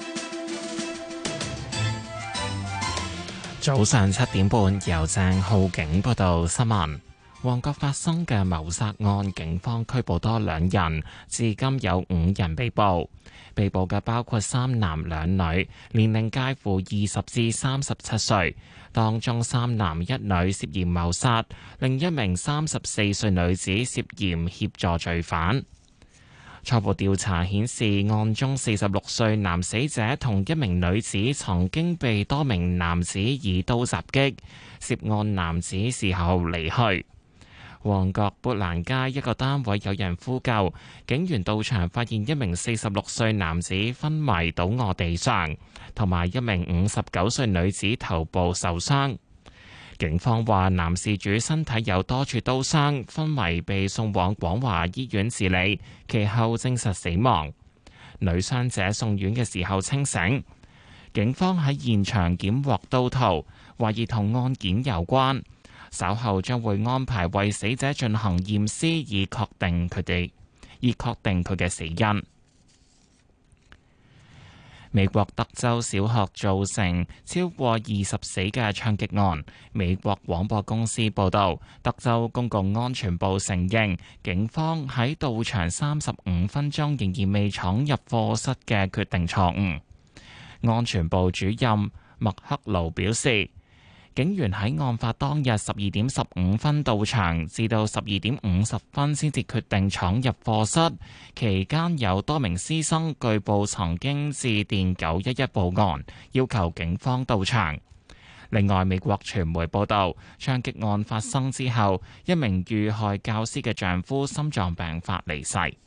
早上七點半由鄭浩景報道新聞。旺角發生嘅謀殺案，警方拘捕多兩人，至今有五人被捕。被捕嘅包括三男兩女，年齡介乎二十至三十七歲，當中三男一女涉嫌謀殺，另一名三十四歲女子涉嫌協助罪犯。初步調查顯示，案中四十六歲男死者同一名女子曾經被多名男子以刀襲擊，涉案男子事後離去。旺角砵蘭街一個單位有人呼救，警員到場發現一名四十六歲男子昏迷倒卧地上，同埋一名五十九歲女子頭部受傷。警方話，男事主身體有多處刀傷，昏迷被送往廣華醫院治理，其後證實死亡。女傷者送院嘅時候清醒。警方喺現場檢獲刀套，懷疑同案件有關。稍後將會安排為死者進行驗屍，以確定佢哋，以確定佢嘅死因。美國德州小學造成超過二十死嘅槍擊案。美國廣播公司報導，德州公共安全部承認，警方喺到場三十五分鐘仍然未闖入課室嘅決定錯誤。安全部主任麥克勞表示， 警員喺案發當日十二點十五分到場，至到十二點五十分先至決定闖入課室。期間有多名師生據報曾經致電九一一報案，要求警方到場。另外，美國傳媒報道，槍擊案發生之後，一名遇害教師嘅丈夫心臟病發離世。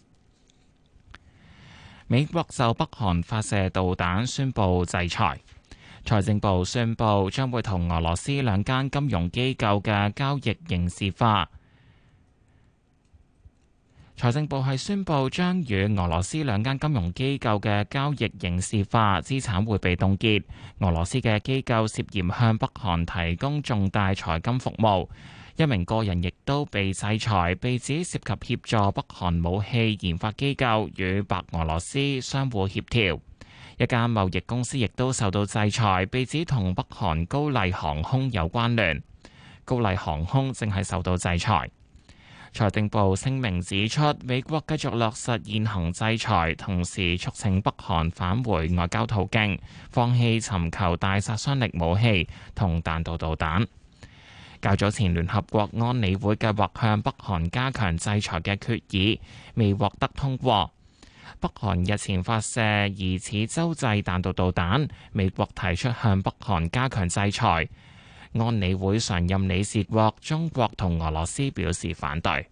美國就北韓發射導彈宣布制裁。財政部宣布將會同俄羅斯兩間金融機構嘅交易刑事化。財政部係宣布將與俄羅斯兩間金融機構嘅交易刑事化，資產會被凍結。俄羅斯嘅機構涉嫌向北韓提供重大財金服務，一名個人亦都被制裁，被指涉及協助北韓武器研發機構與白俄羅斯相互協調。一間貿易公司亦都受到制裁，被指同北韓高麗航空有關聯。高麗航空正係受到制裁。財政部聲明指出，美國繼續落實現行制裁，同時促請北韓返回外交途徑，放棄尋求大殺傷力武器同彈道導彈。較早前，聯合國安理會計劃向北韓加強制裁嘅決議未獲得通過。北韓日前發射疑似洲際彈道導彈，美國提出向北韓加強制裁。安理會常任理事國中國同俄羅斯表示反對。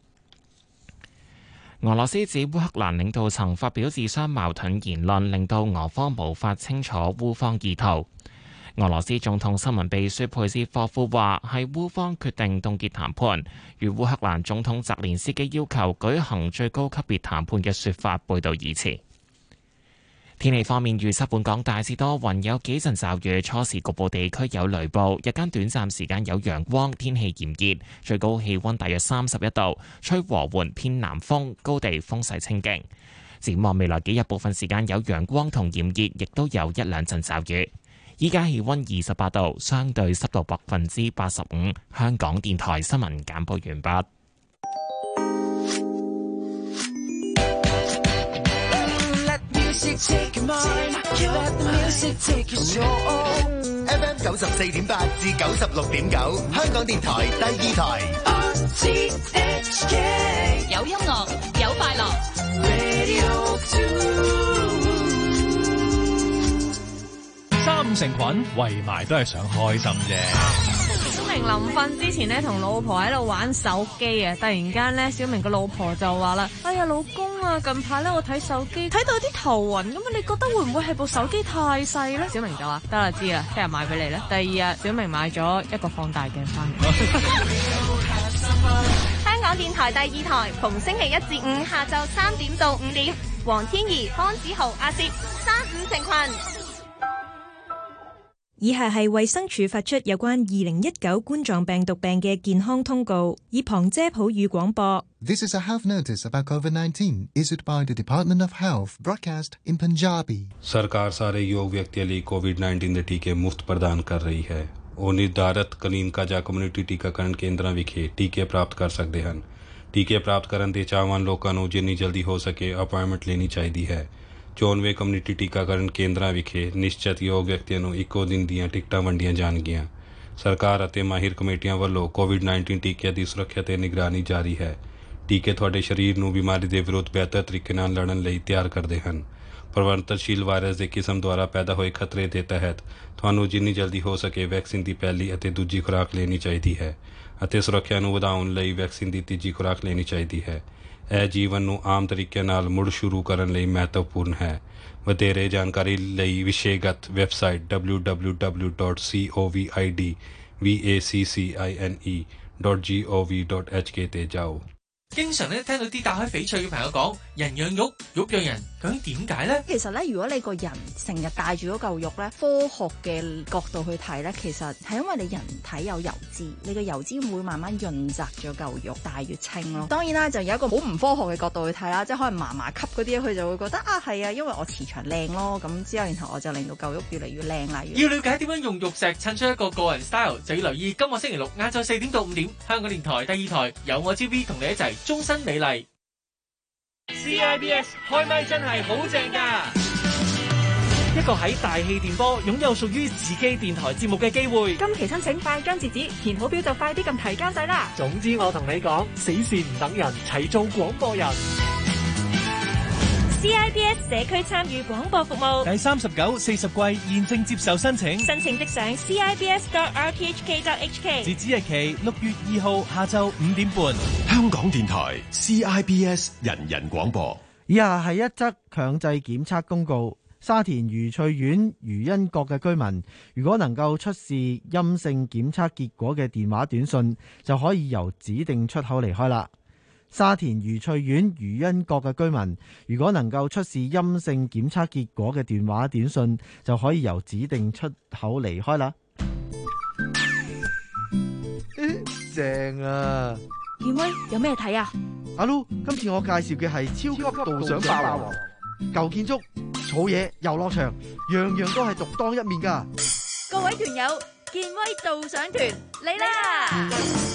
俄羅斯指烏克蘭領導層發表自相矛盾言論，令到俄方無法清楚烏方意圖。俄羅斯總統新聞秘書佩斯科夫話，係烏方決定凍結談判，與烏克蘭總統澤連斯基要求舉行最高級別談判嘅說法背道而馳。天氣方面，預測本港大致多雲，有幾陣驟雨，初時局部地區有雷暴，日間短暫時間有陽光，天氣炎熱，最高氣溫大約三十一度，吹和緩偏南風，高地風勢清勁。展望未來幾日，部分時間有陽光同炎熱，亦都有一兩陣驟雨。依家氣溫二十八度，相對濕度百分之八十五。香港電台新聞簡報完畢。 F M 九十四點八至九十六點九，香港電台第二台。 有音樂，有快樂。 三五成群，圍埋都係想開心啫。 小明臨瞓之前呢，同老婆喺度玩手機啊！突然間呢，小明個老婆就話啦：哎呀，老公啊，近排咧我睇手機睇到有啲頭暈，咁啊，你覺得會唔會係部手機太細咧？小明就話：得啦，知啦，聽日買俾你咧。第二日，小明買咗一個放大鏡翻嚟。 香港電台第二台，逢星期一至五下晝三點到五點，黃天怡、方子豪、阿攝，三五成群。 以下係衛生署發出有關二零一九冠狀病毒病嘅健康通告，以旁遮普語廣播。 This is a health notice about COVID nineteen issued by the Department of Health, broadcast in Punjabi. सरकार सारे योग व्यक्तियों ਲਈ Covid nineteen ਦੇ ਟੀਕੇ ਮੁਫਤ ਪ੍ਰਦਾਨ ਕਰ ਰਹੀ ਹੈ। ਉਹ ਨਿਰਧਾਰਤ ਕਲੀਨਿਕਾਂ ਜਾਂ ਕਮਿਊਨਿਟੀ ਟੀਕਾਕਰਨ ਕੇਂਦਰਾਂ ਵਿਖੇ ਟੀਕੇ ਪ੍ਰਾਪਤ ਕਰ ਸਕਦੇ ਹਨ। ਟੀਕੇ ਪ੍ਰਾਪਤ ਕਰਨ ਦੇ ਚਾਹਵਾਨ ਲੋਕਾਂ ਨੂੰ ਜਿੰਨੀ ਜਲਦੀ ਹੋ ਸਕੇ ਅਪਾਇੰਟਮੈਂਟ ਲੈਣੀ ਚਾਹੀਦੀ ਹੈ। ਚੋਣਵੇਂ ਕਮਿਊਨਿਟੀ ਟੀਕਾਕਰਨ ਕੇਂਦਰਾਂ ਵਿਖੇ ਨਿਸ਼ਚਿਤ ਯੋਗ ਵਿਅਕਤੀਆਂ ਨੂੰ ਇੱਕੋ ਦਿਨ ਦੀਆਂ ਟਿਕਟਾਂ ਵੰਡੀਆਂ ਜਾਣਗੀਆਂ। ਸਰਕਾਰ ਅਤੇ ਮਾਹਿਰ ਕਮੇਟੀਆਂ ਵੱਲੋਂ ਕੋਵਿਡ ਨਾਈਨਟੀਨ ਟੀਕਿਆਂ ਦੀ ਸੁਰੱਖਿਆ ਤੇ ਨਿਗਰਾਨੀ ਜਾਰੀ ਹੈ। ਟੀਕੇ ਤੁਹਾਡੇ ਸਰੀਰ ਨੂੰ ਬਿਮਾਰੀ ਦੇ ਵਿਰੁੱਧ ਬਿਹਤਰ ਤਰੀਕੇ ਨਾਲ ਲੜਨ ਲਈ ਤਿਆਰ ਕਰਦੇ ਹਨ। ਪਰਿਵਰਤਨਸ਼ੀਲ ਵਾਇਰਸ ਦੇ ਕਿਸਮ ਦੁਆਰਾ ਪੈਦਾ ਹੋਏ ਖਤਰੇ ਦੇ ਤਹਿਤ ਤੁਹਾਨੂੰ ਜਿੰਨੀ ਜਲਦੀ ਹੋ ਸਕੇ ਵੈਕਸੀਨ ਦੀ ਪਹਿਲੀ ਅਤੇ ਦੂਜੀ ਖੁਰਾਕ ਲੈਣੀ ਚਾਹੀਦੀ ਹੈ ਅਤੇ ਸੁਰੱਖਿਆ ਨੂੰ ਵਧਾਉਣ ਲਈ ਵੈਕਸੀਨ ਦੀ ਤੀਜੀ ਖੁਰਾਕ ਲੈਣੀ ਚਾਹੀਦੀ ਹੈ। ਇਹ ਜੀਵਨ ਨੂੰ ਆਮ ਤਰੀਕੇ ਨਾਲ ਮੁੜ ਸ਼ੁਰੂ ਕਰਨ ਲਈ ਮਹੱਤਵਪੂਰਨ ਹੈ। ਵਧੇਰੇ ਜਾਣਕਾਰੀ ਲਈ ਵਿਸ਼ੇਗਤ website W W W dot COVID vaccine dot gov dot hk ਤੇ ਜਾਓ。 經常咧聽到啲戴開翡翠嘅朋友講人養玉，玉養人，究竟點解咧？ 其實咧，如果你個人成日戴住嗰嚿玉咧，科學嘅角度去睇咧，其實係因為你人體有油脂，你個油脂會慢慢潤澤咗嚿玉，戴越清咯。當然啦，就有一個好唔科學嘅角度去睇啦，即係可能嫲嫲級嗰啲，佢就會覺得啊係啊，因為我磁場靚咯，咁之後然後我就令到嚿玉越嚟越靚啦。 要了解點樣用玉石襯出一個個人 style，就要留意今個星期六晏晝四點到五點，香港電台第二台有我 G B 同你一齊終身美麗。 C I B S 開麥真係好正㗎！一個個喺大氣電波擁有屬於自己電台節目嘅機會。 今期申請快將截止，填好表就快啲撳提交掣啦。 總之我同你講，死線唔等人，齊做廣播人。 C I B S 社區參與廣播服務第三十九、四十季現正接受申請， 申請即上 C I B S dot R T H K dot H K， 截止日期六月二號下晝五點半。 香港電台 C I B S 人人廣播。 以下係一則強制檢測公告：沙田愉翠苑愉欣閣嘅居民，如果能夠出示陰性檢測結果嘅電話短訊，就可以由指定出口離開啦。沙田愉翠苑愉欣閣嘅居民，如果能夠出示陰性檢測結果嘅電話短訊，就可以由指定出口離開啦。正啊！ 健威有咩睇啊？ 阿 Lu，今次我介紹嘅係超級導賞霸王，舊建築、草野、遊樂場，樣樣都係獨當一面噶。 各位團友，健威導賞團嚟啦！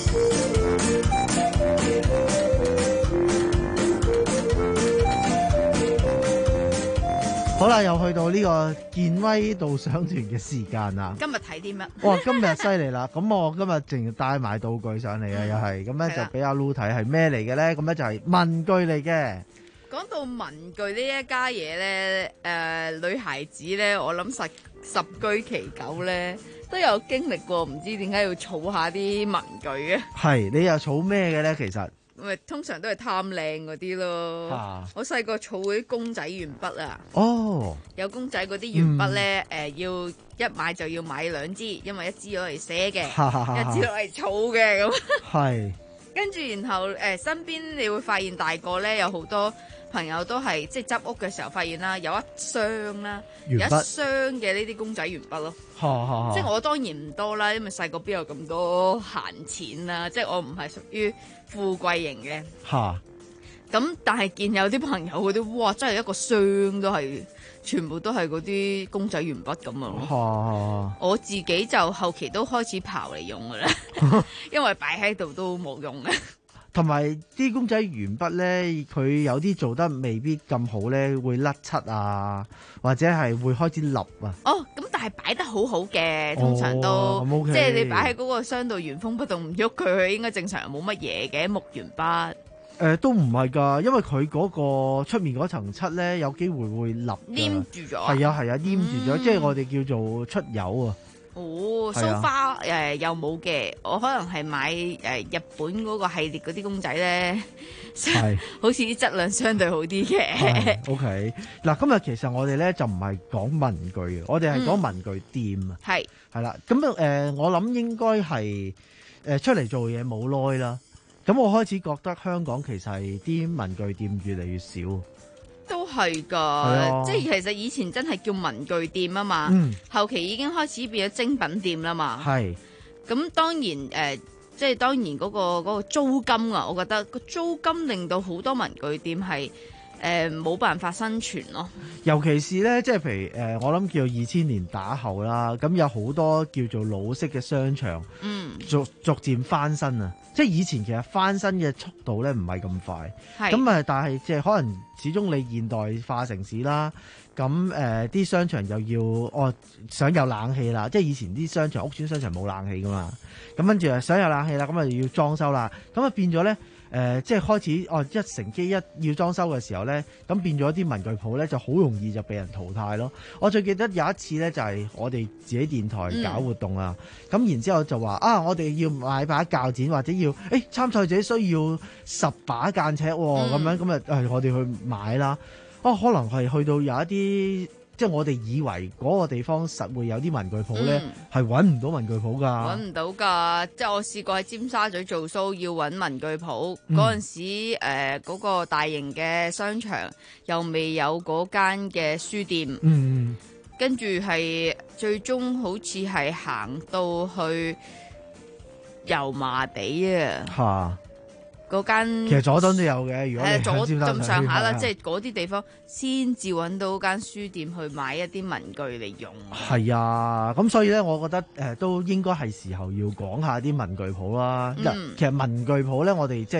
好啦，又去到呢個健威導賞團嘅時間啦。 今日睇啲乜？ 哇，今日犀利啦！咁我今日淨帶埋道具上嚟啊，又係咁咧就俾阿 Lu 睇係咩嚟嘅咧？咁咧就係文具嚟嘅。 講到文具呢一家嘢咧，誒、呃，女孩子咧，我諗十十居其九咧，都有經歷過，唔知點解要儲下啲文具嘅。 係，你又儲咩嘅咧？其實？ 咪通常都係貪靚嗰啲咯。啊、我細個儲嗰啲公仔鉛筆啊。哦。有公仔嗰啲鉛筆咧，誒、嗯呃、要一買就要買兩支，因為一支攞嚟寫嘅，一支攞嚟儲嘅咁。係。跟住然後誒、呃、身邊你會發現大個咧有好多朋友都係即係執屋嘅時候發現啦，有一箱啦，有一箱嘅呢啲公仔鉛筆咯。即係我當然唔多啦，因為細個邊有咁多閒錢啦，即係我唔係屬於富貴型嘅。嚇！咁但係見有啲朋友嗰啲，哇！真係一個箱都係，全部都係嗰啲公仔鉛筆咁啊！我自己就後期都開始刨嚟用噶啦，因為擺喺度都冇用嘅。 同埋啲公仔鉛筆咧，佢有啲做得未必咁好咧，會甩漆啊，或者係會開始立啊。 哦，咁但係擺得好好嘅，通常都、哦 okay、即係你擺喺嗰個箱度原封不動唔喐佢，佢應該正常冇乜嘢嘅木鉛筆。誒、 呃，都唔係㗎，因為佢嗰個出面嗰層漆咧，有機會會立黏住咗。 係啊係啊，黏住咗，嗯、即係我哋叫做出油啊。 哦，蘇花誒又冇嘅，我可能係買誒、呃、日本嗰個系列嗰啲公仔咧，係好似啲質量相對好啲嘅。OK， 嗱，今日其實我哋咧就唔係講文具嘅，我哋係講文具店啊。係係啦，咁誒、呃，我諗應該係誒出嚟做嘢冇耐啦，咁我開始覺得香港其實係啲文具店越嚟越少。 都係噶，啊、即係其實以前真係叫文具店啊嘛，嗯、後期已經開始變咗精品店啦嘛。係，咁當然誒、呃，即係當然嗰、嗰個嗰個租金啊，我覺得個租金令到好多文具店係誒冇辦法生存咯。 尤其是咧，即係譬如誒、呃，我諗叫二千年打後啦，咁有好多叫做老式嘅商場，嗯，逐逐漸翻新啊。即係以前其實翻新嘅速度咧唔係咁快，咁啊但係即係可能始終你現代化城市啦，咁誒啲商場又要哦想有冷氣啦，即係以前啲商場屋邨商場冇冷氣噶嘛，咁跟住啊想有冷氣啦，咁啊要裝修啦，咁啊變咗咧。誒、呃，即係開始哦，一乘機一要裝修嘅時候咧，咁變咗啲文具鋪咧就好容易就被人淘汰咯。我最記得有一次咧，就係、是、我哋自己電台搞活動啊，咁、嗯、然之後就話啊，我哋要買把鉸剪或者要誒、欸、參賽者需要十把間尺喎、哦，咁、嗯、樣咁啊誒，我哋去買啦。哦，可能係去到有一啲。即係我哋以為嗰個地方實會有啲文具鋪咧，係揾唔到文具鋪㗎。 揾唔到㗎，即係我試過喺尖沙咀做 show 要揾文具鋪嗰陣時，誒、呃、嗰、嗰個大型嘅商場又未有嗰間嘅書店。嗯，跟住係最終好似係行到去油麻地啊。嚇！嗰間其實佐敦都有嘅，如果你佐咁上下啦，即係嗰啲地方先至揾到間書店去買一啲文具嚟用。 係啊，咁所以咧，我覺得誒、呃、都應該係時候要講下啲文具鋪啦。嗯、其實文具鋪咧，我哋即係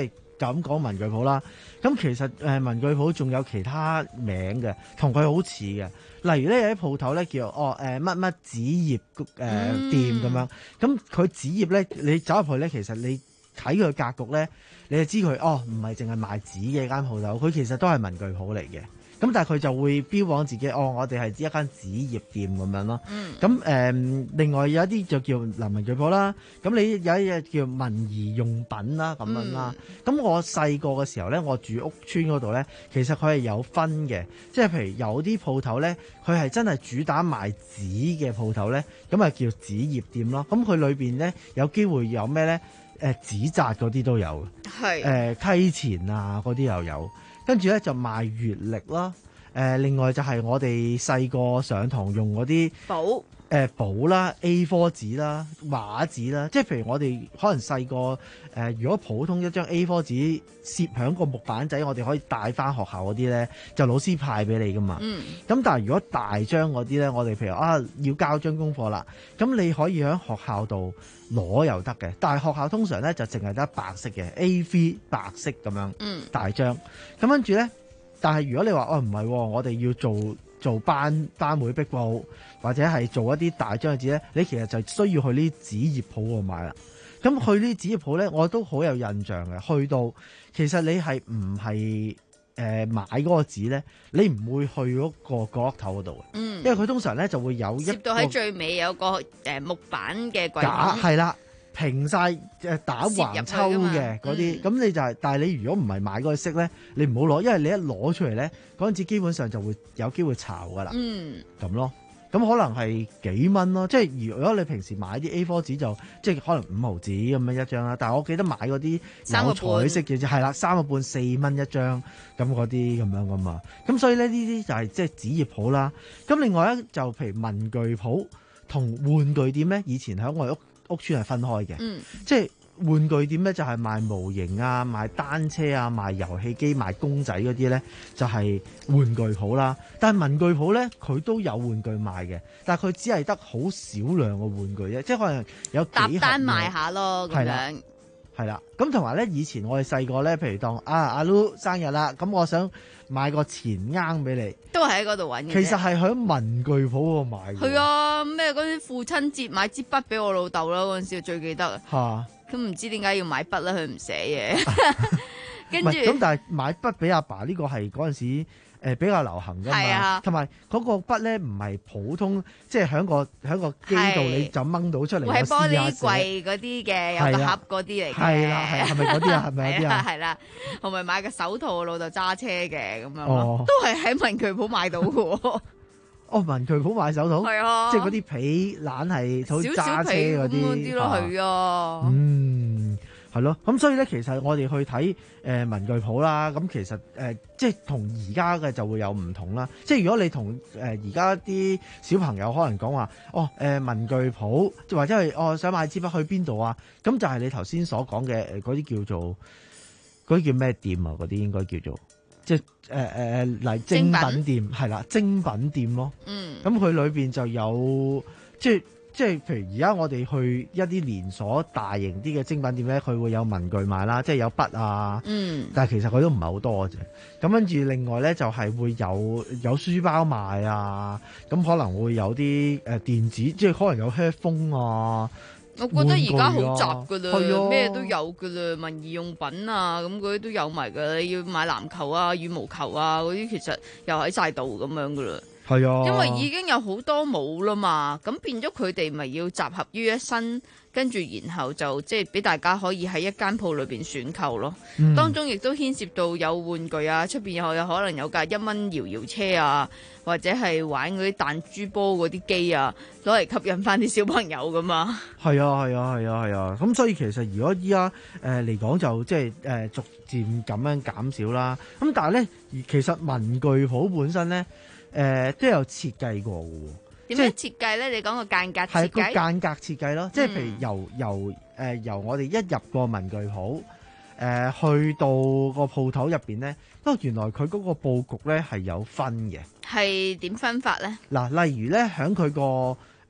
就咁講文具鋪啦。咁其實誒文具鋪仲有其他名嘅，同佢好似嘅。例如咧有啲鋪頭咧叫哦誒乜乜紙業誒、呃嗯、 店咁樣，咁佢紙業咧你走入去咧，其實你睇佢格局咧，你就知佢哦唔係淨係賣紙嘅間鋪頭，佢其實都係文具鋪嚟嘅。咁但係佢就會標榜自己，哦，我哋係一間紙業店咁樣咯。咁誒、嗯呃，另外有一啲就叫嗱文具鋪啦。咁你有一嘢叫文儀用品啦咁樣啦。咁、嗯、我細個嘅時候咧，我住屋村嗰度咧，其實佢係有分嘅，即係譬如有啲鋪頭咧，佢係真係主打賣紙嘅鋪頭咧，咁啊叫紙業店咯。咁佢裏邊咧有機會有咩咧？誒紙紮嗰啲都有， 係誒、 呃、溪錢啊嗰啲又有。跟住咧就賣月曆啦，誒、呃、另外就係我哋細個上堂用嗰啲簿誒簿啦、A 四 紙啦、畫紙啦，即係譬如我哋可能細個誒，如果普通一張 A 四 紙攝響個木板仔，我哋可以帶翻學校嗰啲咧，就老師派俾你噶嘛。嗯。咁但係如果大張嗰啲咧，我哋譬如啊要交張功課啦，咁你可以喺學校度攞又得嘅，但係學校通常咧就淨係得白色嘅 A 四 白色咁樣，嗯，大張。咁跟住咧，但係如果你話哦唔係，我哋要做做班班會壁報，或者係做一啲大張嘅紙咧，你其實就需要去呢啲紙業鋪度買啦。咁去呢啲紙業鋪咧，我都好有印象嘅。去到其實你係唔係誒買嗰個紙咧，你唔會去嗰個角落頭嗰度嘅，嗯，因為佢通常咧就會有一攝到喺最尾有個誒木板嘅櫃架，係啦，平晒誒打橫抽嘅嗰啲，咁、嗯、你就係、是，但係你如果唔係買嗰個色咧，你唔好攞，因為你一攞出嚟咧，嗰陣時基本上就會有機會巢噶啦，嗯，咁咯。咁可能係幾蚊咯，即係如果你平時買啲 A 四 紙就即係可能五毫紙咁樣一張啦。但係我記得買嗰啲有彩色嘅，係啦，三個半四蚊一張咁嗰啲咁樣噶嘛。咁所以咧呢啲就係即係紙業鋪啦。咁另外咧就譬如文具鋪同玩具店咧，以前喺我哋屋屋邨係分開嘅，嗯，即係。玩具店咧就係賣模型啊、賣單車啊、賣遊戲機、賣公仔嗰啲咧，就係玩具鋪啦。但係文具鋪咧，佢都有玩具賣嘅，但係佢只係得好少量嘅玩具啫，即係可能有幾盒搭單賣下咯咁樣。 係啦，咁同埋咧，以前我哋細個咧，譬如當啊阿 Lu 生日啦，咁我想買個錢罌俾你， 都係喺嗰度揾嘅。 其實係喺文具鋪嗰度買嘅。 係啊，咩嗰啲父親節買支筆俾我老豆啦，嗰陣時最記得。嚇！咁唔知點解要買筆咧？佢唔寫嘢。跟住咁，但係買筆俾阿爸呢個係嗰陣時誒比較流行㗎嘛。同埋嗰個筆咧唔係普通，即係喺個喺個機度你就掹到出嚟。 會喺玻璃櫃嗰啲嘅，有個盒嗰啲嚟嘅。 係啦，係係咪嗰啲啊？係咪嗰啲啊？ 係啦，同埋買個手套，老豆揸車嘅咁樣咯，都係喺文具鋪買到嘅。 哦，文具鋪買手套， 係啊， 即係嗰啲皮懶係好揸車嗰啲咯，係啊， 嗯，係咯，咁所以咧，其實我哋去睇誒、呃、文具鋪啦，咁其實誒、呃、即係同而家嘅就會有唔同啦。即係如果你同誒而家啲小朋友可能講話，哦誒、呃、文具鋪，或者係哦想買支筆去邊度啊？咁就係你頭先所講嘅誒嗰啲叫做嗰啲叫咩店啊？嗰啲應該叫做。即係誒誒嚟精品店係啦，精品店咯。嗯，咁佢裏邊就有即係即係，譬如而家我哋去一啲連鎖大型啲嘅精品店咧，佢會有文具賣啦，即係有筆啊。嗯，但係其實佢都唔係好多嘅啫。咁跟住另外咧就係、是、會有有書包賣啊，咁可能會有啲誒、呃、電子，即係可能有 headphone 啊。 我覺得而家好雜噶啦，咩、啊、都有噶啦，文儀用品啊，咁嗰啲都有埋噶。你要買籃球啊、羽毛球啊嗰啲，其實又喺晒度咁樣噶啦。係啊，因為已經有好多冇啦嘛，咁變咗佢哋咪要集合於一身，跟住然後就即係俾大家可以喺一間鋪裏邊選購咯。嗯、當中亦都牽涉到有玩具啊，出邊又有可能有架一蚊搖搖車啊，或者係玩嗰啲彈珠波嗰啲機啊，攞嚟吸引翻啲小朋友噶嘛。係啊，係啊，係啊，係啊。咁所以其實如果依家誒嚟講就即係誒逐漸咁樣減少啦。咁但係咧，其實文具鋪本身咧。誒、呃、都有設計過嘅喎，點樣設計咧？你講個間隔設計，係個間隔設計咯，嗯、即係譬如由由誒、呃、由我哋一入個文具鋪，誒、呃、去到個鋪頭入邊咧，不過原來佢嗰個佈局咧係有分嘅。 係點分法咧？ 嗱，例如咧喺佢個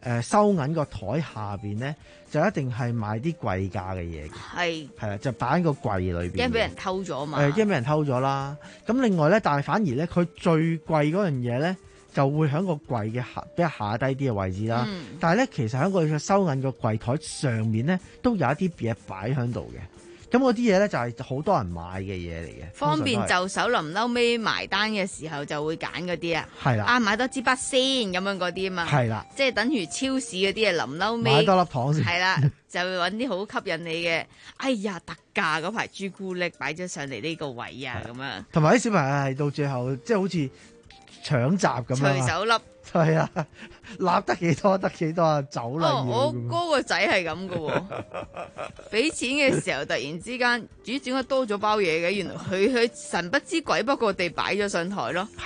誒收銀個台下邊咧，就一定係買啲貴價嘅嘢嘅。 係係啦，就擺喺個櫃裏邊。 驚俾人偷咗嘛？ 誒，驚俾人偷咗啦。咁另外咧，但係反而咧，佢最貴嗰樣嘢咧，就會喺個櫃嘅下比較下低啲嘅位置啦。 嗯、 但係咧，其實喺個收銀個櫃台上面咧，都有一啲嘢擺喺度嘅。咁嗰啲嘢咧就係好多人買嘅嘢嚟嘅， 方便就手，臨嬲尾埋單嘅時候就會揀嗰啲啊。 係啦， 啊買多支筆先咁樣嗰啲啊嘛。 係啦， 即係等於超市嗰啲啊，臨嬲尾買多粒糖先。 係啦，就會揾啲好吸引你嘅。哎呀，特價嗰排朱古力擺咗上嚟呢個位啊，咁樣。 同埋啲小朋友係到最後即係好似搶閘咁樣。 隨手笠。 係啊，立得幾多得幾多啊，走啦！ 哦，我哥個仔係咁噶喎，俾錢嘅時候突然之間，咦，點解多咗包嘢嘅？原來佢佢神不知鬼不覺地擺咗上台咯。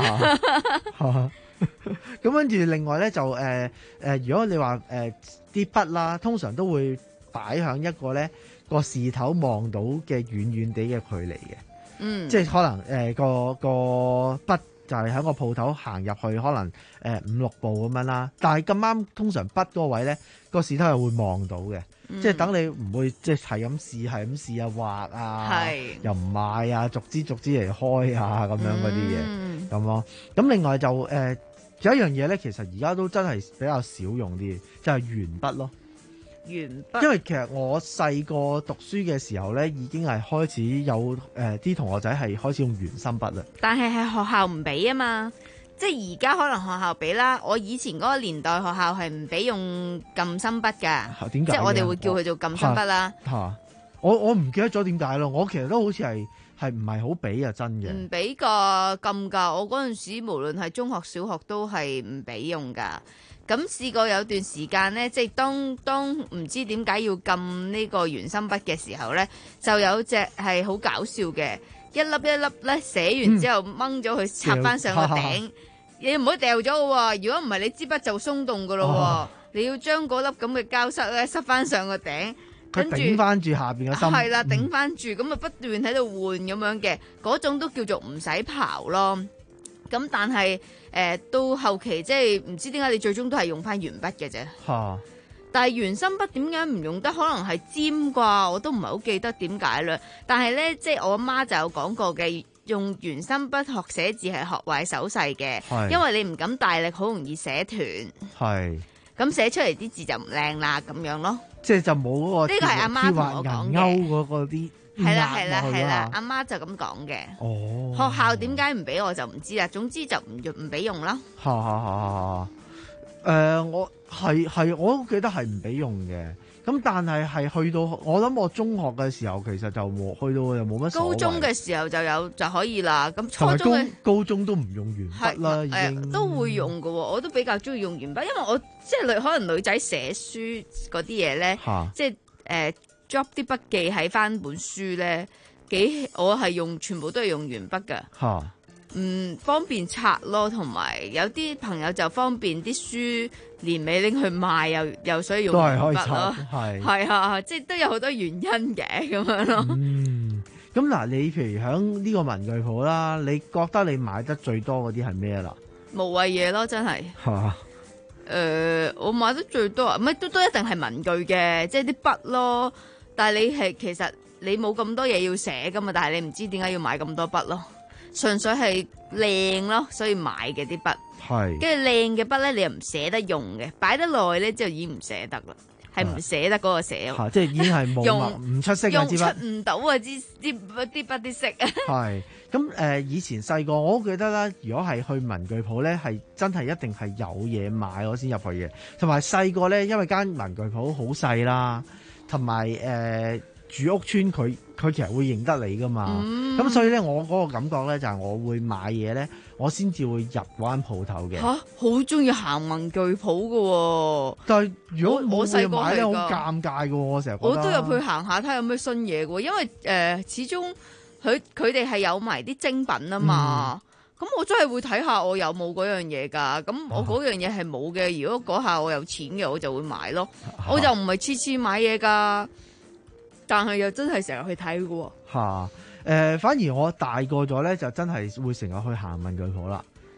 咁跟住另外咧就誒誒、呃呃，如果你話誒啲筆啦，通常都會擺響一個咧個視頭望到嘅遠遠地嘅距離嘅。嗯，即係可能誒、呃、個個筆。就係喺個鋪頭行入去，可能誒、呃、五六步咁樣啦。但係咁啱，通常筆嗰個位咧，個視頭係會望到嘅，嗯、即係等你唔會即係係咁試，係咁試啊畫啊，又唔買啊，逐支逐支嚟開啊咁樣嗰啲嘢咁咯。咁另外就誒、呃、有一樣嘢咧，其實而家都真係比較少用啲，就係、是、鉛筆咯。 鉛筆， 因為其實我細個讀書嘅時候咧，已經係開始有誒啲、呃、同學仔係開始用鉛芯筆啦。 但係係學校唔俾啊嘛，即係而家可能學校俾啦。我以前嗰個年代學校係唔俾用撳芯筆㗎，點解？即係我哋會叫佢做撳芯筆啦。嚇、啊！我我唔記得咗點解咯。我其實都好似係係唔係好俾啊？真嘅唔俾㗎，撳㗎。我嗰陣時無論係中學、小學都係唔俾用㗎。咁試過有段時間呢，即係當當唔知點解要撳呢個鉛芯筆嘅時候呢，就有隻係好搞笑嘅，一粒一粒咧寫完之後掹咗佢插翻上個頂，嗯、你唔好掉咗嘅喎，如果唔係你支筆就鬆動嘅咯喎，啊、你要將嗰粒咁嘅膠塞咧塞翻上個頂，跟住頂翻住下邊嘅芯，係啦，頂翻住，咁啊不斷喺度換咁樣嘅，嗰種都叫做唔使刨咯。咁但係誒、呃、到後期即係唔知點解你最終都係用翻鉛筆嘅啫。嚇！但係鉛芯筆點解唔用得？可能係尖啩，我都唔係好記得點解啦。但係咧，即係我媽就有講過嘅，用鉛芯筆學寫字係學壞手勢嘅，是因為你唔敢大力，好容易寫斷。係。咁寫出嚟啲字就唔靚啦，咁樣咯。即係就冇嗰個呢個係阿媽同我講嘅。嗰個啲。係啦係啦係啦，阿媽就咁講嘅。哦，學校點解唔俾我就唔知啦。總之就唔唔俾用啦。嚇嚇嚇嚇嚇！誒，我係係我都記得係唔俾用嘅。咁但係係去到我諗我中學嘅時候，其實就冇去到又冇乜所謂。高中嘅時候就有就可以啦。咁初中嘅高中都唔用鉛筆啦，已經都會用嘅喎。我都比較中意用鉛筆，因為我即係女可能女仔寫書嗰啲嘢咧，即係誒。drop 啲筆記喺翻本書咧，幾我係用全部都係用鉛筆噶，吓，嗯，方便拆咯，同埋有啲朋友就方便啲書年尾拎去賣，又又所以用鉛筆咯，係係啊，即係都有好多原因嘅咁樣咯。嗯，咁嗱，你譬如喺呢個文具鋪啦，你覺得你買得最多嗰啲係咩啦？無謂嘢咯，真係吓。誒、呃，我買得最多啊，唔係都都一定係文具嘅，即係啲筆咯。但係你係其實你冇咁多嘢要寫噶嘛，但係你唔知點解要買咁多筆咯，純粹係靚咯，所以買嘅啲筆。係。跟住靚嘅筆咧，你又唔捨得用嘅，擺得耐咧之後已經唔捨得啦，係唔捨得嗰個寫。嚇！即係已經係冇唔出色嘅支筆。用出唔到啊！支支啲筆啲色。係。咁誒，以前細個我都記得啦，如果係去文具鋪咧，係真係一定係有嘢買我先入去嘅。同埋細個咧，因為間文具鋪好細啦。同埋誒住屋村，佢佢其實會認得你噶嘛，咁、嗯、所以咧我嗰個感覺咧就係、是、我會買嘢咧，我先至會入嗰間鋪頭嘅。嚇，好中意行文具鋪嘅喎，但係如果冇嘢買咧，好尷尬嘅喎，我成日覺得我都入去行下睇下有咩新嘢嘅喎，因為誒、呃、始終佢佢哋係有埋啲精品啊嘛。嗯咁我真係會睇下我有冇嗰樣嘢㗎，咁我嗰樣嘢係冇嘅。如果嗰下我有錢嘅，我就會買咯。啊、我就唔係次次買嘢㗎，但係又真係成日去睇嘅喎。嚇、呃，反而我大個咗咧，就真係會成日去行文具鋪啦。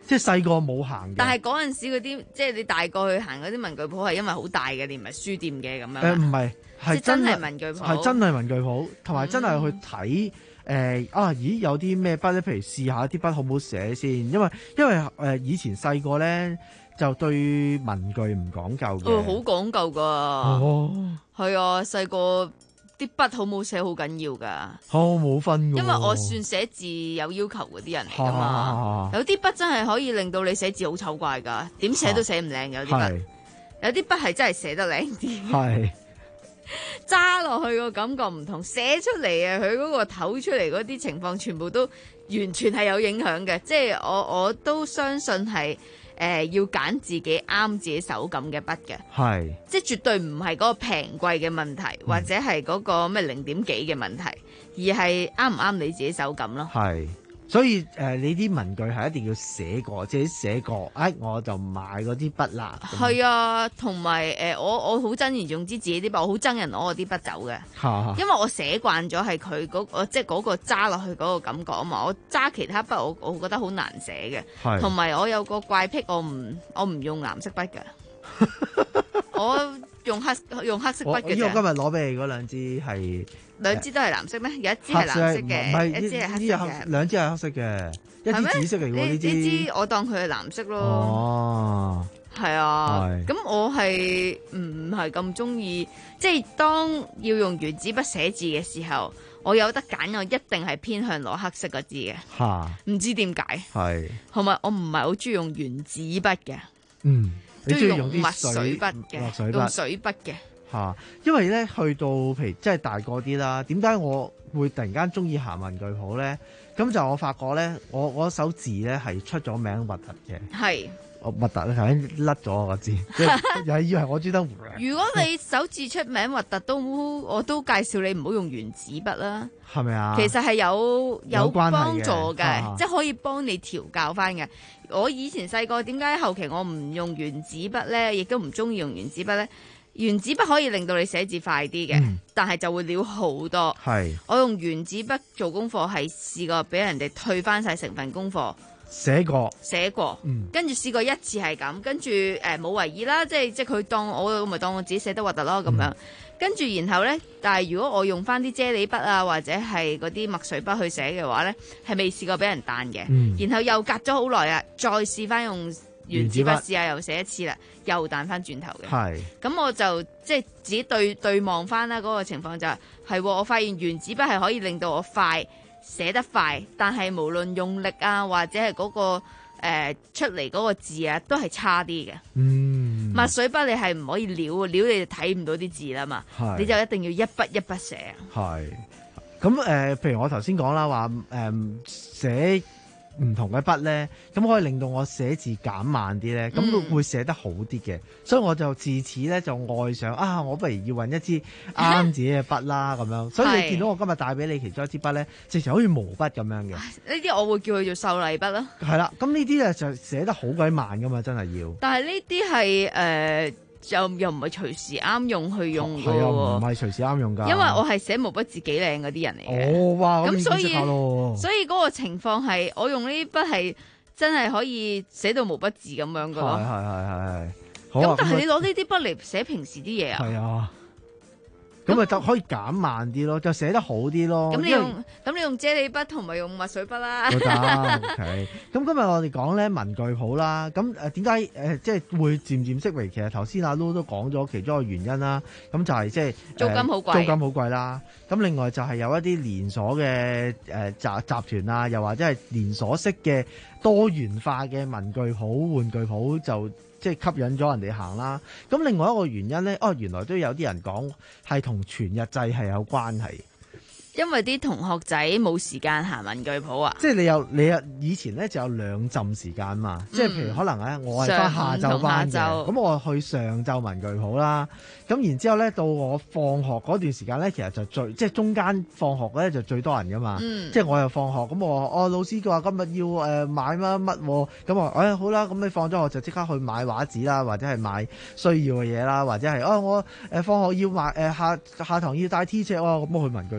即係細個冇行嘅。 但係嗰陣時嗰啲，即係你大個去行嗰啲文具鋪係因為好大嘅，你唔係書店嘅咁樣。 誒唔係，係真係文具鋪， 係真係文具鋪，同埋真係去睇誒、嗯呃、啊！咦，有啲咩筆咧？譬如試下啲筆好唔好寫先，因為因為誒、呃、以前細個咧就對文具唔講究嘅。 哦，好講究㗎。 哦， 係啊，細個。啲筆好冇寫好緊要噶， 好冇分㗎。 因為我算寫字有要求嗰啲人嚟噶嘛，有啲筆真係可以令到你寫字好醜怪噶，點寫都寫唔靚嘅有啲筆，有啲筆係真係寫得靚啲。係揸落去個感覺唔同，寫出嚟啊，佢嗰個唞出嚟嗰啲情況，全部都完全係有影響嘅。即係我我都相信係。誒、呃、要揀自己啱自己手感嘅筆嘅，係即係絕對唔係嗰個平貴嘅問題，嗯、或者係嗰個咩零點幾嘅問題，而係啱唔啱你自己手感咯。係，所以誒、呃、你啲文具係一定要寫過，自己寫過，哎我就買嗰啲筆啦。係啊，同埋誒我我好憎言總之自己啲筆，我好憎人攞我啲筆走嘅，因為我寫慣咗係佢嗰個即係嗰個揸落去嗰個感覺啊嘛，我揸其他筆我我覺得好難寫嘅，同埋我有個怪癖，我唔我唔用藍色筆嘅，我用黑用黑色筆嘅。我今日攞俾你嗰兩支係。兩支都係藍色咩？有一支係藍色嘅，一支係黑色嘅。兩支係黑色嘅，一支紫色嚟喎。呢支呢支我當佢係藍色咯。哦，係啊。咁我係唔係咁中意？即係當要用原子筆寫字嘅時候，我有得揀，我一定係偏向攞黑色嗰支嘅。嚇！唔知點解？係。同埋我唔係好中意用原子筆嘅。嗯，你中意用啲墨水筆嘅，用水筆嘅。嚇，因為咧去到譬如即係大個啲啦，點解我會突然間中意行文具鋪咧？咁就我發覺咧，我我手字咧係出咗名核突嘅。係。我核突咧，頭先甩咗我個字，又係以為我專登。如果你手字出名核突都，我都介紹你唔好用原子筆啦。係咪啊？其實係有有幫助嘅，即係可以幫你調教翻嘅。我以前細個點解後期我唔用原子筆咧，亦都唔中意用原子筆咧？原子筆可以令到你寫字快啲嘅，嗯、但係就會潦好多。係我用原子筆做功課，係試過俾人哋退翻晒成份功課。寫過，寫過，嗯、跟住試過一次係咁，跟住誒冇為意啦，即係即係佢當我咪當我自己寫得核突咯咁樣。嗯、跟住然後咧，但係如果我用翻啲啫喱筆啊或者係嗰啲墨水筆去寫嘅話咧，係未試過俾人彈嘅。嗯、然後又隔咗好耐啊，再試翻用原子筆試下又寫一次啦，又彈翻轉頭嘅。係咁我就即係自己對對望翻啦，嗰個情況就係、係、係我發現原子筆係可以令到我快。寫得快，但係無論用力啊，或者係嗰、嗰個、呃、出嚟嗰個字啊，都係差啲嘅。嗯，墨水筆你係唔可以潦，潦你就睇唔到啲字啦嘛。係，你就一定要一筆一筆寫。係，咁誒、呃，譬如我頭先講啦，話誒、呃、寫唔同嘅筆咧，咁可以令到我寫字減慢啲咧，咁會會寫得好啲嘅。嗯、所以我就自此咧就愛上啊，我不如要揾一支啱自己嘅筆啦咁樣。所以你見到我今日帶俾你其中一支筆咧，直情好似毛筆咁樣嘅。呢啲我會叫佢做秀麗筆咯。係啦，咁呢啲咧就寫得好鬼慢噶嘛，真係要。但係呢啲係誒。呃又又唔係隨時啱用去用嘅喎，唔係隨時啱用㗎。因為我係寫毛筆字幾靚嗰啲人嚟嘅。哦，哇！咁所以所以嗰個情況係我用呢啲筆係真係可以寫到毛筆字咁樣㗎咯。係係係係係。咁但係你攞呢啲筆嚟寫平時啲嘢啊？係啊。咁咪就可以減慢啲咯，就寫得好啲咯。咁你用咁你用啫喱筆同埋用墨水筆啦。都得。OK。咁今日我哋講咧文具鋪啦，咁誒點解誒即係會漸漸式微？其實頭先阿 Loo 都講咗其中一個原因啦。咁就係即係租金好貴，租金好貴啦。咁另外就係有一啲連鎖嘅誒集集團啊，又或者係連鎖式嘅多元化嘅文具鋪、玩具鋪就。即係吸引咗人哋行啦，咁另外一個原因咧，哦原來都有啲人講係同全日制係有關係。因為啲同學仔冇時間行文具鋪啊，即係你有你有以前咧就有兩浸時間嘛，嗯、即係譬如可能咧我係翻下晝班嘅，咁我去上晝文具鋪啦，咁然之後咧到我放學嗰段時間咧，其實就最即係中間放學咧就最多人噶嘛，嗯、即係我又放學，咁我哦老師佢話今日要誒、呃、買乜乜，咁我誒好啦，咁你放咗學就即刻去買畫紙啦，或者係買需要嘅嘢啦，或者係哦我誒放學要買誒、呃、下下堂要帶 T 恤喎，咁我去文具鋪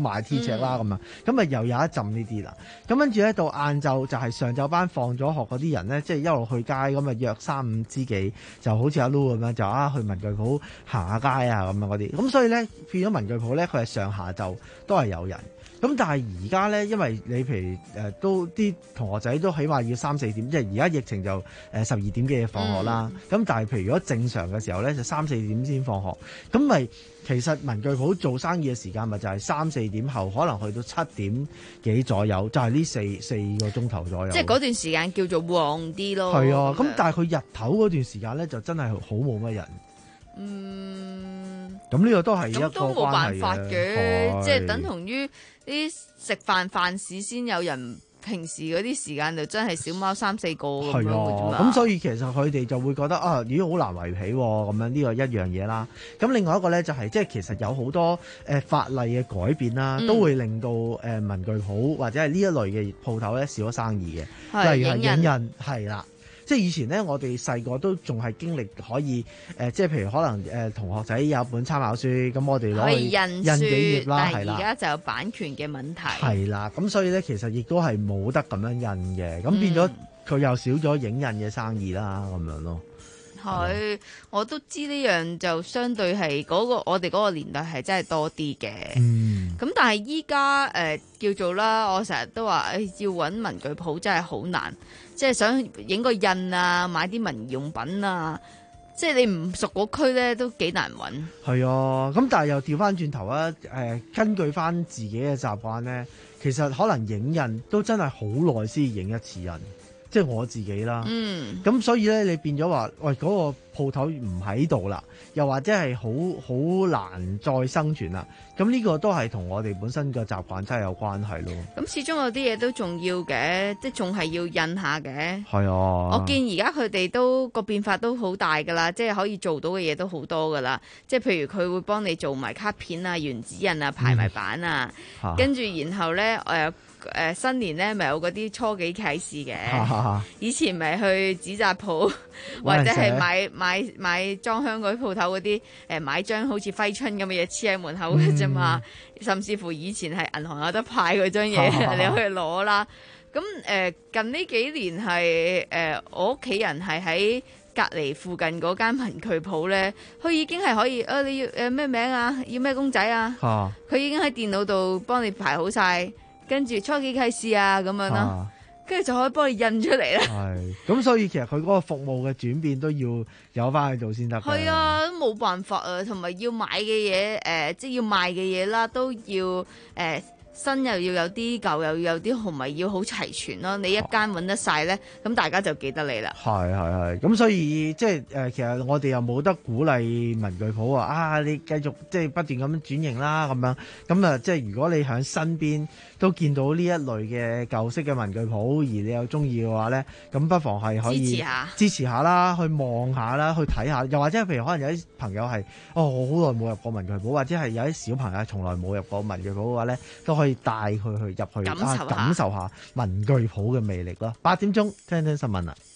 買 T 尺啦咁樣，咁啊又有一陣呢啲啦。咁跟住咧到晏晝就係上晝班放咗學嗰啲人咧，即係一路去街咁啊約三五知己，就好似阿 Lu 咁樣就啊去文具鋪行下街啊咁樣嗰啲。咁所以咧變咗文具鋪咧，佢係上下晝都係有人。咁但係而家咧，因為你譬如誒、呃、都啲同學仔都起碼要三四點，即係而家疫情就誒十二點幾放學啦。咁、嗯、但係譬如如果正常嘅時候咧，就三四點先放學。咁咪其實文具鋪做生意嘅時間咪就係三四點後，可能去到七點幾左右，就係、是、呢四四個鐘頭左右。 即係嗰段時間叫做旺啲咯。 係啊，咁但係佢日頭嗰段時間咧，就真係好冇乜人。 嗯， 咁呢個都係一個咁都冇辦法嘅，即係係等同於啲食飯飯市先有人，平時嗰啲時間就真係小貓三四個咁樣嘅啫嘛。 咁所以其實佢哋就會覺得啊，咦好難圍皮喎，咁樣呢個一樣嘢啦。咁另外一個咧就係、是、即係其實有好多誒、呃、法例嘅改變啦， 嗯、 都會令到誒、呃、文具鋪或者係呢一類嘅鋪頭咧少咗生意嘅， 係例如係影印影印係啦。即係以前咧，我哋細個都仲係經歷可以誒、呃，即係譬如可能誒、呃、同學仔有一本參考書，咁我哋攞去可以印書印幾頁啦，係啦。 但係而家就有版權嘅問題。 係啦，咁所以咧，其實亦都係冇得咁樣印嘅，咁變咗佢又少咗影印嘅生意啦，咁樣咯。 係，我都知呢樣就相對係嗰、嗰個我哋嗰個年代係真係多啲嘅。 嗯， 咁但係依家誒叫做啦，我成日都話誒、哎、要揾文具鋪真係好難，即係想影個印啊，買啲文用品啊，即係你唔熟嗰區咧都幾難揾。 係啊，咁但係又調翻轉頭啊，誒、呃、根據翻自己嘅習慣咧，其實可能影印都真係好耐先影一次印。即係我自己啦，咁、嗯、所以咧，你變咗話，喂嗰、嗰個鋪頭唔喺度啦，又或者係好好難再生存啦。咁呢個都係同我哋本身嘅習慣真係有關係咯。 咁始終有啲嘢都重要嘅，即係仲係要印下嘅。 係啊， 我見而家佢哋都個變化都好大㗎啦，即係可以做到嘅嘢都好多㗎啦。即係譬如佢會幫你做埋卡片啊、原子印啊、排埋版啊，嗯、跟住然後咧誒。呃誒、呃、新年咧咪有嗰啲初幾啟事嘅，以前咪去紙紮鋪或者係買買買裝香嗰啲鋪頭嗰啲誒買張好似揮春咁嘅嘢黐喺門口嘅啫嘛，甚至乎以前係銀行有得派嗰張嘢你去攞啦。咁誒、呃、近呢幾年係誒、呃、我屋企人係喺隔離附近嗰間文具鋪咧，佢已經係可以啊你要誒咩名啊，要咩公仔啊，佢已經喺電腦度幫你排好晒。跟住初幾啟事啊咁樣咯，跟住、啊、就可以幫你印出嚟啦。 係，咁所以其實佢嗰個服務嘅轉變都要有翻喺度先得。 係啊，都冇辦法啊，同埋要買嘅嘢，誒、呃，即係要賣嘅嘢啦，都要誒。呃新又要有啲，舊又要有啲，同埋要好齊全咯。你一間揾得晒咧，咁大家就記得你啦。 係係係，咁所以即係誒，其實我哋又冇得鼓勵文具鋪啊，啊，你繼續即係不斷咁樣轉型啦，咁樣咁啊，即係如果你喺身邊都見到呢一類嘅舊式嘅文具鋪，而你又中意嘅話咧，咁不妨係可以支持下， 支持下啦，去望下啦，去睇下，又或者譬如可能有啲朋友係哦，我好耐冇入過文具鋪，或者係有啲小朋友從來冇入過文具鋪嘅話咧，都可以帶佢去入去感受下， 啊，感受下文具鋪嘅魅力咯。八點鐘聽聽新聞啦。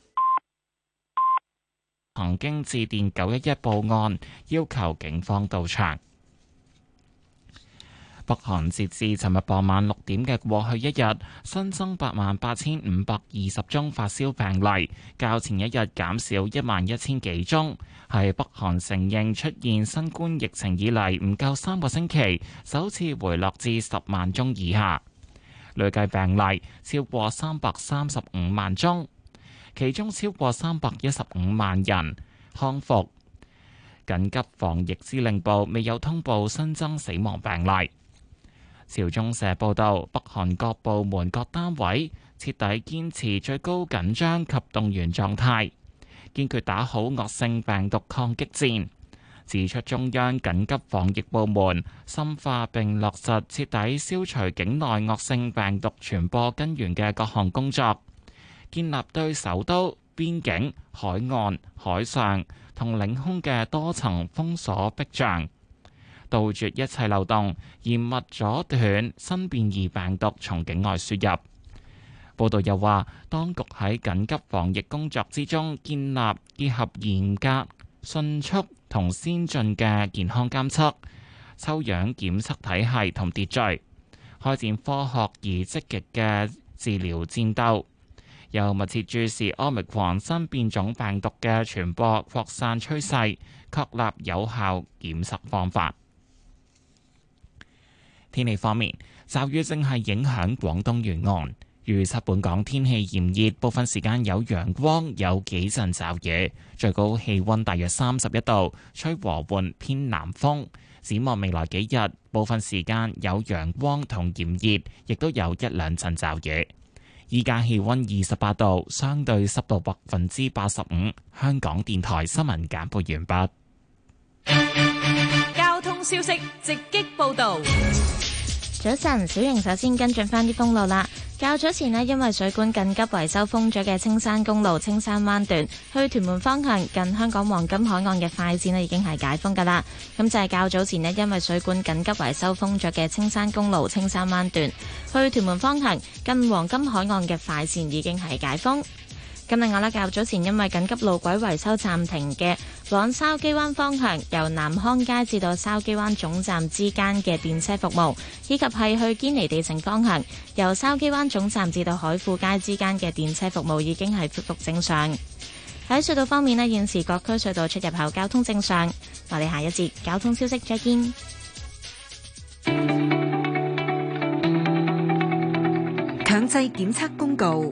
曾經致電九一一報案，要求警方到場。北韓截至尋日傍晚六點嘅過去一日，新增八萬八千五百二十宗發燒病例，較前一日減少一萬一千幾宗，係北韓承認出現新冠疫情以嚟唔夠三個星期，首次回落至十萬宗以下。累計病例超過三百三十五萬宗，其中超過三百一十五萬人康復。緊急防疫司令部未有通報新增死亡病例。朝中社報道，北韓各部門各單位徹底堅持最高緊張及動員狀態，堅決打好惡性病毒抗擊戰。指出中央緊急防疫部門深化並落實徹底消除境內惡性病毒傳播根源嘅各項工作，建立對首都、邊境、海岸、海上同領空嘅多層封鎖壁障，杜絕一切漏洞，嚴密阻斷新變異病毒從境外輸入。報道又話，當局喺緊急防疫工作之中建立結合嚴格、迅速同先進嘅健康監測、 抽樣檢測體系同秩序，開展科學而積極嘅治療戰鬥，又密切注視 Omicron 新變種病毒嘅傳播擴散趨勢，確立有效檢測方法。天氣方面，驟雨正係影響廣東沿岸，預測本港天氣炎熱，部分時間有陽光，有幾陣驟雨，最高氣溫大約三十一度，吹和緩偏南風。展望未來幾日，部分時間有陽光同炎熱，亦都有一兩陣驟雨。依家氣溫二十八度，相對濕度百分之八十五。香港電台新聞簡報完畢。交通消息直擊報道。 早晨，小瑩首先跟進翻啲封路啦。較早前呢，因為水管緊急維修封咗嘅青山公路青山灣段去屯門方向近香港黃金海岸嘅快線呢已經係解封噶啦。咁就係較早前呢，因為水管緊急維修封咗嘅青山公路青山灣段去屯門方向近黃金海岸嘅快線已經係解封。咁另外咧，較早前因為緊急路軌維修暫停嘅往筲箕灣方向由南康街至到筲箕灣總站之間嘅電車服務，以及係去堅尼地城方向由筲箕灣總站至到海富街之間嘅電車服務已經係恢復正常。喺隧道方面咧，現時各區隧道出入口交通正常。我哋下一節交通消息再見。 強制檢測公告。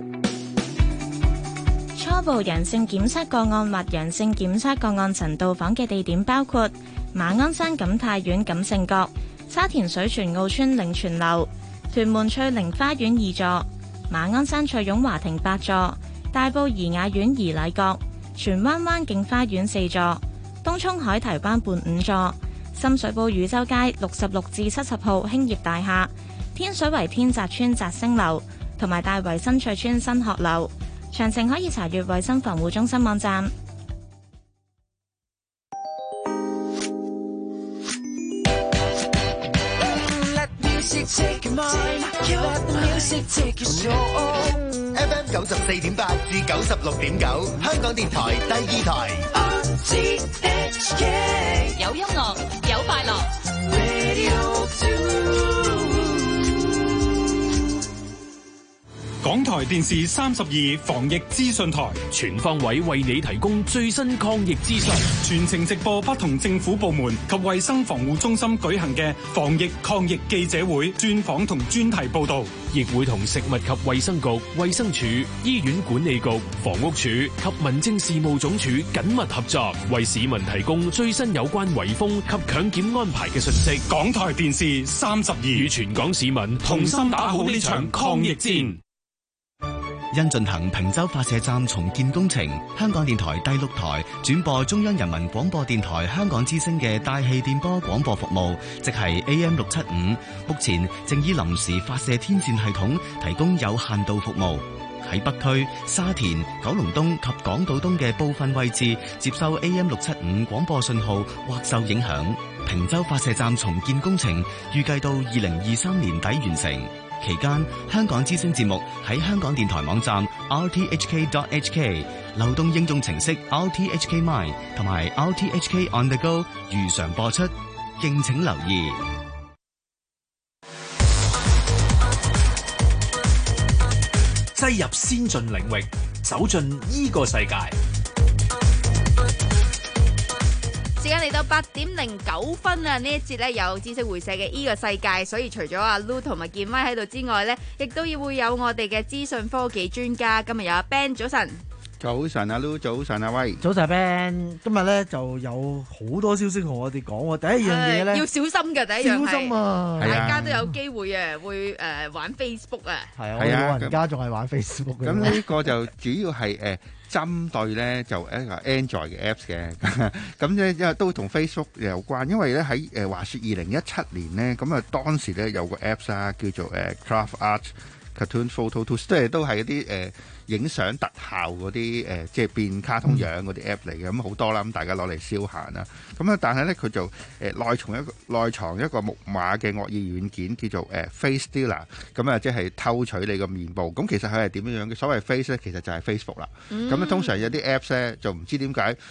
初步陽性檢測個案或陽性檢測個案曾到訪嘅地點包括馬鞍山錦泰苑錦盛閣、沙田水泉澳村嶺泉樓、屯門翠玲花園二座、馬鞍山翠涌華庭八座、大埔怡雅苑怡禮閣、荃灣灣景花園四座、東涌海堤灣畔五座、深水埗汝州街六十六至七十號興業大廈、天水圍天澤村澤星樓同埋大圍新翠村新學樓。詳情可以查閱衛生防護中心網站。 F M 九十四點八至九十六點九，香港電台第二台。 有音樂，有快樂。 港台電視三十二防疫資訊台，全方位為你提供最新抗疫資訊，全程直播不同政府部門及衛生防護中心舉行嘅防疫抗疫記者會、專訪同專題報道， 亦會同食物及衛生局、衛生署、醫院管理局、房屋署及民政事務總署緊密合作，為市民提供最新有關圍封及強檢安排嘅信息。 港台電視三十二與全港市民同心打好呢場抗疫戰。 因進行坪洲發射站重建工程，香港電台第六台轉播中央人民廣播電台香港之聲嘅大氣電波廣播服務，即係 A M 六七五，目前正以臨時發射天線系統提供有限度服務。喺北區、沙田、九龍東及港島東嘅部分位置接收 A M 六七五廣播信號或受影響。坪洲發射站重建工程預計到二零二三年底完成。期間，香港之聲節目喺香港電台網站 r t h k dot h k、流動應用程式 r t h k mine 同埋 r t h k on the go 如常播出，敬請留意。 擠入先進領域，走進依個世界。 時間嚟到八點零九分啊！呢一節咧有知識會社嘅依個世界，所以除咗阿 Lu 同埋健威喺度之外咧，亦都要會有我哋嘅資訊科技專家。今日有阿 Ben， 早晨。 早晨阿 Lu， 早晨阿威。 早晨 Ben， 今日咧就有好多消息同我哋講喎。第一樣嘢咧， 要小心嘅。第一樣小心啊！ 大家都有機會啊，會誒玩 Facebook 啊。 係啊，我哋老人家仲係玩 Facebook 嘅。 咁呢個就主要係誒。針對咧就一個 Android 嘅 Apps 嘅，咁咧因為都同 Facebook 有關，因為咧喺誒話説二零一七年咧，咁啊當時咧有個 Apps 啊叫做誒 Craft Art Cartoon Photo Tools，即係都係一啲誒影相特效嗰啲誒，即係變卡通樣嗰啲 App 嚟嘅，咁好多啦，咁大家攞嚟消閒啦。咁啊，但係咧佢就誒內藏一個內藏一個木馬嘅惡意軟件，叫做誒 Face Stealer，咁啊即係偷取你個面部。咁其實佢係點樣樣嘅？所謂 Face 咧，其實就係 Facebook 啦。咁咧通常有啲 Apps 咧就唔知點解。誒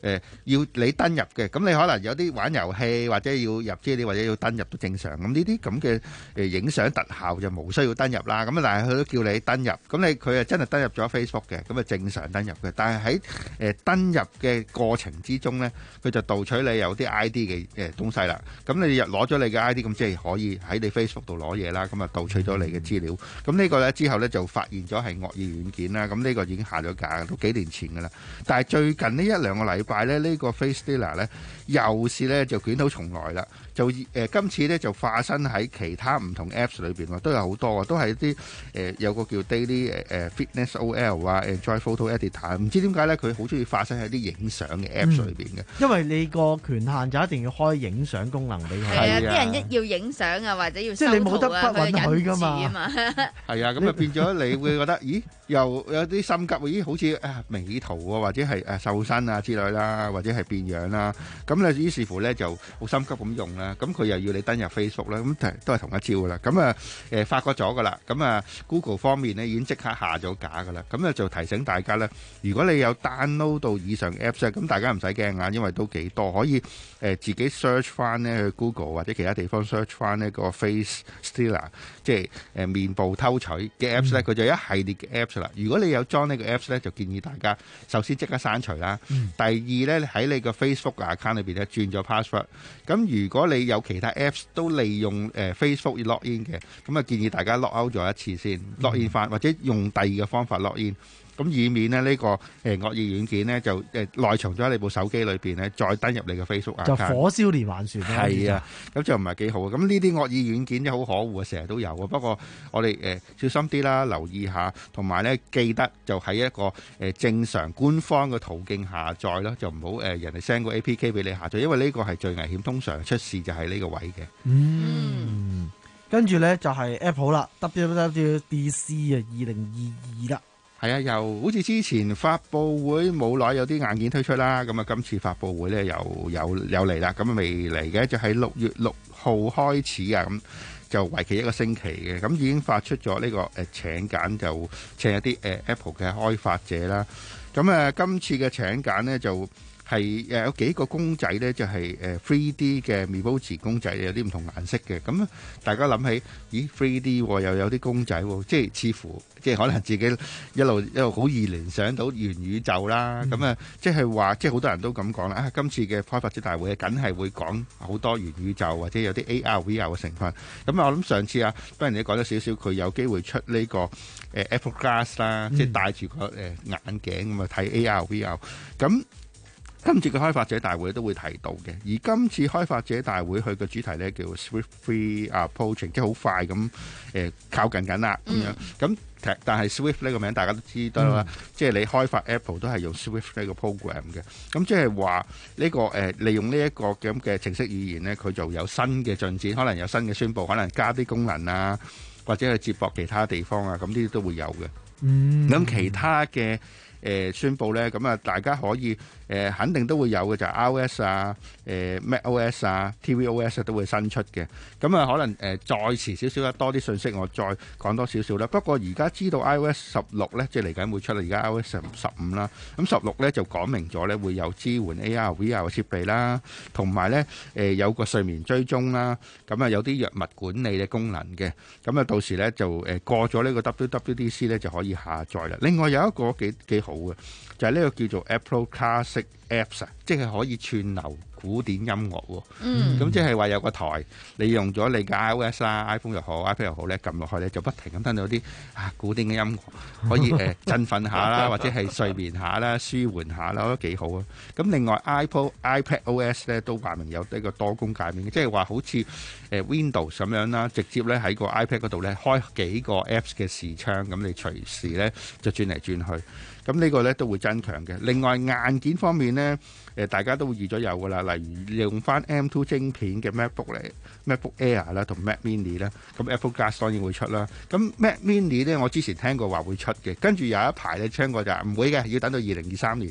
呃、要你登入嘅，咁你可能有啲玩遊戲或者要入資料或者要登入都正常。咁呢啲咁嘅誒影相特效就冇需要登入啦。咁但係佢都叫你登入，咁你佢啊真係登入咗 Facebook 嘅，咁啊正常登入嘅。但係喺誒登入嘅過程之中咧，佢就盜取你有啲 I D 嘅誒東西啦。咁你入攞咗你嘅 I D，咁即係可以喺你 Facebook 度攞嘢啦。咁啊盜取咗你嘅資料。咁呢個咧之後咧就發現咗係惡意軟件啦。咁呢個已經下咗架，都幾年前噶啦。但係最近呢一兩個禮拜咧，呢個 FaceDealer 咧又是咧就捲土重來啦。就誒、呃、今次咧就化身喺其他唔同 Apps 裏邊喎，都有好多啊，都係啲誒有個叫 Daily 誒、呃、Fitness O L 啊 ，Enjoy Photo Editor，唔知點解咧佢好中意化身喺啲影相嘅 Apps 裏邊嘅、嗯。因為你個權限就一定要開影相功能俾佢。 係啊，啲人一要影相啊，或者要即係你冇得不允許㗎嘛。 係啊，咁啊變咗你會覺得，咦又有啲心急，咦好似啊美圖啊，或者係誒瘦身啊之類啦，或者係變樣啦，咁咧於是乎咧就好心急咁用啦。咁佢又要你登入 Facebook 啦，咁都係同一招噶啦。咁啊誒發覺咗噶啦，咁啊 Google 方面咧已經即刻下咗架噶啦。咁咧就提醒大家咧，如果你有 download 到以上 Apps 咁大家唔使驚啊，因為都幾多，可以誒自己 search 翻咧去 Google 或者其他地方 search 翻呢個 FaceDealer，即係誒面部偷取嘅 Apps 咧，佢就有一系列嘅 Apps 啦。如果你有裝呢個 Apps 咧，就建議大家首先即刻刪除啦。嗯、第二咧喺你個 Facebook account 裏邊咧轉咗 password。咁如果你有其他 Apps 都利用誒 Facebook 要 log in 嘅，咁啊建議大家 log out 咗一次先 log in 翻，或者用第二個方法 log in，咁以免咧呢個誒惡意軟件咧就誒內藏咗喺你部手機裏邊咧，再登入你嘅 Facebook account，就火燒連環船啦。係啊，咁就唔係幾好啊。咁呢啲惡意軟件真係好可惡啊，成日都有啊。不過我哋誒小心啲啦，留意下，同埋咧記得就喺一個誒正常官方嘅途徑下載咯，就唔好誒人哋 send 個 A P K 俾你下載，因為呢個係最危險，通常出事就係呢個位嘅。 嗯，跟住咧就係 Apple 啦 ，W W D C 啊，二零二二啦。 係啊，又好似之前發佈會冇耐有啲硬件推出啦，咁啊今次發佈會咧又有有嚟啦，咁啊未嚟嘅就喺六月六號開始啊，咁就為期一個星期嘅，咁已經發出咗呢、這個誒、呃、請柬，就請一啲誒、呃、Apple 嘅開發者啦，咁啊今次嘅請柬呢，就係誒有幾個公仔咧，就係誒 three D 嘅 Memoji 公仔，有啲唔同顏色嘅。咁大家諗起，咦 three D 又有啲公仔，即係似乎即係可能自己一路一路好易聯想到元宇宙啦。咁啊、嗯，即係話即係好多人都咁講啦。啊，今次嘅開發者大會梗係會講好多元宇宙或者有啲 A R V R 嘅成分。咁啊，我諗上次啊，不如你講咗少少，佢有機會出呢個誒 Apple Glass 啦，嗯、即係戴住個誒眼鏡咁啊睇 A R V R。咁今次嘅開發者大會都會提到嘅，而今次開發者大會佢嘅主題咧叫 Swiftly Approaching， 即係好快咁誒、呃、靠近緊啦咁樣。咁但係 Swift 呢個名大家都知道啦，嗯、即係你開發 Apple 都係用 Swift 呢個 program 嘅。咁即係話呢個誒、呃、利用呢一個咁嘅程式語言咧，佢就有新嘅進展，可能有新嘅宣佈，可能加啲功能啊，或者去接駁其他地方啊，咁呢啲都會有嘅。嗯，咁其他嘅。誒、呃、宣佈咧，咁啊大家可以誒、呃、肯定都會有嘅，就係 iOS 啊、誒 macOS 啊、tvOS 都會新出嘅。咁啊可能誒、呃、再遲少少啦，多啲信息我再講多少少啦。不過而家知道 iOS 十六咧，即係嚟緊會出啦。而家 iOS 十五啦，咁十六咧就講明咗咧會有支援 A R V R 嘅設備啦，同埋咧誒有個睡眠追蹤啦，咁啊有啲藥物管理嘅功能嘅。咁啊到時咧就誒過咗呢個 W W D C 咧就可以下載啦。另外有一個幾幾好嘅，就係呢個叫做 Apple Classic Apps 啊，即係可以串流古典音樂喎。嗯，咁即係話有個台，你用咗你嘅 iOS 啦、iPhone 又好、iPad 又好咧，撳落去咧就不停咁聽到啲啊古典嘅音樂，可以誒、呃、振奮下啦，或者係睡眠下啦、舒緩下啦，我覺得幾好啊。咁另外 Apple iPadOS 咧都話明有呢個多功界面，即係話好似誒 Windows 咁樣啦，直接咧喺個 iPad 嗰度咧開幾個 Apps 嘅視窗，咁你隨時咧就轉嚟轉去。咁呢個咧都會增強嘅。另外硬件方面咧，誒大家都會預咗有噶啦，例如用翻 M 二 晶片嘅 MacBook 嚟 MacBook Air 啦，同 Mac Mini 啦，咁 Apple Glass 當然會出啦。咁 Mac Mini 咧，我之前聽過話會出嘅，跟住有一排咧聽過就係唔會嘅，要等到二零二三年。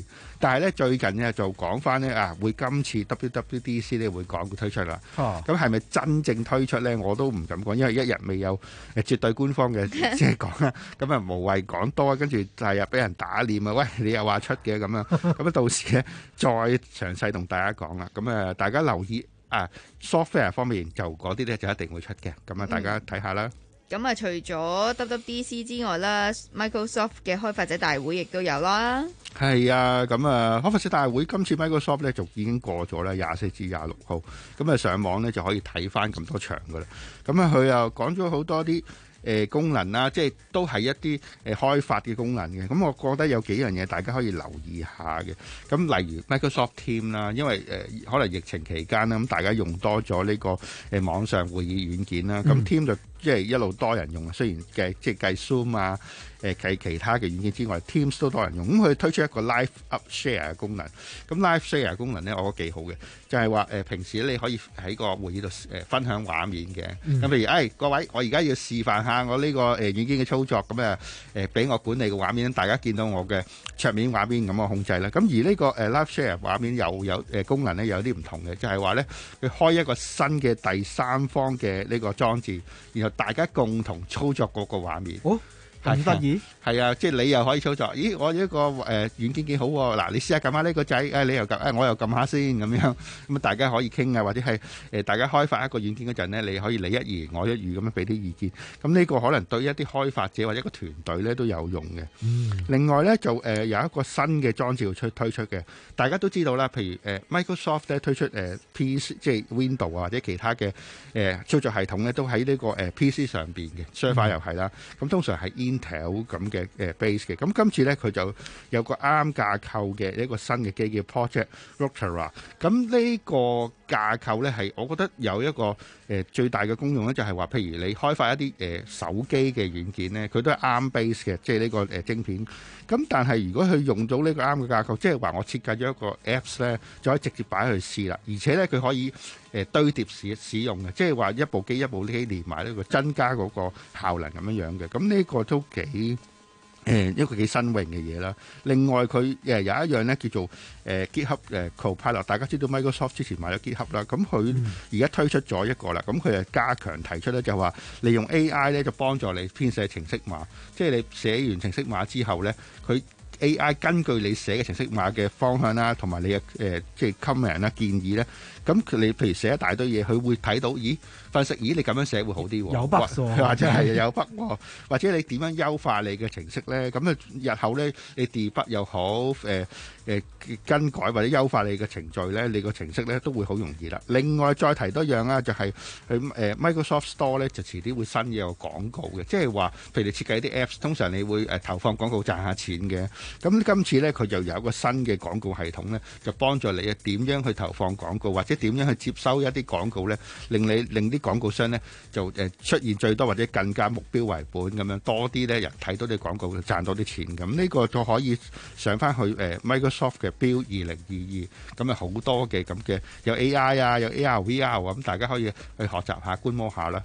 但係咧最近咧就講翻咧啊，會今次 W W D C 咧會講推出啦。咁係咪真正推出咧？我都唔敢講，因為一日未有誒絕對官方嘅即係講啦。咁啊無謂講多，跟住第日俾人打臉啊！喂，你又話出嘅咁樣，咁啊到時咧再詳細同大家講啦。咁啊大家留意啊 software 方面就嗰啲咧就一定會出嘅。咁啊大家睇下啦。 咁啊，除咗 W W D C 之外啦 ，Microsoft 嘅開發者大會亦都有啦。 係啊，咁啊，開發者大會今次 Microsoft 咧就已經過咗啦，廿四至廿六號。咁啊，上網咧就可以睇翻咁多場噶啦。咁啊，佢又講咗好多啲誒、呃、功能啦，即係都係一啲誒、呃、開發嘅功能嘅。咁我覺得有幾樣嘢大家可以留意下嘅。咁例如 Microsoft Teams 啦，因為誒、呃、可能疫情期間啦，咁大家用多咗呢、這個誒、呃、網上會議軟件啦。咁、嗯、Teams 就即係一路多人用啊，雖然計即係計 Zoom 啊，誒計其他嘅軟件之外 ，Teams 都多人用。咁佢推出一個 Live Up Share 嘅功能。咁 Live Share 功能咧，我覺得幾好嘅，就係話誒平時你可以喺個會議度誒分享畫面嘅。咁、嗯、譬如誒、哎、各位，我而家要示範下我呢個誒軟件嘅操作，咁啊誒俾我管理嘅畫面，大家見到我嘅桌面畫面咁我控制啦。咁而呢個誒 Live Share 畫面又有誒功能咧，有啲唔同嘅，就係話咧佢開一個新嘅第三方嘅呢個裝置，然後大家共同操作嗰個畫面。哦，咁得意？係啊，即係你又可以操作。咦，我呢個誒軟件幾好喎！嗱，你試下撳下呢個掣，誒你又撳，誒我又撳下先咁樣。咁啊，大家可以傾啊，或者係誒大家開發一個軟件嗰陣咧，你可以你一言我一語咁樣俾啲意見。咁呢個可能對一啲開發者或者一個團隊咧都有用嘅。嗯。另外咧就誒有一個新嘅裝置要出推出嘅，大家都知道啦。譬如誒 Microsoft 咧推出誒 P C 即係 Windows 啊或者其他嘅誒操作系統咧，都喺呢個誒 P C 上邊嘅 server 又係啦。咁通常係 Intel 咁嘅誒 base 嘅，咁今次咧佢就有個 A R M 架構嘅一個新嘅機叫 Project Rotary。咁呢個架構咧係我覺得有一個誒、呃、最大嘅功用咧，就係話譬如你開發一啲誒、呃、手機嘅軟件咧，佢都係 A R M base 嘅，即係呢個誒晶片。咁但係如果佢用到呢個 A R M 嘅架構，即係話我設計咗一個 Apps 咧，就可以直接擺去試啦。而且咧佢可以誒、呃、堆疊使使用嘅，即係話一部機一部機連埋呢個增加嗰個效能咁樣樣嘅。咁呢個都幾〜誒、呃、一個幾新穎嘅嘢啦。另外佢誒有一樣咧叫做誒 GitHub 誒 Copilot，大家知道 Microsoft 之前買咗 GitHub 啦，咁佢而家推出咗一個啦，咁佢係加強提出咧就話利用 A I 咧就幫助你編寫程式碼，即係你寫完程式碼之後咧，佢 A I 根據你寫嘅程式碼嘅方向啦，同埋你嘅誒、呃、即係 comment 啦建議咧，咁你譬如寫一大堆嘢，佢會睇到，咦分析，咦你咁樣寫會好啲喎，有 bug 喎，或者係有 bug 喎，或者你點樣優化你嘅程式咧？咁啊日後咧你 debug 又好，誒、呃、誒、呃、更改或者優化你嘅程序咧，你個程式咧都會好容易啦。另外再提多一樣啦，就係佢誒 Microsoft Store 咧就遲啲會新嘅有廣告嘅，即係話譬如你設計啲 Apps，通常你會誒投放廣告賺下錢嘅。咁今次咧佢就有一個新嘅廣告系統咧，就幫助你啊點樣去投放廣告，或者點樣去接收一啲廣告咧，令你令啲廣告商咧就誒出現最多或者更加目標為本咁樣，多啲咧人睇到啲廣告賺多啲錢。咁呢個就可以上翻去誒 Microsoft 嘅標二零二二，咁啊好多嘅咁嘅有 A I 啊，有 A R V R 咁，大家可以去學習下觀摩下啦。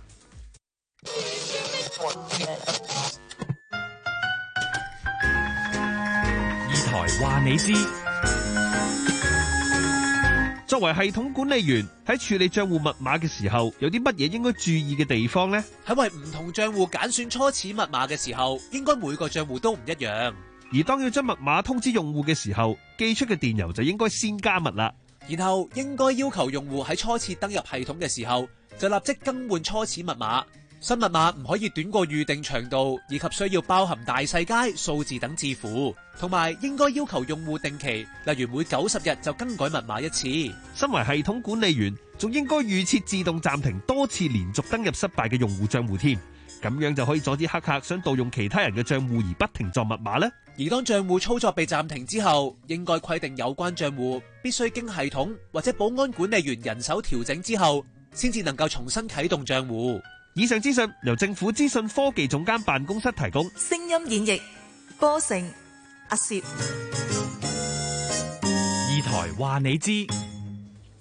二台話你知。作為系統管理員，喺處理賬戶密碼嘅時候，有啲乜嘢應該注意嘅地方呢？ 喺為唔同賬戶揀選初始密碼嘅時候，應該每個賬戶都唔一樣。 而當要將密碼通知用戶嘅時候，寄出嘅電郵就應該先加密啦。 然後應該要求用戶喺初次登入系統嘅時候，就立即更換初始密碼。新密碼唔可以短過預定長度，以及需要包含大細階、數字等字符，同埋應該要求用戶定期，例如每九十日就更改密碼一次。 身為系統管理員，仲應該預設自動暫停多次連續登入失敗嘅用戶賬戶添，咁樣就可以阻止黑客想盜用其他人嘅賬戶而不停作密碼啦。 而當賬戶操作被暫停之後，應該規定有關賬戶必須經系統或者保安管理員人手調整之後，先至能夠重新啟動賬戶。 以上資訊由政府資訊科技總監辦公室提供。 聲音演繹波成阿攝。 二台話你知。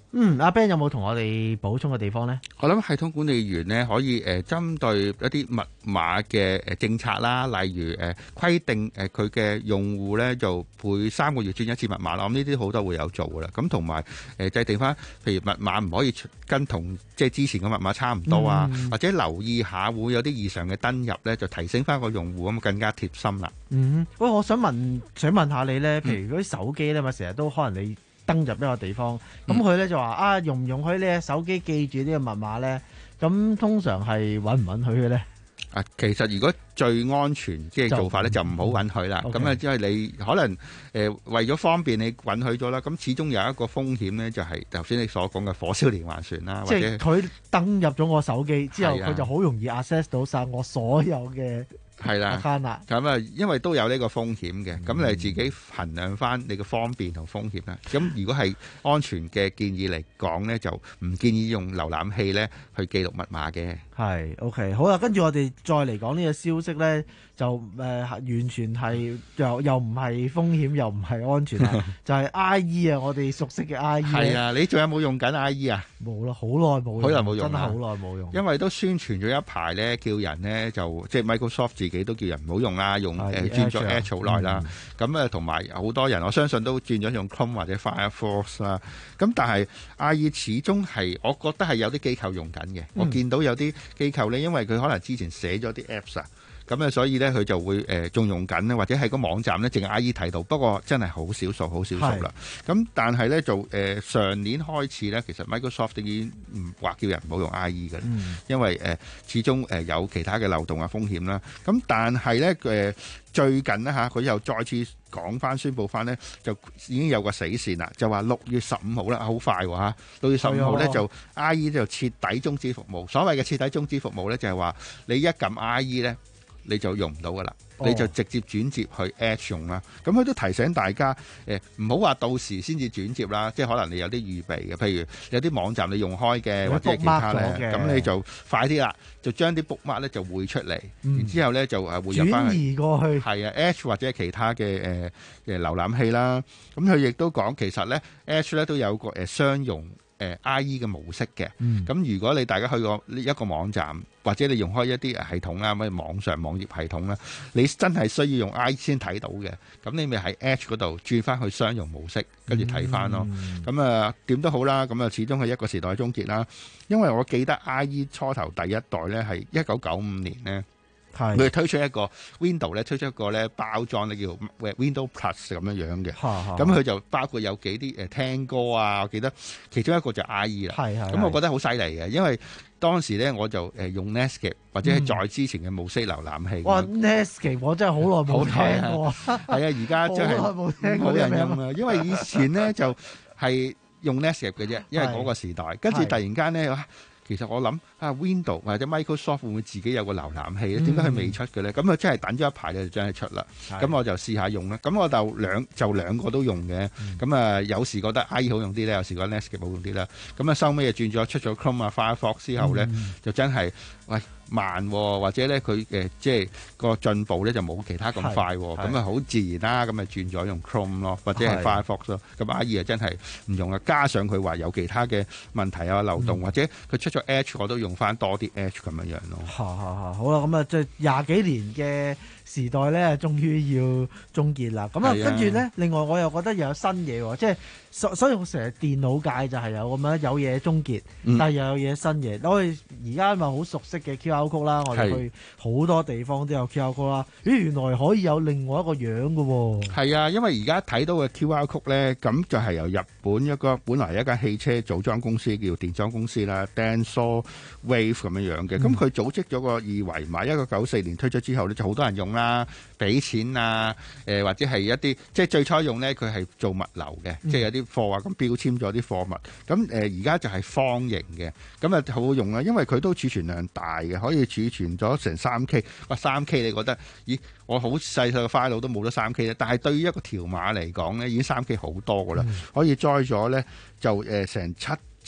嗯，阿 Ben 有冇同我哋補充嘅地方呢？ 我諗系統管理員呢可以誒針對一啲密碼嘅誒政策啦，例如誒規定誒佢嘅用戶呢就每三個月轉一次密碼啦。咁呢啲好多會有做噶啦。咁同埋誒制定翻，譬如密碼唔可以跟同即係之前嘅密碼差唔多啊，嗯、或者留意下會有啲異常嘅登入呢，就提醒翻個用戶咁更加貼心啦。 嗯，喂，我想問想問下你呢，譬如嗰啲手機呢，咪成日都可能你登入一個地方，咁佢咧就話啊，容唔容許你嘅手機記住呢個密碼咧？咁通常係允唔允許嘅咧？ 啊，其實如果最安全即係做法咧，就唔好允許啦。咁啊，因為你可能誒、呃、為咗方便你允許咗啦，咁始終有一個風險咧，就係頭先你所講嘅火燒連環船啦。 即係佢登入咗我手機之後，佢、啊、就好容易 access 到晒我所有嘅。係啦，咁啊，因為都有呢個風險嘅，咁、嗯、你自己衡量翻你嘅方便同風險啦。咁如果係安全嘅建議嚟講呢，就唔建議用瀏覽器呢去記錄密碼嘅。係 OK， 好啦，跟住我哋再嚟講呢個消息呢，就誒、呃、完全係又又唔係風險，又唔係安全啊，就係 I E 啊，我哋熟悉嘅 I E。係啊，你仲有冇用緊 I E 啊？冇啦，好耐冇，好耐冇用，真係好耐冇用。因為都宣傳咗一排呢，叫人呢就即係 Microsoft 自己都叫人唔好用啦，用誒轉咗 Edge 好耐啦。咁啊，同埋好多人我相信都轉咗用 Chrome 或者 Firefox 啦。咁但係 I E 始終係我覺得係有啲機構用緊嘅、嗯。我見到有啲機構咧，因為佢可能之前寫咗啲 Apps 啊。咁啊，所以咧佢就會誒仲、呃、用緊咧，或者喺個網站咧，淨係 I E 睇到。不過真係好少數，好少數啦。咁但係咧就誒、呃、上年開始咧，其實 Microsoft 已經唔話叫人唔好用 I E 嘅、嗯，因為誒、呃、始終誒有其他嘅漏洞啊風險啦。咁但係咧誒最近呢，嚇，佢又再次講翻宣佈翻咧，就已經有個死線啦，就話六月十五號啦，好快喎嚇！六月十五號咧就 I E 就徹底終止服務。所謂嘅徹底終止服務咧，就係話你一撳 I E 咧，你就用唔到噶啦，你就直接轉接去 Edge 用啦。咁佢都提醒大家，誒唔好話到時先至轉接啦，即係可能你有啲預備嘅，譬如有啲網站你用開嘅，或者係其他咧，咁你就快啲啦，就將啲 bookmark 咧就匯出嚟、嗯，然之後咧就誒匯入翻去，轉移過去，係啊 Edge 或者係其他嘅誒誒瀏覽器啦。咁佢亦都講，其實咧 Edge 咧都有個誒雙用誒 I E 嘅模式嘅。咁、嗯、如果你大家去過呢一個網站，或者你用開一啲系統啦，咩網上網頁系統啦，你真係需要用 I E 先睇到嘅，咁你咪喺 Edge 嗰度轉翻去商用模式，跟住睇翻咯。咁啊點都好啦，咁啊始終係一個時代終結啦。因為我記得 I E 初頭第一代咧係一九九五年咧。佢推出一個 Windows 咧，推出一個咧包裝咧叫 Windows Plus 咁樣樣嘅，咁佢就包括有幾啲誒聽歌啊，我記得其中一個就 I E 啦，咁我覺得好犀利嘅，因為當時咧我就誒用 Netscape 或者係在之前嘅無線瀏覽器。哇 Netscape 我真係好耐冇聽過，係啊，而家真係冇聽過冇人用啊，因為以前咧就係用 Netscape 嘅啫，因為嗰個時代，跟住突然間咧。其實我諗啊 Windows 或者 Microsoft 會唔會自己有個瀏覽器咧？點解佢未出嘅咧？咁佢真係等咗一排咧，就真係出啦。咁我就試下用啦。咁我就兩就兩個都用嘅。咁、嗯、啊，有時覺得 I E 好用啲咧，有時覺得 Netscape 好用啲啦。咁啊，收尾就轉咗出咗 Chrome 啊 Firefox 之後咧、嗯，就真係喂慢、哦，或者咧佢誒即係個進步咧就冇其他咁快、哦。咁啊好自然啦。咁啊轉咗用 Chrome 咯，或者係 Firefox 咯。咁 I E 啊真係唔用啦。加上佢話有其他嘅問題啊漏洞，嗯、或者佢出咗 Edge 我都用翻多啲 Edge 咁樣樣咯。嚇嚇嚇！好啦，咁啊，即係廿幾年嘅時代咧，終於要終結啦。咁啊，跟住咧，另外我又覺得又有新嘢喎，即係所所以我成日電腦界就係有咁樣有嘢終結，嗯、但係又有嘢新嘢。我哋而家咪好熟悉嘅 Q R code 啦，我哋去好多地方都有 Q R code 啦。咦，原來可以有另外一個樣嘅喎。係啊，因為而家睇到嘅 Q R code 咧，咁就係由日本一個本來一間汽車組裝公司叫電裝公司啦 Denso Wave 咁樣樣嘅，咁、嗯、佢組織咗個二維碼，一九九四年推出之後咧，就好多人用啦，俾錢啊，誒、呃、或者係一啲即係最初用咧，佢係做物流嘅、嗯，即係有啲貨啊咁標籤咗啲貨物，咁誒而家就係方形嘅，咁啊好好用啦，因為佢都儲存量大嘅，可以儲存咗成三 K， 哇三 K 你覺得？咦，我好細細個 file 都冇得三 K 咧，但係對於一個條碼嚟講咧，已經三 K 好多噶啦、嗯，可以載咗咧就誒成七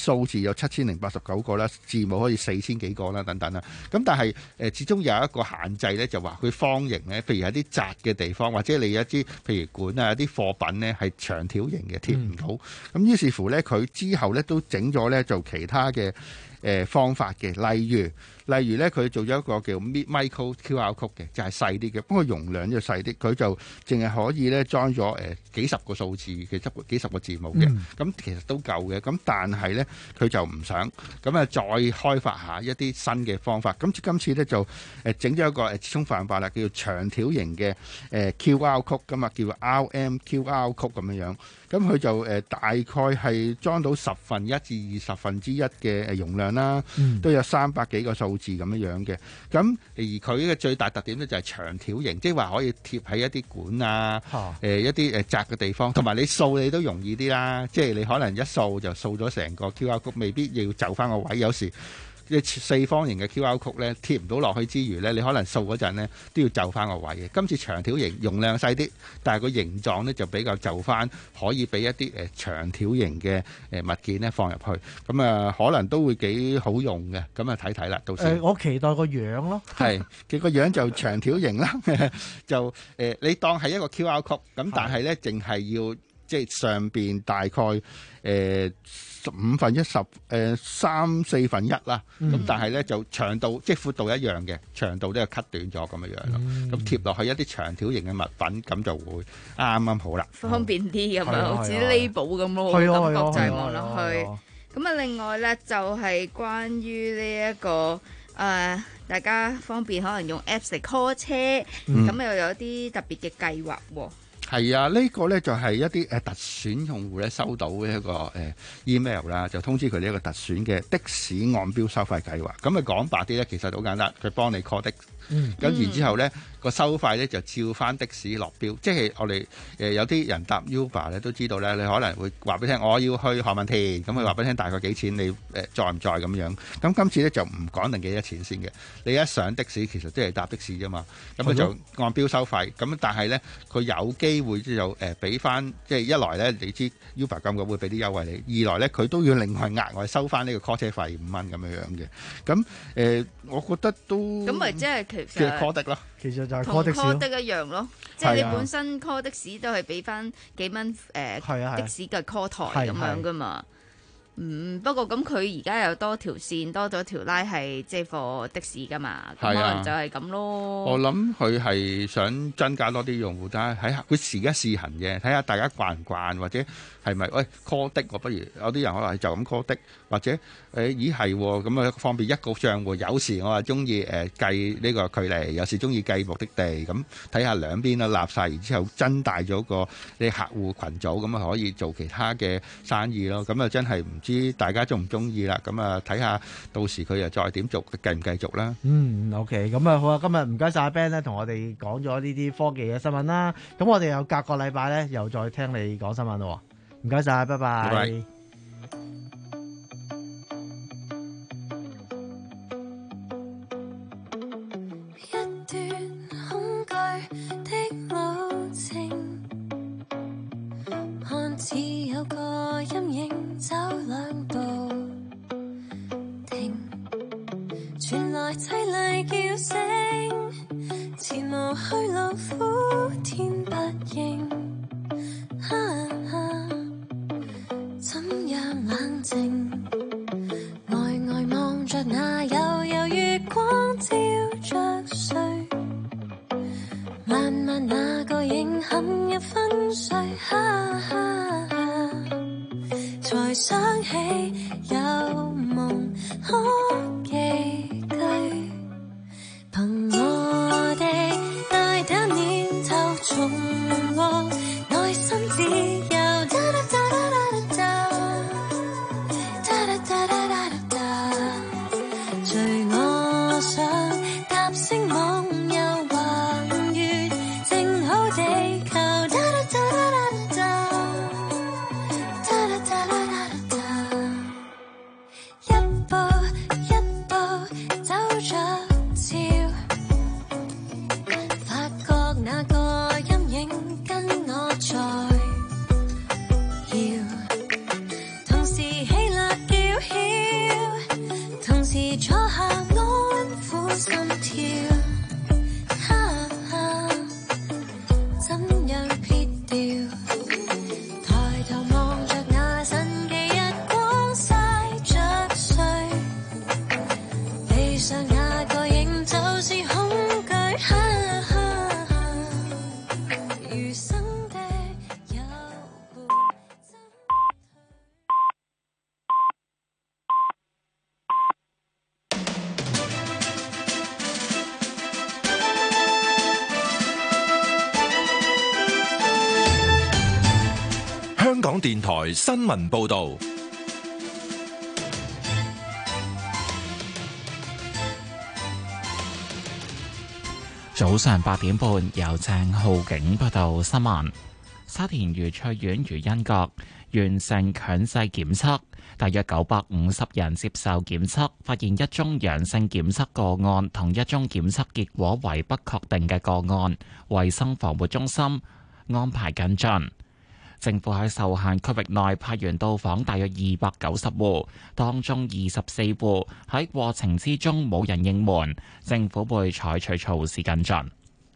數字有七千零八十九個啦，字母可以四千幾個啦，等等啦。咁但係誒、呃、始終有一個限制咧，就話佢方形咧，譬如喺啲窄嘅地方，或者你有一啲譬如管啊、有啲貨品咧係長條形嘅貼唔到。咁、嗯、於是乎咧，佢之後咧都整咗咧做其他嘅誒、呃、方法嘅，例如例如咧佢做咗一個叫 Micro Q R Code 嘅，就係細啲嘅，不過容量就細啲，佢就淨係可以咧裝咗誒幾十個數字嘅，幾十個字母嘅，咁、嗯、其實都夠嘅。咁但係咧佢就唔想，咁啊再開發下一啲新嘅方法。咁今次咧就誒整咗一個誒充分化啦，叫做長條形嘅誒 Q R Code 咁啊，叫做 R M Q R Code 咁樣樣。咁佢就誒大概係裝到十分一至二十分之一嘅誒容量啦，嗯、都有三百幾個數字咁樣樣嘅。咁而佢嘅最大特點咧就係長條形，即係話可以貼喺一啲管啊，誒、啊呃、一啲誒窄嘅地方，同埋你掃你都容易啲啦。即係你可能一掃就掃咗成個 Q R code，未必要就翻個位，有時。四方形嘅 Q R code 咧貼唔到落去之餘咧，你可能掃嗰陣咧都要就翻個位嘅。今次長條形容量細啲，但係個形狀咧就比較就翻，可以俾一啲誒長條形嘅誒物件咧放入去。咁啊，可能都會幾好用嘅。咁啊睇睇啦，到時、 呃、我期待個樣咯。 係佢個樣就長條形啦，就誒、呃、你當係一個 Q R code 咁，但係咧淨係要即係上邊大概誒。呃五分一十誒、呃、三四分一啦，咁、嗯、但係咧就長度即係闊度一樣嘅，長度都係 cut 短咗咁樣樣咯。咁、嗯、貼落去一啲長條形嘅物品，咁就會啱啱好啦， 方便啲咁樣，好似 label 咁咯，感覺就係望落去。咁啊，另外咧就係關於呢一個誒、呃，大家方便可能用 Apps 嚟 call 車，咁、嗯、又有啲特別嘅計劃喎。 係啊，呢、這個呢就係一啲誒特選用戶咧收到嘅一個誒 email 啦，就通知佢呢一個特選嘅的，的士按標收費計劃。咁啊講白啲呢，其實好簡單，佢幫你 call 的，咁、嗯、然之後呢個收費呢就照翻的士落標，即係我哋誒有啲人搭 Uber 咧都知道呢，你可能會話俾你聽，我要去何文田，咁佢話俾你聽大概幾錢，你誒載唔載咁樣。咁今次呢就唔講定幾多錢先嘅，你一上的士其實即係搭的士啫嘛，咁佢就按標收費。咁但係呢，佢有機會就誒俾翻，即係一來咧，你知 Uber 咁嘅會俾啲優惠你；二來咧，佢都要另外額外收翻呢個 call 車費五蚊咁樣樣嘅。咁誒、呃，我覺得都咁咪即係其實嘅 call 的咯，其實就係 call 的士咯，同 call 的一樣咯。即係你本身 call 的士都係俾翻幾蚊誒、呃、的士嘅 call 台咁樣噶嘛。嗯，不過咁佢而家又多條線，多咗條拉係即係貨的士噶嘛，咁可能就係咁咯。我諗佢係想增加多啲用戶，但係喺佢試一試行嘅，睇下大家慣唔慣，或者係咪喂 call 的我不如有啲人可能係就咁 call 的，或者誒、欸、咦係咁啊方便一個賬戶。有時我話中意誒計呢個距離，有時中意計目的地，咁睇下兩邊都立晒，然之後增大咗個你客戶群組，咁啊可以做其他嘅生意咯。咁啊真係唔知大家中唔中意啦，咁啊睇下到時佢又再點做，繼唔繼續啦。嗯 OK， 咁啊好啊，今日唔該晒阿 Ben 咧，同我哋講咗呢啲科技嘅新聞啦。咁我哋又隔個禮拜咧，又再聽你講新聞咯。唔該晒，拜拜。拜拜。一電台新聞報道。 早上八點半，由鄭浩景報道新聞。沙田愉翠苑愉欣閣完成強制檢測，大約九百五十人接受檢測，發現一宗陽性檢測個案，同一宗檢測結果為不確定嘅個案，衛生防護中心安排跟進。政府喺受限區域內派員到訪大約二百九十戶，當中二十四戶喺過程之中冇人應門，政府會採取措施跟進。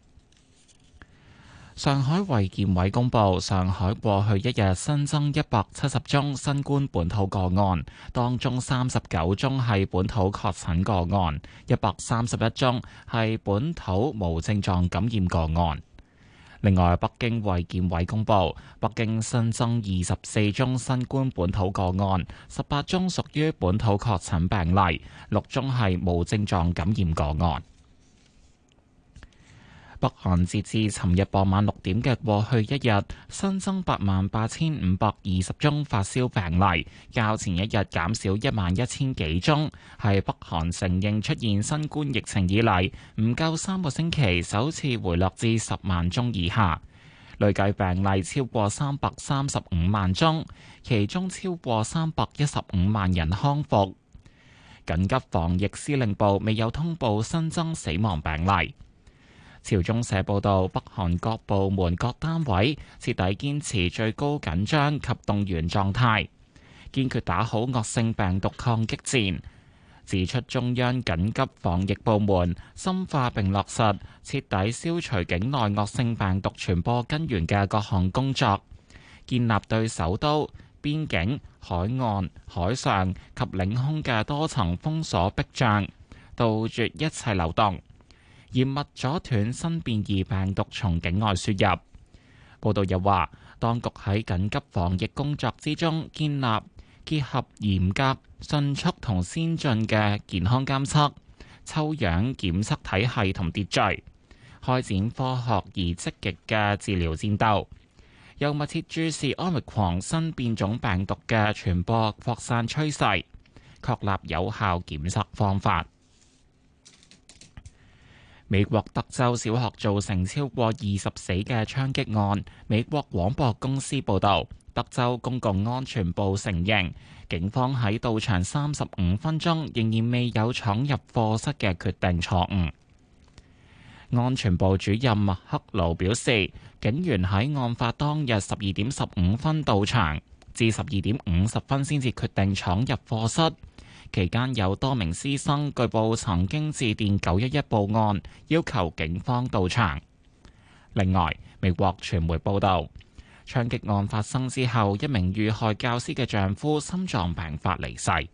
上海衛健委公布，上海過去一日新增一百七十宗新冠本土個案，當中三十九宗係本土確診個案，一百三十一宗係本土無症狀感染個案。另外，北京衛健委公布，北京新增二十四宗新冠本土個案，十八宗屬於本土確診病例，六宗係無症狀感染個案。北韓截至尋日傍晚六點嘅過去一日，新增八萬八千五百二十宗發燒病例，較前一日減少一萬一千幾宗，係北韓承認出現新冠疫情以嚟唔夠三個星期首次回落至十萬宗以下。累計病例超過三百三十五萬宗，其中超過三百一十五萬人康復。緊急防疫司令部未有通報新增死亡病例。朝中社報道，北韓各部門各單位徹底堅持最高緊張及動員狀態，堅決打好惡性病毒抗擊戰。指出中央緊急防疫部門深化並落實徹底消除境內惡性病毒傳播根源嘅各項工作，建立對首都、邊境、海岸、海上及領空嘅多層封鎖壁障，杜絕一切流動，嚴密阻斷新變異病毒從境外輸入。報道又話，當局喺緊急防疫工作之中，建立結合嚴格、迅速同先進嘅健康監測、抽樣檢測體系同秩序，開展科學而積極嘅治療戰鬥，又密切注視奧密克戎新變種病毒嘅傳播擴散趨勢，確立有效檢測方法。美國德州小學造成超過二十死嘅槍擊案，美國廣播公司報導，德州公共安全部承認，警方喺到場三十五分鐘仍然未有闖入課室嘅決定錯誤。安全部主任麥克勞表示，警員喺案發當日十二點十五分到場，至十二點五十分先至決定闖入課室。期間有多名師生據報曾經致電九一一報案，要求警方到場。另外，美國傳媒報道，槍擊案發生之後，一名遇害教師嘅丈夫心臟病發離世。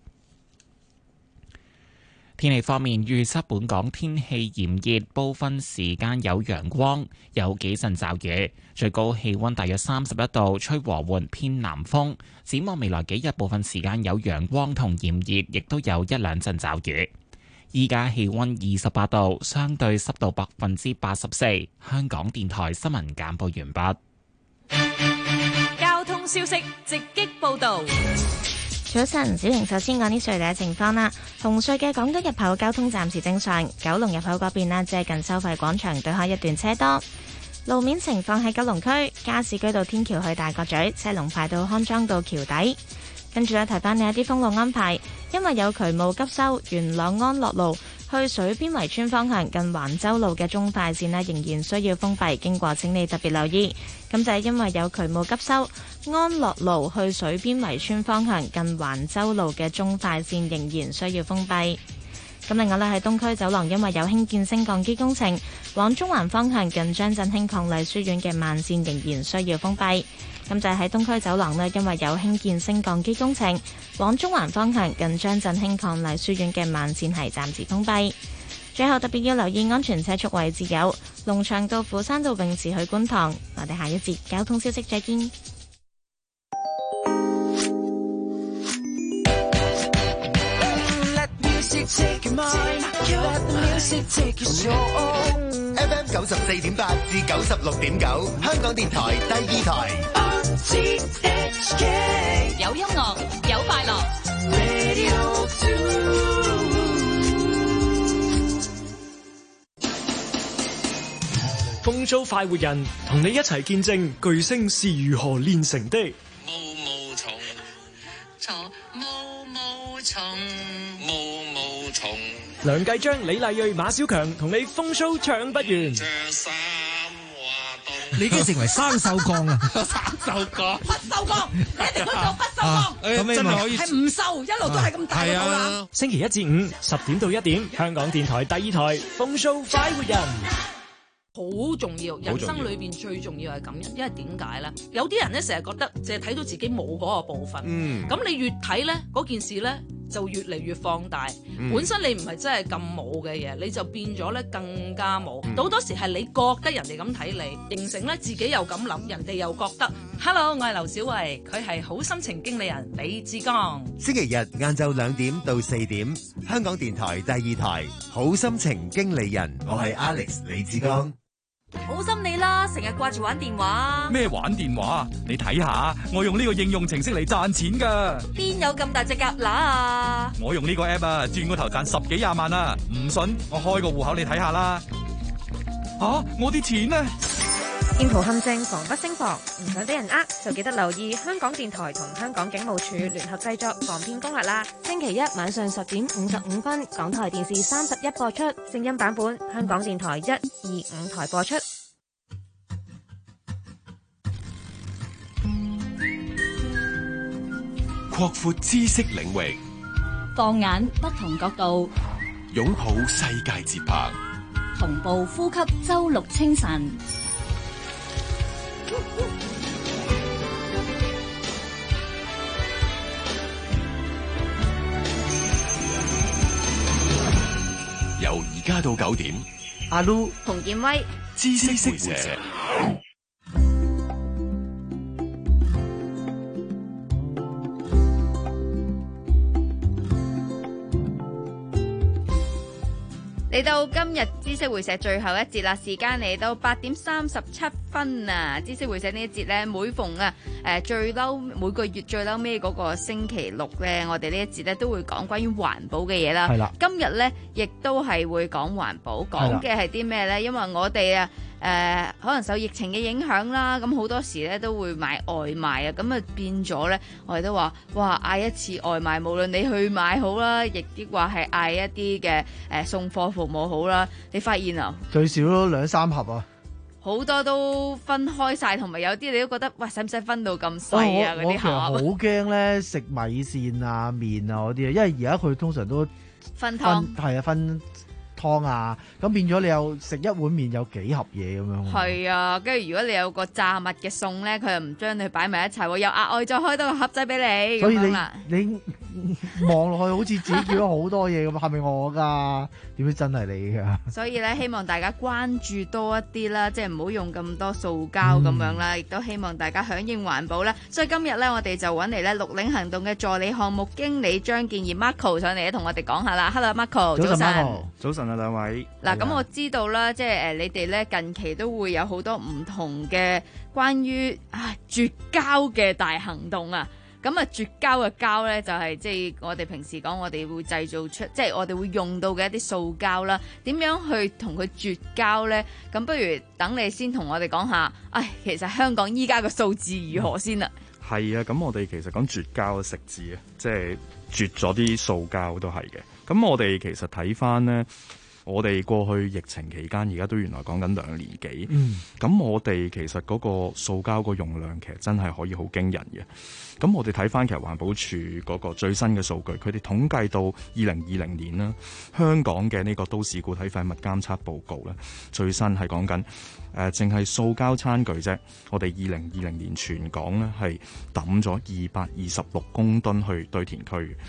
天氣方面，預測本港天氣炎熱，部分時間有陽光，有幾陣驟雨，最高氣溫大約三十一度，吹和緩偏南風。展望未來幾日，部分時間有陽光同炎熱，亦都有一兩陣驟雨。依家氣溫二十八度，相對濕度百分之八十四。香港電台新聞簡報完畢。交通消息直擊報道。 早晨，小瑩首先講啲隧道嘅情況啦。紅隧嘅港島入口交通暫時正常，九龍入口嗰邊呢，即係近收費廣場對開一段車多。路面情況喺九龍區加士居道天橋去大角咀，車龍排到康莊道橋底。跟住咧，提翻你一啲封路安排，因為有渠務急修，元朗安樂路去水邊圍村方向近環州路嘅中快線呢，仍然需要封閉，經過請你特別留意。咁就係因為有渠務急修，安樂路去水邊圍村方向近環州路嘅中快線仍然需要封閉。咁另外呢，喺東區走廊因為有興建升降機工程，往中環方向近張振興伉儷書院嘅慢線仍然需要封閉。咁就係喺東區走廊呢，因為有興建升降機工程，往中環方向近張振興伉儷書院嘅慢線係暫時封閉。最後特別要留意安全車速位置有龍翔道斧山道泳池去觀塘。我哋下一節交通消息再見。 F M 九十四點八至九十六點九，香港電台第二台。 G H K 有音樂，有快樂。Radio two 風騷快活人同你一齊見證巨星是如何煉成的。 毛毛蟲，蟲毛毛蟲，毛毛蟲。 梁繼章、李麗蕊、馬小強同你風騷唱不完。 你已經成為生鏽鋼啊！ 生鏽鋼， 不鏽鋼，你一定要做不鏽鋼。 啊欸、真係可以係唔鏽，一路都係咁大個肚腩。 星期一至五十點到一點，香港電台第二台風騷快活人。 好重要，人生裏邊最重要係咁樣，因為點解咧？有啲人咧成日覺得淨係睇到自己冇嗰個部分，咁、嗯、你越睇咧嗰件事咧就越嚟越放大。嗯、本身你唔係真係咁冇嘅嘢，你就變咗咧更加冇。好、嗯、多時係你覺得人哋咁睇你，形成咧自己又咁諗，人哋又覺得。Hello， 我係劉小慧，佢係好心情經理人李志剛。 星期日晏晝兩點到四點，香港電台第二台好心情經理人，我係 Alex 李志剛。 好心你啦，成日掛住玩電話。 咩玩電話？你睇下，我用呢個應用程式嚟賺錢噶。 邊有咁大隻蛤乸啊？ 我用呢個 app 啊，轉個頭賺十幾廿萬啊！唔信，我開個戶口你睇下啦。吓、啊，我啲錢呢？ 騙徒陷阱，防不勝防，唔想俾人呃就記得留意香港電台同香港警務處聯合製作防騙攻略啦。星期一晚上十點五十五分，港台電視三十一播出，聲音版本香港電台一、二、五台播出。 擴闊知識領域， 放眼不同角度， 擁抱世界節拍， 同步呼吸周六清晨。 由而家到九點， 阿 Lu 洪建威知識會社。 嚟到今日知識會社最後一節啦，時間嚟到八點三十七分啊！知識會社呢一節咧，每逢啊誒最嬲每個月最嬲尾嗰個星期六咧，我哋呢一節咧都會講關於環保嘅嘢啦。係啦，今日咧亦都係會講環保，講嘅係啲咩咧？因為我哋啊誒可能受疫情嘅影響啦，咁好多時咧都會買外賣啊，咁啊變咗咧，我哋都話哇嗌一次外賣，無論你去買好啦，亦亦話係嗌一啲嘅誒送貨服務好啦，你發現啊最少都兩三盒啊， 好多都分開晒，同埋有啲你都覺得喂，使唔使分到咁細啊？嗰啲盒好驚咧食米線啊麵啊嗰啲啊，因為而家佢通常都分湯係啊分湯啊，咁變咗你有食一碗麵有幾盒嘢咁樣。 係啊，跟住如果你有個炸物嘅餸咧，佢又唔將你擺埋一齊，又額外再開多個盒仔俾你。 所以你你望落去好似自己叫咗好多嘢咁，係咪我㗎？點知真係你㗎？ 所以咧，希望大家關注多一啲啦，即係唔好用咁多塑膠咁樣啦，亦、嗯、都希望大家響應環保啦。所以今日咧，我哋就揾嚟咧綠領行動嘅助理項目經理張建業 Marco 上嚟咧，同我哋講下啦。Hello Marco，早晨。 早晨啊，兩位。 嗱，咁我知道啦，即係誒，你哋咧近期都會有好多唔同嘅關於啊絕膠嘅大行動啊。咁啊，絕膠嘅膠咧就係即係我哋平時講，我哋會製造出，即係我哋會用到嘅一啲塑膠啦。點樣去同佢絕膠咧？咁不如等你先同我哋講下。唉，其實香港依家嘅數字如何先啦？ 係啊，咁我哋其實講絕膠嘅食字啊，即係絕咗啲塑膠都係嘅。咁我哋其實睇翻咧。我哋過去疫情期間，而家都原來講緊兩年幾。咁、嗯、我哋其實嗰個塑膠個用量其實真係可以好驚人嘅。咁我哋睇翻其實環保署嗰個最新嘅數據，佢哋統計到二零二零年啦，香港嘅呢個都市固體廢物監測報告咧，最新係講緊誒，淨係塑膠餐具啫。我哋二零二零年全港咧係抌咗二百二十六公噸去堆填區。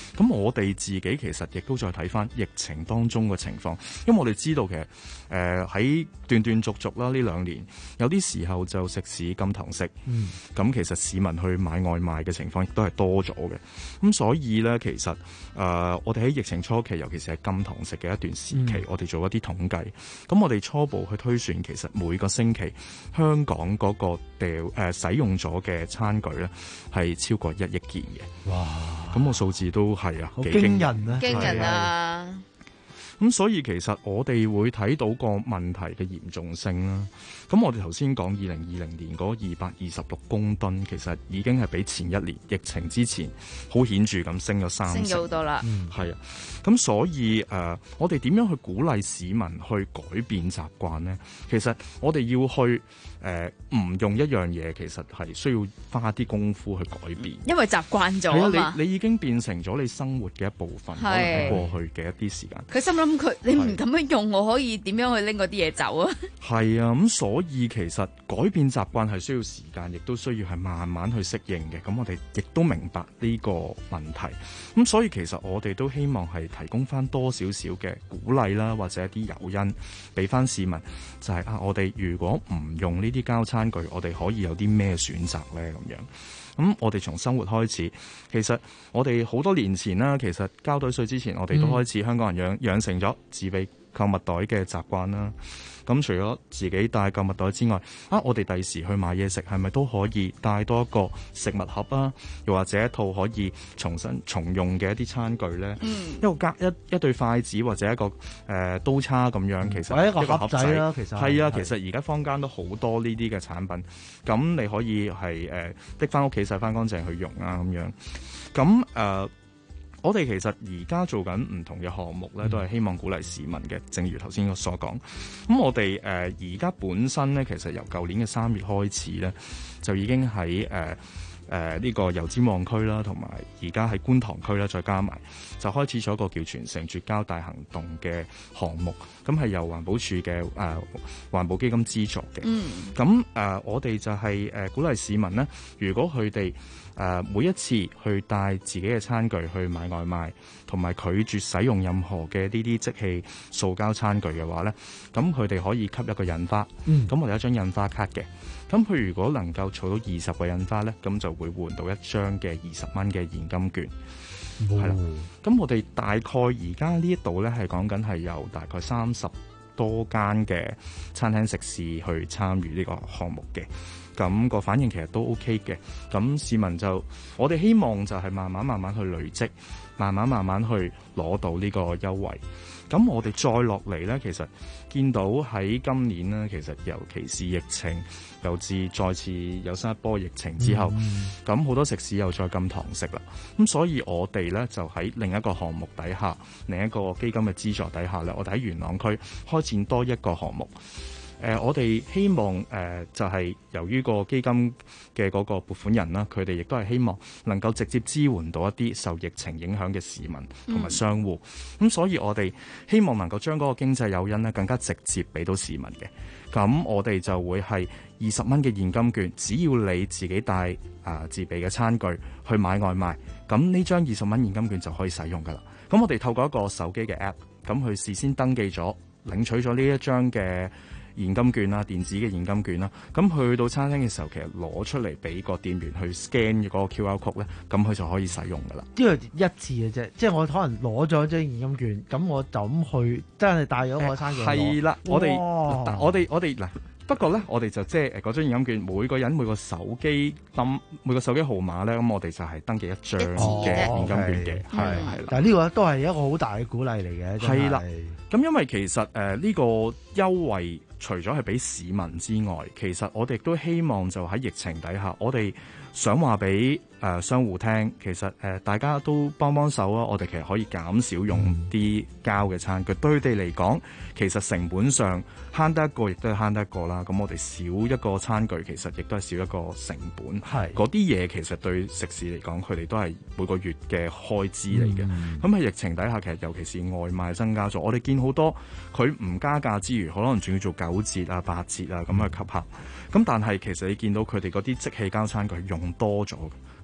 咁我哋自己其實亦都再睇翻疫情當中嘅情況，因為我哋知道其實誒喺斷斷續續啦呢兩年，有啲時候就食肆禁堂食，咁、嗯、其實市民去買外賣嘅情況亦都係多咗嘅。咁所以咧，其實誒、呃、我哋喺疫情初期，尤其是係禁堂食嘅一段時期，嗯、我哋做一啲統計，咁我哋初步去推算，其實每個星期香港嗰個掉誒、呃、使用咗嘅餐具咧係超過一億件嘅。哇！咁個數字都係啊，幾驚人啊！ 驚人啊！ 咁所以其實我哋會睇到個問題嘅嚴重性啦。咁我哋頭先講二零二零年嗰二百二十六公噸，其實已經係比前一年疫情之前好顯著咁升咗三成， 升咗好多啦。 係啊，咁所以誒、呃，我哋點樣去鼓勵市民去改變習慣呢？其實我哋要去誒唔、呃、用一樣嘢，其實係需要花啲功夫去改變， 因為習慣咗啊嘛。 你你已經變成咗你生活嘅一部分，可能喺過去嘅一啲時間。 佢心諗佢你唔咁樣用，我可以點樣去拎嗰啲嘢走啊？ 係啊，咁所以其實改變習慣係需要時間，亦都需要係慢慢去適應嘅。咁我哋亦都明白呢個問題。咁所以其實我哋都希望係提供翻多少少嘅鼓勵啦，或者一啲誘因俾翻市民，就係、是、啊，我哋如果唔用呢啲膠餐具，我哋可以有啲咩選擇咧？咁樣。咁我哋從生活開始，其實我哋好多年前啦，其實交隊稅之前，我哋都開始香港人養養成咗自備購物袋嘅習慣啦。咁除咗自己帶購物袋之外，啊，我哋第時去買嘢食係咪都可以帶多一個食物盒啊？又或者一套可以重新重用嘅一啲餐具咧？嗯，一個夾一一對筷子或者一個誒、呃、刀叉咁樣，其實一個盒仔啦，其實係啊，其實而家坊間都好多呢啲嘅產品，咁你可以係誒拎翻屋企洗翻乾淨去用啊咁樣，咁誒。呃我哋其實而家做緊唔同嘅項目咧，都係希望鼓勵市民嘅。正如頭先我所講，咁我哋誒而家本身咧，其實由舊年嘅三月開始咧，就已經喺誒誒呢個油尖旺區啦，同埋而家喺觀塘區啦，再加埋就開始咗一個叫全城絕膠大行動嘅項目。咁係由環保署嘅誒、呃、環保基金資助嘅。嗯。咁誒、呃，我哋就係、是、誒、呃、鼓勵市民咧，如果佢哋誒、呃、每一次去帶自己嘅餐具去買外賣，同埋拒絕使用任何嘅呢啲即棄塑膠餐具嘅話咧，咁佢哋可以吸一個印花。嗯。咁我哋有一張印花卡嘅，咁佢如果能夠儲到二十個印花咧，咁就會換到一張嘅二十蚊嘅現金券。係啦、哦，咁我哋大概而家呢一度咧係講緊係有大概三十多間嘅餐廳食肆去參與呢個項目嘅。咁個反應其實都 OK 嘅，咁市民就我哋希望就係慢慢慢慢去累積，慢慢慢慢去攞到呢個優惠。咁我哋再落嚟呢，其實見到喺今年呢，其實尤其是疫情又至再次有新一波疫情之後，咁好、嗯、多食肆又再禁堂食啦。咁所以我哋呢，就喺另一個項目底下，另一個基金嘅資助底下呢，我哋喺元朗區開展多一個項目。誒、呃，我哋希望誒、呃、就係、是、由於個基金嘅嗰個撥款人啦，佢哋亦都係希望能夠直接支援到一啲受疫情影響嘅市民同埋商戶。咁、嗯、所以我哋希望能夠將嗰個經濟誘因咧更加直接俾到市民嘅。咁我哋就會係二十蚊嘅現金券，只要你自己帶啊、呃、自備嘅餐具去買外賣，咁呢張二十蚊現金券就可以使用噶啦。咁我哋透過一個手機嘅 app，咁去事先登記咗，領取咗呢一張嘅現金券啦，電子嘅現金券啦，咁去到餐廳嘅時候，其實攞出嚟俾個店員去 scan 嗰個 Q R code 咧，咁佢就可以使用噶啦。呢個一次嘅啫，即係我可能攞咗張現金券，咁我就咁去，真係帶咗個餐具攞。 係啦、呃，我哋哇我哋我哋嗱，不過咧，我哋就即係誒嗰張現金券，每個人每個手機登每個手機號碼咧，咁我哋就係登記一張嘅現金券嘅，係係啦。 但係呢個都係一個好大嘅鼓勵嚟嘅， 係啦。咁因為其實誒呢、呃呢個優惠，除咗係俾市民之外，其實我哋都希望就喺疫情底下，我哋想話俾誒商戶聽，其實誒、呃、大家都幫幫手啊！我哋其實可以減少用啲膠嘅餐具，嗯、對佢哋嚟講，其實成本上慳得一個，亦都係慳得一個啦。咁我哋少一個餐具，其實亦都係少一個成本。係嗰啲嘢，其實對食肆嚟講，佢哋都係每個月嘅開支嚟嘅。咁喺、嗯、疫情底下，其實尤其是外賣增加咗，我哋見好多佢唔加價之餘，可能仲要做九折啊、八折啊咁去吸客。咁但係其實你見到佢哋嗰啲即棄膠餐具用多咗。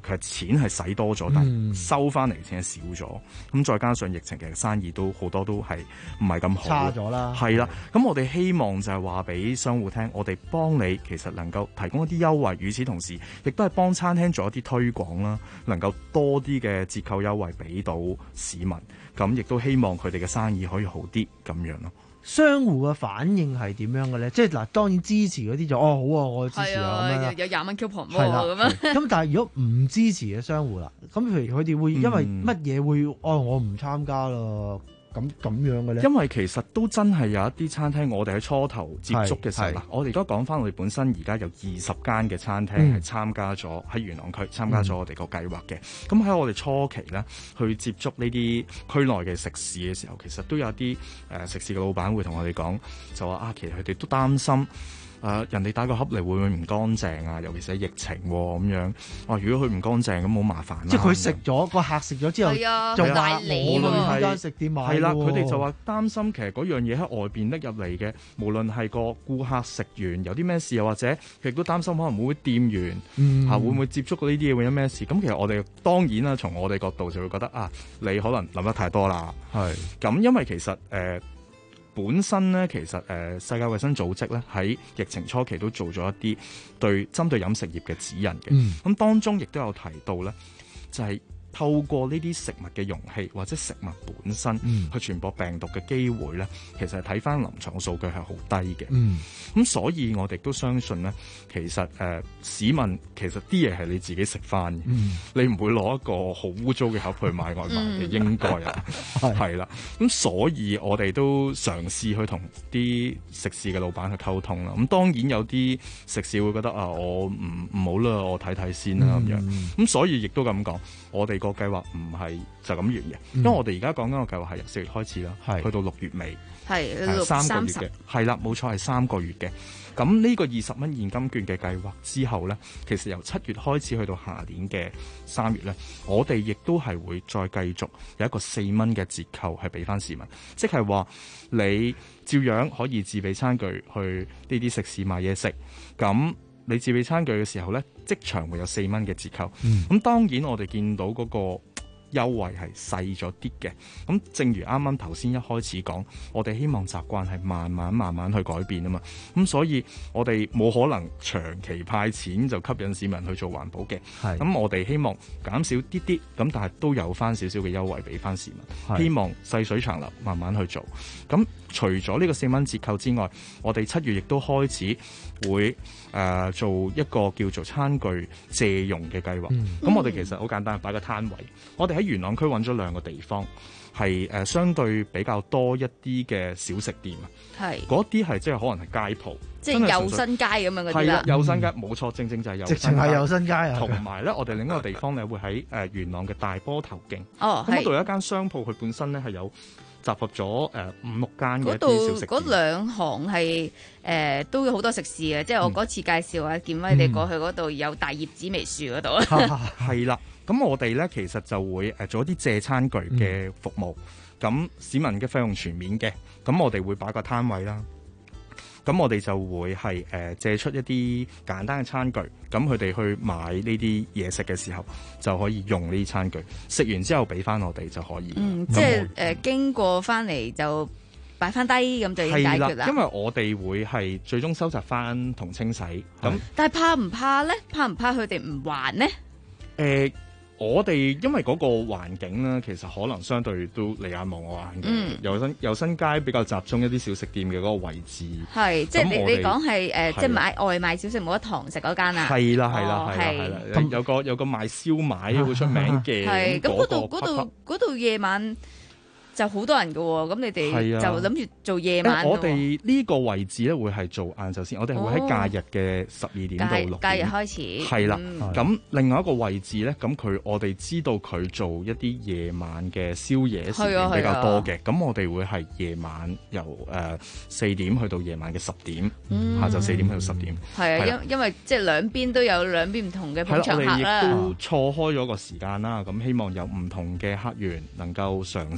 其實錢係使多咗，但係收翻嚟錢係少咗。咁再加上疫情，其實生意都好多都係唔係咁好， 差咗啦。 係啦，咁我哋希望就係話俾商戶聽，我哋幫你其實能夠提供一啲優惠，與此同時亦都係幫餐廳做一啲推廣啦，能夠多啲嘅折扣優惠俾到市民，咁亦都希望佢哋嘅生意可以好啲咁樣咯。 商戶嘅反應係點樣嘅咧？即係嗱，當然支持嗰啲就哦好啊，我支持啊咁樣啦。 有廿蚊 coupon 係啦， 咁樣。 咁但係如果唔支持嘅商戶啦，咁譬如佢哋會因為乜嘢會哦我唔參加咯？咁咁樣嘅咧？ 因為其實都真係有一啲餐廳，我哋喺初頭接觸嘅時候，嗱，我哋而家講翻我哋本身而家有二十間嘅餐廳係參加咗喺元朗區參加咗我哋個計劃嘅。咁喺、嗯、我哋初期咧去接觸呢啲區內嘅食肆嘅時候，其實都有啲誒、呃、食肆嘅老闆會同我哋講，就話啊，其實佢哋都擔心。誒、呃、人哋打個盒嚟會唔會唔乾淨啊？尤其是喺疫情咁樣。哇！如果佢唔乾淨咁好麻煩啦。 即係佢食咗個客食咗之後，就話無論間食店買係啦，佢哋就話擔心其實嗰樣嘢喺外邊拎入嚟嘅，無論係個顧客食完有啲咩事，又或者亦都擔心可能會唔會店員嚇、嗯啊、會唔會接觸過呢啲嘢會有咩事？咁其實我哋當然啦，從我哋角度就會覺得啊，你可能諗得太多啦。係咁，因為其實誒。呃本身咧，其實誒、呃、世界衛生組織咧喺疫情初期都做咗一啲對針對飲食業嘅指引嘅，咁、嗯、當中亦都有提到咧，就係、是、透過呢啲食物嘅容器或者食物本身、嗯、去傳播病毒嘅機會咧，其實睇翻臨床嘅數據係好低嘅。咁、嗯、所以我哋都相信咧，其實誒、呃、市民其實啲嘢係你自己食翻嘅，嗯、你唔會攞一個好污糟嘅盒去買外賣嘅，嗯、應該啊，係啦。咁所以我哋都嘗試去同啲食肆嘅老闆去溝通啦。咁當然有啲食肆會覺得啊，我唔唔好啦，我睇睇先啦咁、嗯、樣。咁所以亦都咁講，我哋個計劃唔係就咁完嘅，嗯、因為我哋而家講緊個計劃係由四月開始啦，係去到六月尾，係三個月嘅，係啦，冇錯係三個月嘅。咁呢個二十蚊現金券嘅計劃之後呢，其實由七月開始去到下年嘅三月呢，我哋亦都係會再繼續有一個四蚊嘅折扣係俾翻市民，即係話你照樣可以自備餐具去呢啲食肆買嘢食，咁你自備餐具嘅時候呢，即場會有四蚊嘅折扣。咁、嗯、當然我哋見到嗰、嗰個優惠係細咗啲嘅，咁正如啱啱頭先一開始講，我哋希望習慣係慢慢慢慢去改變啊嘛，咁所以我哋冇可能長期派錢就吸引市民去做環保嘅，咁我哋希望減少啲啲，咁但係都有翻少少嘅優惠俾翻市民，希望細水長流，慢慢去做。咁除咗呢個四蚊折扣之外，我哋七月亦都開始會誒、呃、做一個叫做餐具借用嘅計劃。咁、嗯、我哋其實好簡單，擺個攤位。我哋喺元朗區揾咗兩個地方，係誒、呃、相對比較多一啲嘅小食店啊。係嗰啲係即係可能係街鋪， 即係幼新街咁樣嗰啲啦。 幼新街冇錯，正正就係幼新街。直情係幼新街啊！同埋咧，我哋另一個地方咧會喺誒、呃、元朗嘅大波頭徑。哦，咁嗰度有一間商鋪，佢本身咧係有集合咗誒五六間嘅一啲小食店。 嗰兩行係誒、呃、都有好多食肆嘅，即係我嗰次介紹啊，建威你過去嗰度有大葉紫微樹嗰度。 係啦，咁我哋咧其實就會誒做一啲借餐具嘅服務，咁、嗯、市民嘅費用全免嘅，咁我哋會擺個攤位啦。咁我哋就會係誒、呃、借出一啲簡單嘅餐具，咁佢哋去買呢啲嘢食嘅時候，就可以用呢啲餐具，食完之後俾翻我哋就可以。 嗯，即係誒、呃、經過翻嚟就擺翻低，咁就已經解決啦。 因為我哋會係最終收集翻同清洗。咁但係怕唔怕咧？怕唔怕佢哋唔還呢？誒、 呃。我哋因為嗰個環境咧，其實可能相對都你眼望我眼嘅。有新有新街比較集中一啲小食店嘅嗰個位置。係，即係你你講係誒，即係買外賣小食冇得堂食嗰間啊？係啦，係啦，係啦，係啦。咁有個有個賣燒賣好出名嘅。係，咁嗰度嗰度嗰度夜晚就好多人㗎喎，咁你哋就諗住做夜晚。 我哋呢個位置咧會係做晏晝先，我哋會喺假日嘅十二點到六點。 假日開始。係啦， 咁另外一個位置咧，咁佢我哋知道佢做一啲夜晚嘅宵夜時間比較多嘅，咁我哋會係夜晚由誒四點去到夜晚嘅十點，下晝四點去到十點。 係啊，因因為即係兩邊都有兩邊唔同嘅捧場客啦。 我哋亦都錯開咗個時間啦，咁希望有唔同嘅客源能夠嘗試下。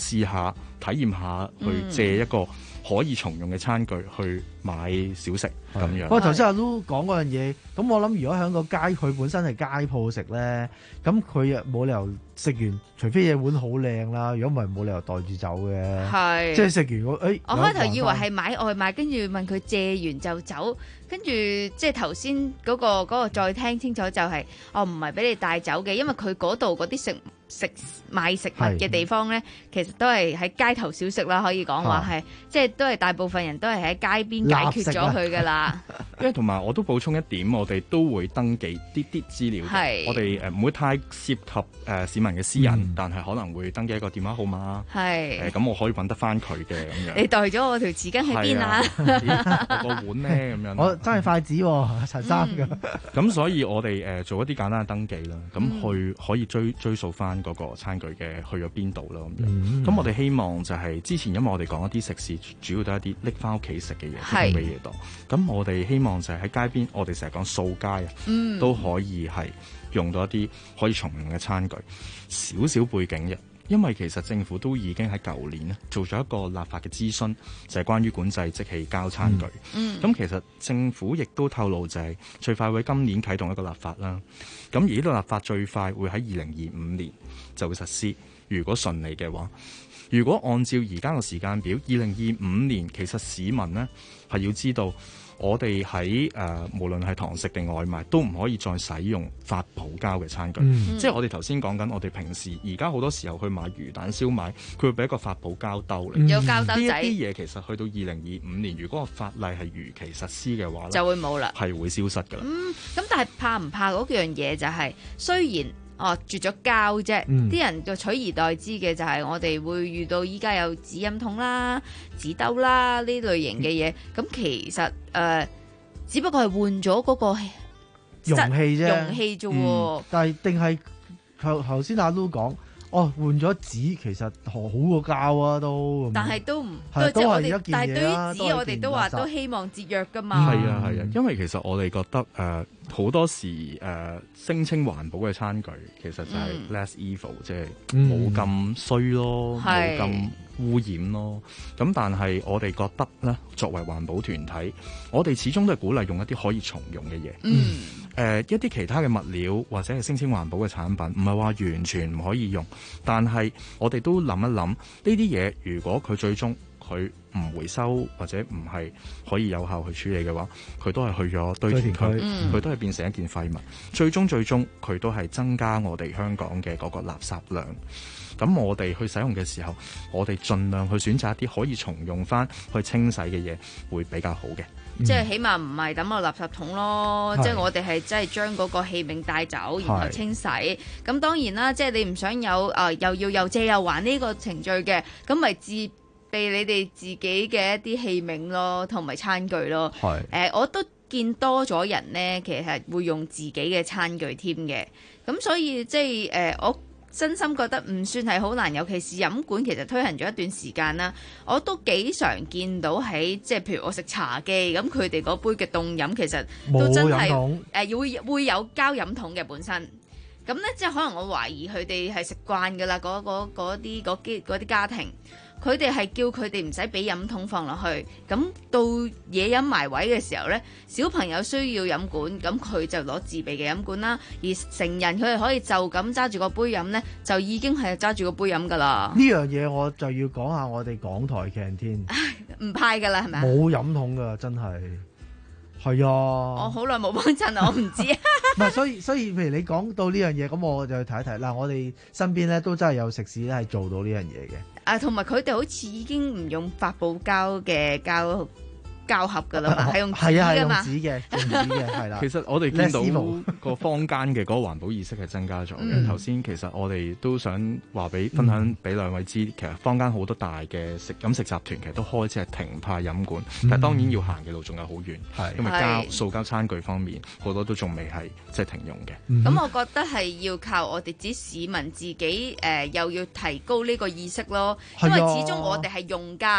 下、體驗下，去借一個可以重用嘅餐具去買小食咁樣。 不過頭先阿 Lu 講嗰樣嘢，咁我諗如果喺個街，佢本身係街鋪食咧，咁佢冇理由食完，除非嘢碗好靚啦，如果唔係冇理由袋住走嘅。 係， 即係食完我誒， 我開頭以為係買外賣，跟住問佢借完就走，跟住即係頭先嗰個嗰個再聽清楚就係，哦唔係俾你帶走嘅，因為佢嗰度嗰啲食食賣食物嘅地方咧，其實都係喺街頭小食啦，可以講話係，即係都係大部分人都係喺街邊解決咗佢噶啦。 因為同埋我都補充一點，我哋都會登記啲啲資料嘅，我哋誒唔會太涉及誒、呃、市民嘅私隱，嗯、但係可能會登記一個電話號碼，係誒咁我可以揾得翻佢嘅咁樣。 你袋咗我條匙羹喺邊啊？ 我個碗咧咁樣， 我真係筷子喎，陳生㗎。 咁所以我哋誒、呃、做一啲簡單嘅登記啦，咁去可以追追溯翻嗰個餐具嘅去咗邊度啦咁樣。咁、嗯、我哋希望就係、是、之前因為我哋講一啲食肆，主要都係一啲拎翻屋企食嘅嘢，嘅嘢多。咁我哋希望就係喺街邊，我哋成日講掃街啊，嗯、都可以係用到一啲可以重用嘅餐具。少少背景嘅，因為其實政府都已經喺舊年咧做咗一個立法嘅諮詢，就係、是、關於管制即棄膠餐具。嗯，咁、嗯、其實政府亦都透露就係最快會今年啟動一個立法啦。咁而呢個立法最快會喺二零二五年就會實施，如果順利嘅話。如果按照而家個時間表，二零二五年其實市民呢係要知道，我哋喺誒無論係堂食定外賣，都唔可以再使用發泡膠嘅餐具。嗯、即係我哋頭先講緊，我哋平時而家好多時候去買魚蛋燒賣，佢會俾一個發泡膠兜嚟。 有膠兜仔。呢一啲嘢其實去到二零二五年，如果個法例係如期實施嘅話， 就會冇啦， 係會消失㗎啦。 嗯，咁但係怕唔怕嗰樣嘢就係、是、雖然。哦，絕咗膠啫，啲、嗯、人就取而代之嘅就係我哋會遇到依家有紙飲筒啦、紙兜啦呢類型嘅嘢，咁、嗯、其實誒、呃，只不過係換咗嗰個容器啫， 容器啫喎、嗯。 但係定係頭頭先阿 Lu 講。哦，換咗紙其實好過膠啊，都。 但係都唔， 係都係一件嘢啦。 但係對於紙，我哋都話都希望節約㗎嘛。 係啊係啊，因為其實我哋覺得誒好、呃、多時誒、呃、聲稱環保嘅餐具，其實就係 less evil，、嗯、即係冇咁衰咯，冇咁污染咯。咁但係我哋覺得咧，作為環保團體，我哋始終都係鼓勵用一啲可以重用嘅嘢。嗯。誒、呃、一啲其他嘅物料或者係聲稱環保嘅產品，唔係話完全唔可以用，但係我哋都諗一諗呢啲嘢，如果佢最終佢唔回收或者唔係可以有效去處理嘅話，佢都係去咗堆填區，佢、嗯、都係變成一件廢物。最終最終佢都係增加我哋香港嘅嗰個垃圾量。咁我哋去使用嘅時候，我哋盡量去選擇一啲可以重用翻去清洗嘅嘢，會比較好嘅。 即係起碼唔係抌落垃圾桶咯，即係我哋係真係將嗰個器皿帶走，然後清洗。咁當然啦，即係你唔想有誒、呃、又要又借又還呢個程序嘅，咁咪自備你哋自己嘅一啲器皿咯，同埋餐具咯。係誒、呃，我都見多咗人呢，其實會用自己嘅餐具添嘅。咁所以即係誒、呃、我。真心覺得唔算係好難，尤其是飲管其實推行咗一段時間啦，我都幾常見到喺即係譬如我食茶記咁，佢哋嗰杯嘅凍飲其實都真係誒、呃、會會有膠飲筒嘅本身，咁咧即係可能我懷疑佢哋係食慣㗎啦，嗰嗰啲嗰啲嗰啲家庭。佢哋係叫佢哋唔使俾飲筒放落去，咁到嘢飲埋位嘅時候呢，小朋友需要飲管，咁佢就攞自備嘅飲管啦。而成人佢哋可以就咁揸住個杯飲呢，就已經係揸住個杯飲噶啦。 呢樣嘢我就要講下我哋港台canteen， 唔派噶啦，係咪？ 冇飲筒噶，真係。係啊， 我好耐冇幫襯啦，我唔知。 唔係，所以所以，譬如你講到呢樣嘢，咁我就睇一睇嗱，我哋身邊咧都真係有食肆咧係做到呢樣嘢嘅。 啊，同埋佢哋好似已經唔用發泡膠嘅膠膠盒㗎啦嘛，係用紙㗎嘛。係啊，係用紙嘅，用紙嘅係啦。 其實我哋見到個坊間嘅嗰個環保意識係增加咗嘅。頭先、嗯、其實我哋都想話俾分享俾兩位知，嗯、其實坊間好多大嘅食飲食集團其實都開始係停派飲管，嗯、但係當然要行嘅路仲有好遠，係因為膠塑膠餐具方面好多都仲未係即係停用嘅。咁、 嗯嗯、我覺得係要靠我哋啲市民自己誒、呃，又要提高呢個意識咯，因為始終我哋係用家。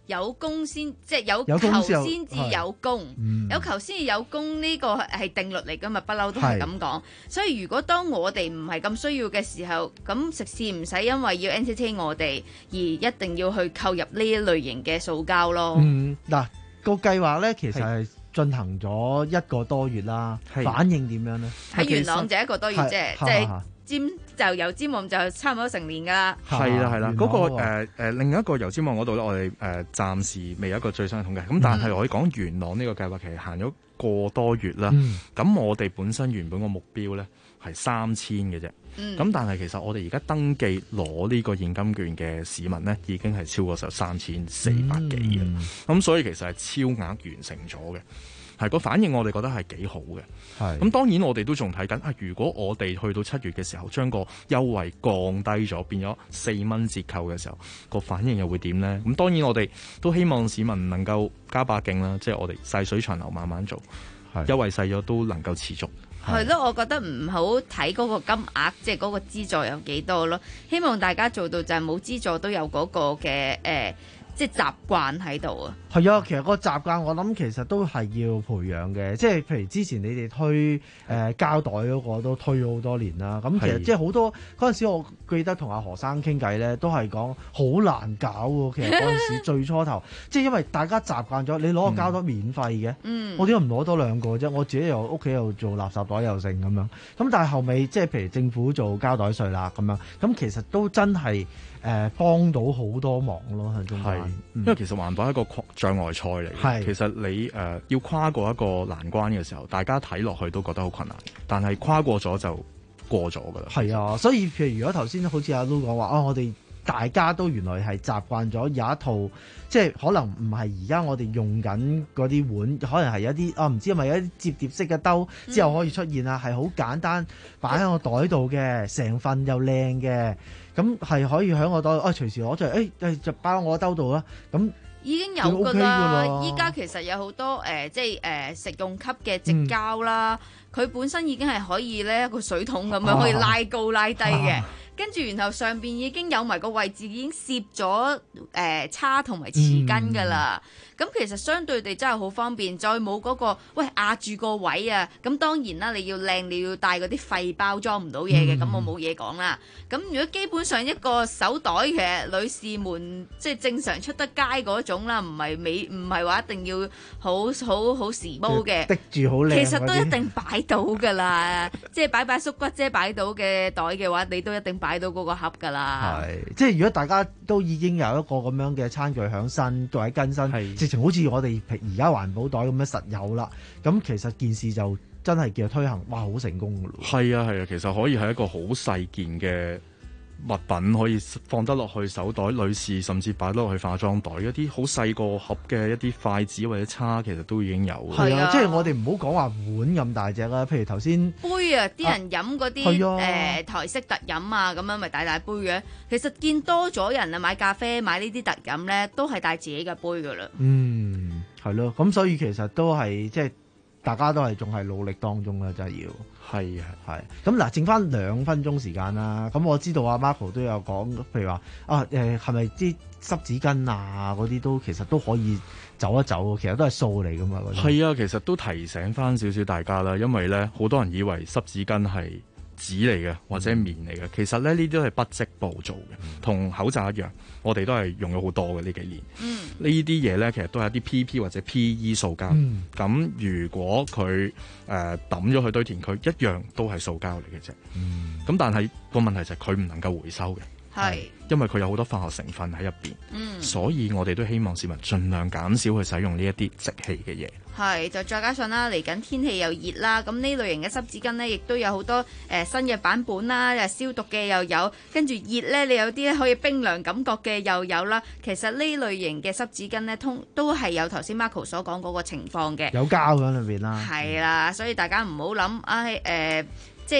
有功先，即係有有功求先有先至有功， 嗯有求先至有功，呢個係定律嚟噶嘛，不嬲都係咁講。所以如果當我哋唔係咁需要嘅時候，咁食肆唔使因為要 entertain 我哋而一定要去購入呢一類型嘅塑膠咯。 嗯，嗱、個計劃咧其實係進行咗一個多月啦，反應點樣咧？ 喺元朗就一個多月啫，即係。尖就油尖旺就差唔多成年㗎啦。 係啦係啦，嗰、 元朗個誒誒、呃、另一個油尖旺嗰度咧，我哋誒、呃、暫時未有一個最新嘅統計。咁但係我可以講元朗呢個計劃其實行咗個多月啦。咁、嗯、我哋本身原本個目標咧係三千嘅啫。咁、嗯、但係其實我哋而家登記攞呢個現金券嘅市民咧，已經係超過十三千四百幾嘅。咁、嗯、所以其實係超額完成咗嘅。係個反應，我哋覺得係幾好嘅。係咁，當然我哋都仲睇緊啊。如果我哋去到七月嘅時候，將個優惠降低咗，變咗四蚊折扣嘅時候，個反應又會點呢？咁當然我哋都希望市民能夠加把勁啦，即係我哋細水長流，慢慢做，優惠細咗都能夠持續。 係咯，我覺得唔好睇嗰個金額，即係嗰個資助有幾多咯。希望大家做到就係冇資助都有嗰個嘅誒。呃即係習慣喺度啊！ 係啊，其實個習慣我諗其實都係要培養嘅，即係譬如之前你哋推誒、呃、膠袋嗰個都推咗好多年啦。咁其實即係好多嗰陣時，我記得同阿何生傾偈咧，都係講好難搞喎。其實嗰陣時最初頭，即係因為大家習慣咗，你攞個膠袋免費嘅，嗯、我點解唔攞多兩個啫？我自己又屋企又做垃圾袋又剩咁樣。咁但係後尾即係譬如政府做膠袋稅啦咁樣，咁其實都真係。誒、呃、幫到好多忙咯喺中間， 因為其實環保係一個障礙賽嚟嘅。其實你誒、呃、要跨過一個難關嘅時候，大家睇落去都覺得好困難，但係跨過咗就過咗㗎啦。係啊，所以譬如如果頭先好似阿 Lu 講話啊，我哋大家都原來係習慣咗有一套，即係可能唔係而家我哋用緊嗰啲碗，可能係有啲啊唔知係咪有啲摺疊式嘅兜之後可以出現啊，係、嗯、好簡單擺喺個袋度嘅，成份又靚嘅。咁係可以喺我袋，啊隨時攞出嚟，誒、哎、就擺喺我兜度啦。咁已經有㗎啦，依家其實有好多誒、呃，即係誒、呃、食用級嘅矽膠啦，佢、嗯、本身已經係可以咧一個水桶咁樣可以拉高拉低嘅。啊跟住，然後上邊已經有埋個位置，已經攝咗誒叉同埋匙羹㗎啦。咁、嗯、其實相對地真係好方便，再冇嗰、嗰個喂壓住個位啊。咁當然啦，你要靚，你要帶嗰啲廢包裝唔到嘢嘅，咁、嗯、我冇嘢講啦。咁如果基本上一個手袋嘅女士們，即係正常出得街嗰種啦，唔係美，唔係話一定要好好好時髦嘅， 滴住好靚。 其實都一定擺到㗎啦，即係擺擺縮骨遮擺到嘅袋嘅話，你都一定擺到嗰個盒㗎啦。 係，即係如果大家都已經有一個咁樣嘅餐具響身，作為更新，直情好似我哋而家環保袋咁樣實有啦。咁其實件事就真係叫推行，哇，好成功㗎咯。 係啊係啊，其實可以係一個好細件嘅物品，可以放得落去手袋，女士甚至擺得落去化妝袋，一啲好細個盒嘅一啲筷子或者叉，其實都已經有。 係啊，即係我哋唔好講話碗咁大隻啦，譬如頭先杯啊，啲人飲嗰啲誒台式特飲啊，咁樣咪大大杯嘅。其實見多咗人啊，買咖啡買呢啲特飲咧，都係帶自己嘅杯噶啦。 嗯，係咯，咁所以其實都係即係大家都係仲係努力當中啦，真係要。 係啊， 係。咁嗱，剩翻兩分鐘時間啦。咁我知道阿 Marco 都有講，譬如話啊，誒係咪啲濕紙巾啊嗰啲都其實都可以走一走，其實都係數嚟噶嘛。 係啊，其實都提醒翻少少大家啦，因為咧好多人以為濕紙巾係紙嚟嘅或者棉嚟嘅，其實咧呢啲都係不織布做嘅，同、嗯、口罩一樣，我哋都係用咗好多嘅呢幾年。嗯，呢啲嘢咧其實都係一啲 P P 或者 P E 塑膠。咁、嗯、如果佢誒抌咗去堆填區，一樣都係塑膠嚟嘅啫。嗯，咁但係個問題就係佢唔能夠回收嘅。係，因為佢有好多化學成分喺入邊。嗯，所以我哋都希望市民盡量減少去使用呢一啲即棄嘅嘢。 係，就再加上啦，嚟緊天氣又熱啦，咁呢類型嘅濕紙巾呢，亦都有好多誒、呃、新嘅版本啦，又消毒嘅又有，跟住熱呢，你有啲可以冰涼感覺嘅又有啦。其實呢類型嘅濕紙巾呢，通都係有頭先 Marco 所講嗰個情況嘅， 有膠喺裏邊啦。 係啦，所以大家唔好諗，唉誒，即係。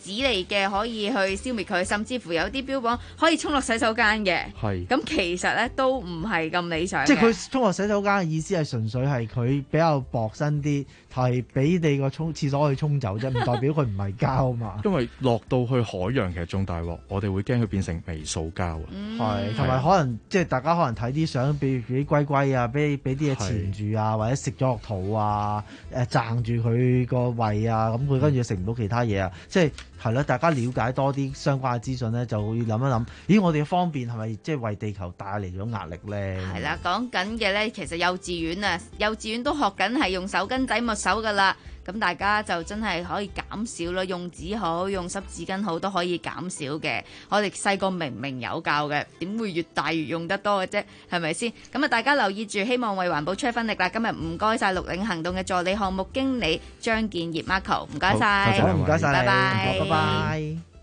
紙嚟嘅，可以去消滅佢，甚至乎有啲標榜可以沖落洗手間嘅。 係。 咁其實咧都唔係咁理想嘅。 即係佢沖落洗手間嘅意思係純粹係佢比較薄身啲，係俾你個沖廁所去沖走啫，唔代表佢唔係膠嘛。 因為落到去海洋其實仲大鑊，我哋會驚佢變成微塑膠啊。 係，同埋可能即係大家可能睇啲相，譬如啲龜龜啊，俾俾啲嘢纏住啊，或者食咗落肚啊，誒撐住佢個胃啊，咁佢跟住食唔到其他嘢啊，即係係咯，大家了解多啲相關嘅資訊咧，就會諗一諗，咦，我哋嘅方便係咪即係為地球帶嚟咗壓力咧？ 係啦，講緊嘅咧，其實幼稚園啊，幼稚園都學緊係用手巾仔抹手噶啦。咁大家就真係可以減少咯，用紙好，用濕紙巾好都可以減少嘅。我哋細個明明有教嘅，點會越大越用得多嘅啫？係咪先？咁啊，大家留意住，希望為環保出一分力啦。今日唔該晒綠領行動嘅助理項目經理張建業 Marco，唔該晒， 唔該晒， 拜拜， 拜拜。